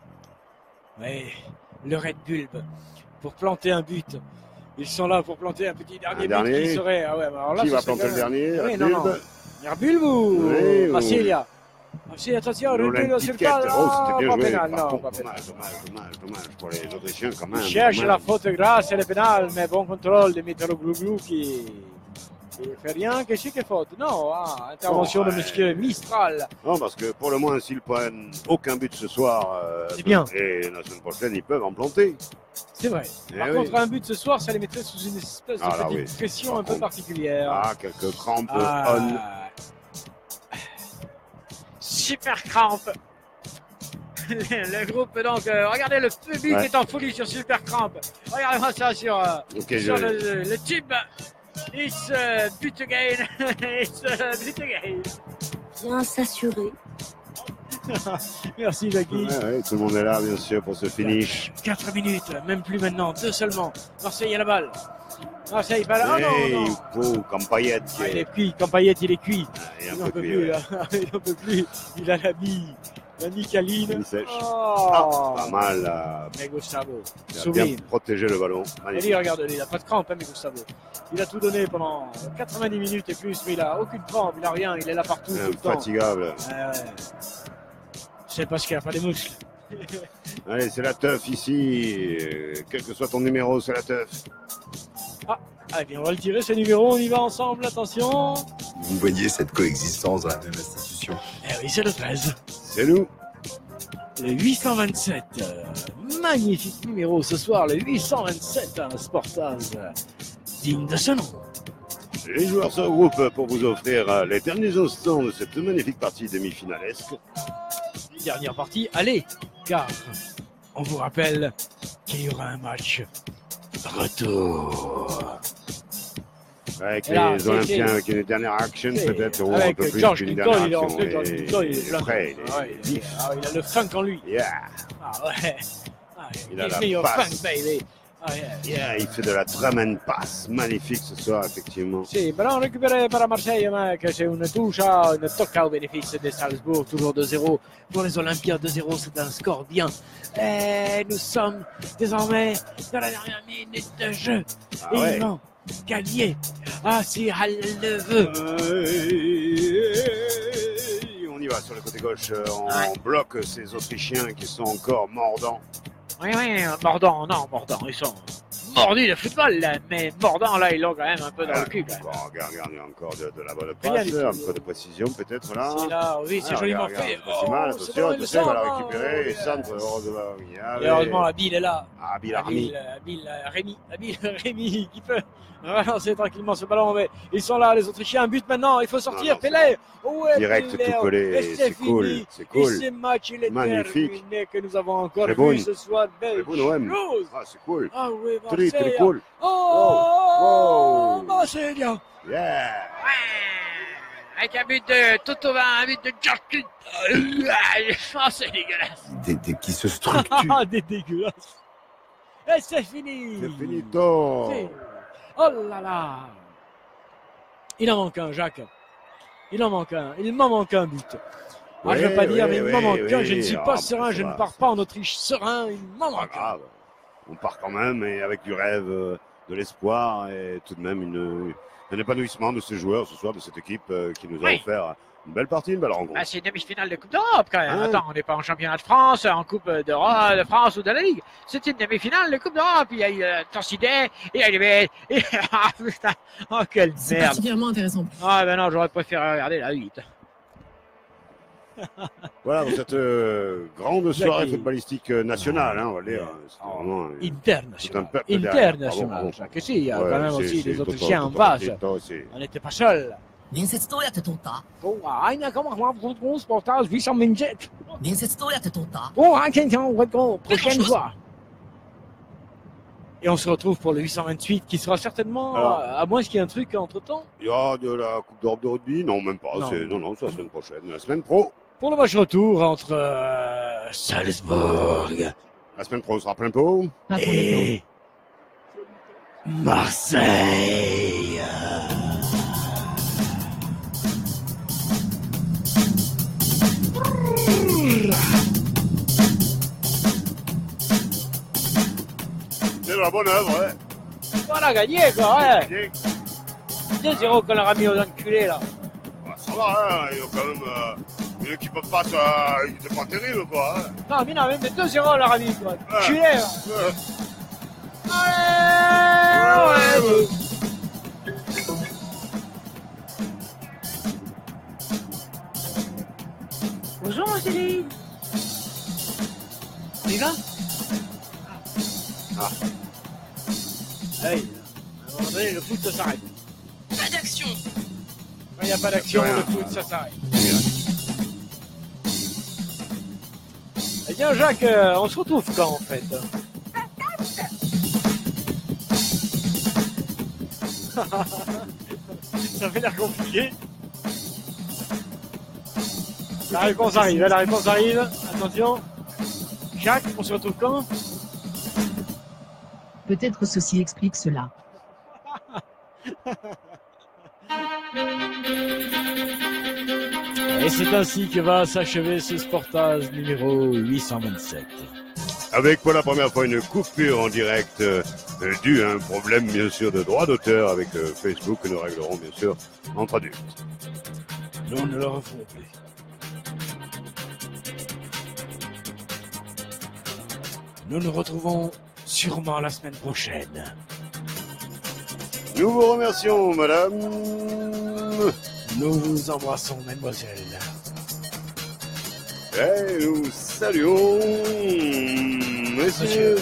Oui, le Red Bull pour planter un but. Ils sont là pour planter un petit dernier Un but dernier. qui serait. Ah ouais, alors là, Qui ce va serait planter quand le même- dernier? Oui, Red non, non. Bull. Red Bull ou Oui, ou- Massilia? Massilia, attention, Red Roland Bull sur le Piquet. pas. Oh, c'était bien pas joué. pénal, Par non, contre, pas pénal. dommage, dommage, dommage, dommage pour les Autrichiens quand même. Il cherche quand même. la faute grasse et le pénal, mais bon contrôle de Mitterrand qui qui fait rien. Qu'est-ce qui est faute? Non, ah, intervention Bon, de ouais. monsieur Mistral. Non, parce que pour le moins, s'ils prennent aucun but ce soir, euh, C'est bien. et la semaine prochaine, ils peuvent en planter. C'est vrai. Eh Par oui. contre, un but ce soir, ça les mettrait sous une espèce de Ah, là, petite oui. pression Par un peu contre. particulière. Ah, quelques crampes Ah. on. Super crampe. Le, le groupe, donc, euh, regardez, le public Ouais. est en folie sur Super Cramp. Regardez-moi ça sur, euh, Ok, sur je- le, le tube. It's uh, but again. It's uh, but again. Bien s'assurer. Merci, Jackie. Ouais, ouais, tout le monde est là, bien sûr, pour ce finish. quatre minutes, même plus maintenant, deux seulement. Marseille a la balle. Marseille pas là. Ah non, Hey, non. pour Campayet qui Ah, il est- est cuit, Campayet, il est cuit. il est un il peu n'en peut cuit, plus, ouais. là. Il n'en peut plus. Il a la bille. La Nicaline. Une sèche. Oh. Ah, pas mal, là. Mais Gustavo, Il a soumis. bien protégé le ballon. Et Magnifique. lui, regarde, il n'a pas de crampe, hein, mais Gustavo. Il a tout donné pendant quatre-vingt-dix minutes et plus, mais il n'a aucune crampe, il n'a rien, il est là partout, tout le temps. Infatigable. Ouais, ouais. C'est parce qu'il n'a pas les muscles. Allez, c'est la teuf ici. Euh, Quel que soit ton numéro, c'est la teuf. Ah, ah, bien, on va le tirer, ce numéro, on y va ensemble, attention. Vous voyez cette coexistence dans la même institution. Eh oui, c'est le treize. C'est nous. Le huit cent vingt-sept. euh, magnifique numéro ce soir, le huit cent vingt-sept, un Sportaz euh, digne de ce nom. Les joueurs se regroupent pour vous offrir euh, les derniers instants de cette magnifique partie demi-finalesque. Dernière partie, allez, car on vous rappelle qu'il y aura un match retour. Avec Et là, les c'est- Olympiens, c'est- avec une dernière action, c'est- peut-être, ou un avec peu plus George qu'une Clinton, dernière il est action. rentré, George Et- Clinton, il est il est plein de- prêt, il est Ah ouais, il, est- vif. ah, il a le funk en lui. Yeah. Ah ouais. Ah, Il a la give me your passe. funk, baby. Ah, yeah. Yeah, il fait de la drum and pass magnifique ce soir, effectivement. Sì, ballon récupéré par Marseille, mec. C'est une touche, une tocca au bénéfice de Salzbourg. Toujours deux zéro pour les Olympiens. deux zéro, c'est un score bien. Et nous sommes désormais dans la dernière minute de jeu. Ah Et ouais. ils vont gagner. Ah, si elle le veut. Euh, on y va sur le côté gauche. euh, On Ouais. bloque ces Autrichiens qui sont encore mordants. Oui, oui, mordant, non, mordant. Ils sont mordus de football, là, mais mordant, là, ils l'ont quand même un peu dans le cul, quand même. Bon, regarde, regarde, il y a encore de, de la bonne Rien passe, du tout. un peu de précision peut-être là. C'est là, oui, c'est Ah, joliment regarde, fait. regarde, pas si mal, Oh, attention, c'est bon, il attention, il va la sort, récupérer, oh, il centre, heureusement, oui, allez. Et heureusement, Abil est là. Ah, Bill Army. Abil, Abil, euh, Rémi, Abil, Rémi, qui peut relancer tranquillement ce ballon, mais ils sont là, les Autrichiens. Un but maintenant, il faut sortir. Non, non, Pelé. Ouais, Direct, Pelé, tout collé, et c'est fini. cool, c'est cool. Et ce match, il est Magnifique. terminé, que nous avons encore Très vu bon. ce soir. Belle Très bon, O M. chose. Ah, c'est cool. Ah oui, Très, Marseille. très cool. Oh, Wow. Marseille. Yeah. Avec un but de Totovin, un but de Justin. Ah, c'est dégueulasse. Des, des- qui se structurent. Ah, des dégueulasses. Et c'est fini. C'est finito. C'est- Oh là là. Il en manque un, Jacques. Il en manque un. Il m'en manque un but. Ah, je ne veux pas Oui, dire, oui, mais il oui, m'en manque un. oui. Je ne suis Ah, pas bah, serein. ça Je va, ne pars ça pas en Autriche serein. Il m'en Pas manque un. grave. On part quand même et avec du rêve, euh, de l'espoir et tout de même une, un épanouissement de ces joueurs ce soir, de cette équipe euh, qui nous a Oui. offert une belle partie, une belle rencontre. Ah, c'est une demi-finale de Coupe d'Europe quand même. Hein? Attends, on n'est pas en championnat de France, en Coupe d'Europe, de France ou de la Ligue. C'est une demi-finale de Coupe d'Europe. Il y a eu euh, Torsidé, il y a eu les... et- Ah putain, oh quelle C'est merde. particulièrement intéressant. Ah ben non, j'aurais préféré regarder la huit. Voilà, pour cette euh, grande soirée Jackie. footballistique euh, nationale, hein, on va dire. C'est vraiment, euh, tout un International. peuple derrière. International. Bravo, bravo. Jacques. Si, il y a Ouais, quand même c'est- aussi c'est les Toto, Autrichiens en Toto, face. Toto, c'est- On n'était pas seuls. 面接どうやって取った Oh, einer kann man mal groß Portage, wie schon mit Jet. 面接どうやって取った Oh, un quelqu'un, on va être prochaine fois. Et on se retrouve pour le huit cent vingt-huit qui sera certainement, Alors. euh, à moins qu'il y ait un truc entre temps, Il y a de la Coupe d'Europe de rugby? Non, même pas. Non. c'est- Non, non, c'est la semaine prochaine. La semaine pro. pour le match retour entre euh, Salzbourg La semaine pro, on sera plein pot. et Marseille. C'est de la bonne œuvre, ouais. Voilà, gagné quoi, ouais. Gagné. deux zéro qu'on leur a mis aux enculés là. Ouais, ça va, hein. Ils ont quand même euh, une équipe en face, euh, ils étaient pas terribles, quoi. Hein. Non, mais non, même deux zéro on leur a mis quoi. Ouais. Enculés là. Ouais. Ouais, ouais, ouais. Bonjour, mon chéri. On y va? Ah. Hey, à un moment donné, le foot ça s'arrête. Pas d'action. Quand il n'y a pas d'action, Rien. le foot ça s'arrête. Eh bien, Jacques, euh, on se retrouve quand en fait? Ça fait l'air compliqué. La réponse arrive, la réponse arrive. Attention. Jacques, on se retrouve quand? Peut-être ceci explique cela. Et c'est ainsi que va s'achever ce Sportage numéro huit cent vingt-sept. Avec pour la première fois une coupure en direct euh, due à un problème bien sûr de droit d'auteur avec euh, Facebook que nous réglerons bien sûr entre adultes. Nous ne le referons plus. Nous nous retrouvons sûrement la semaine prochaine. Nous vous remercions madame. Nous vous embrassons, mademoiselle. Et nous saluons messieurs.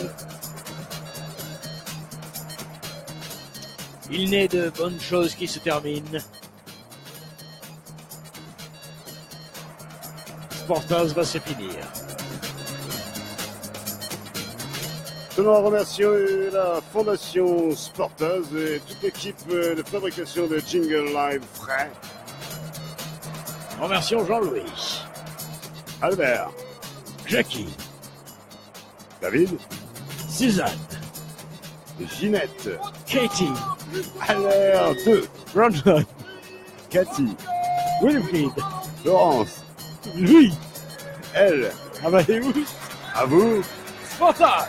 Il n'est de bonnes choses qui se terminent. Sportage va se finir. Nous remercions la Fondation Sportaz et toute l'équipe de fabrication de Jingle Live frais. Remercions Jean-Louis, Albert, Jackie, David, Suzanne, Ginette. Katie. Allaire deux. Brandon. Cathy. Wilfried. Laurence. Louis. Elle. Amadeus. À vous. Spartaz.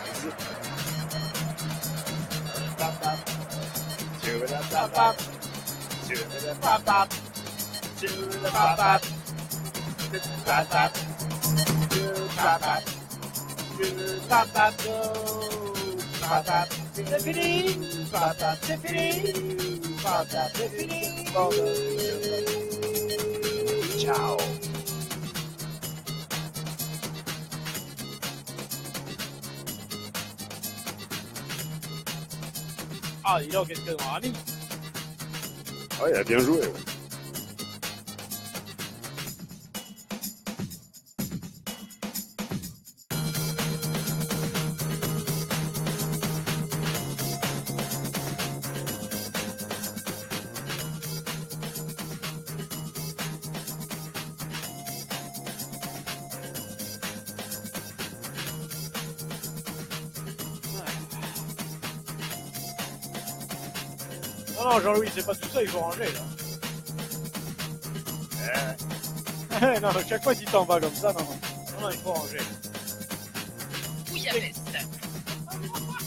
C'est fini. C'est fini. C'est fini. Ciao. Ah, dis donc, qu'est-ce que mon ami? Ouais, il a bien joué. Ouais. Non, non, Jean-Louis, c'est pas tout ça, il faut ranger, là. Eh, non, chaque fois qu'il t'en va comme ça, non, non, non, il faut ranger. Bouillabaisse.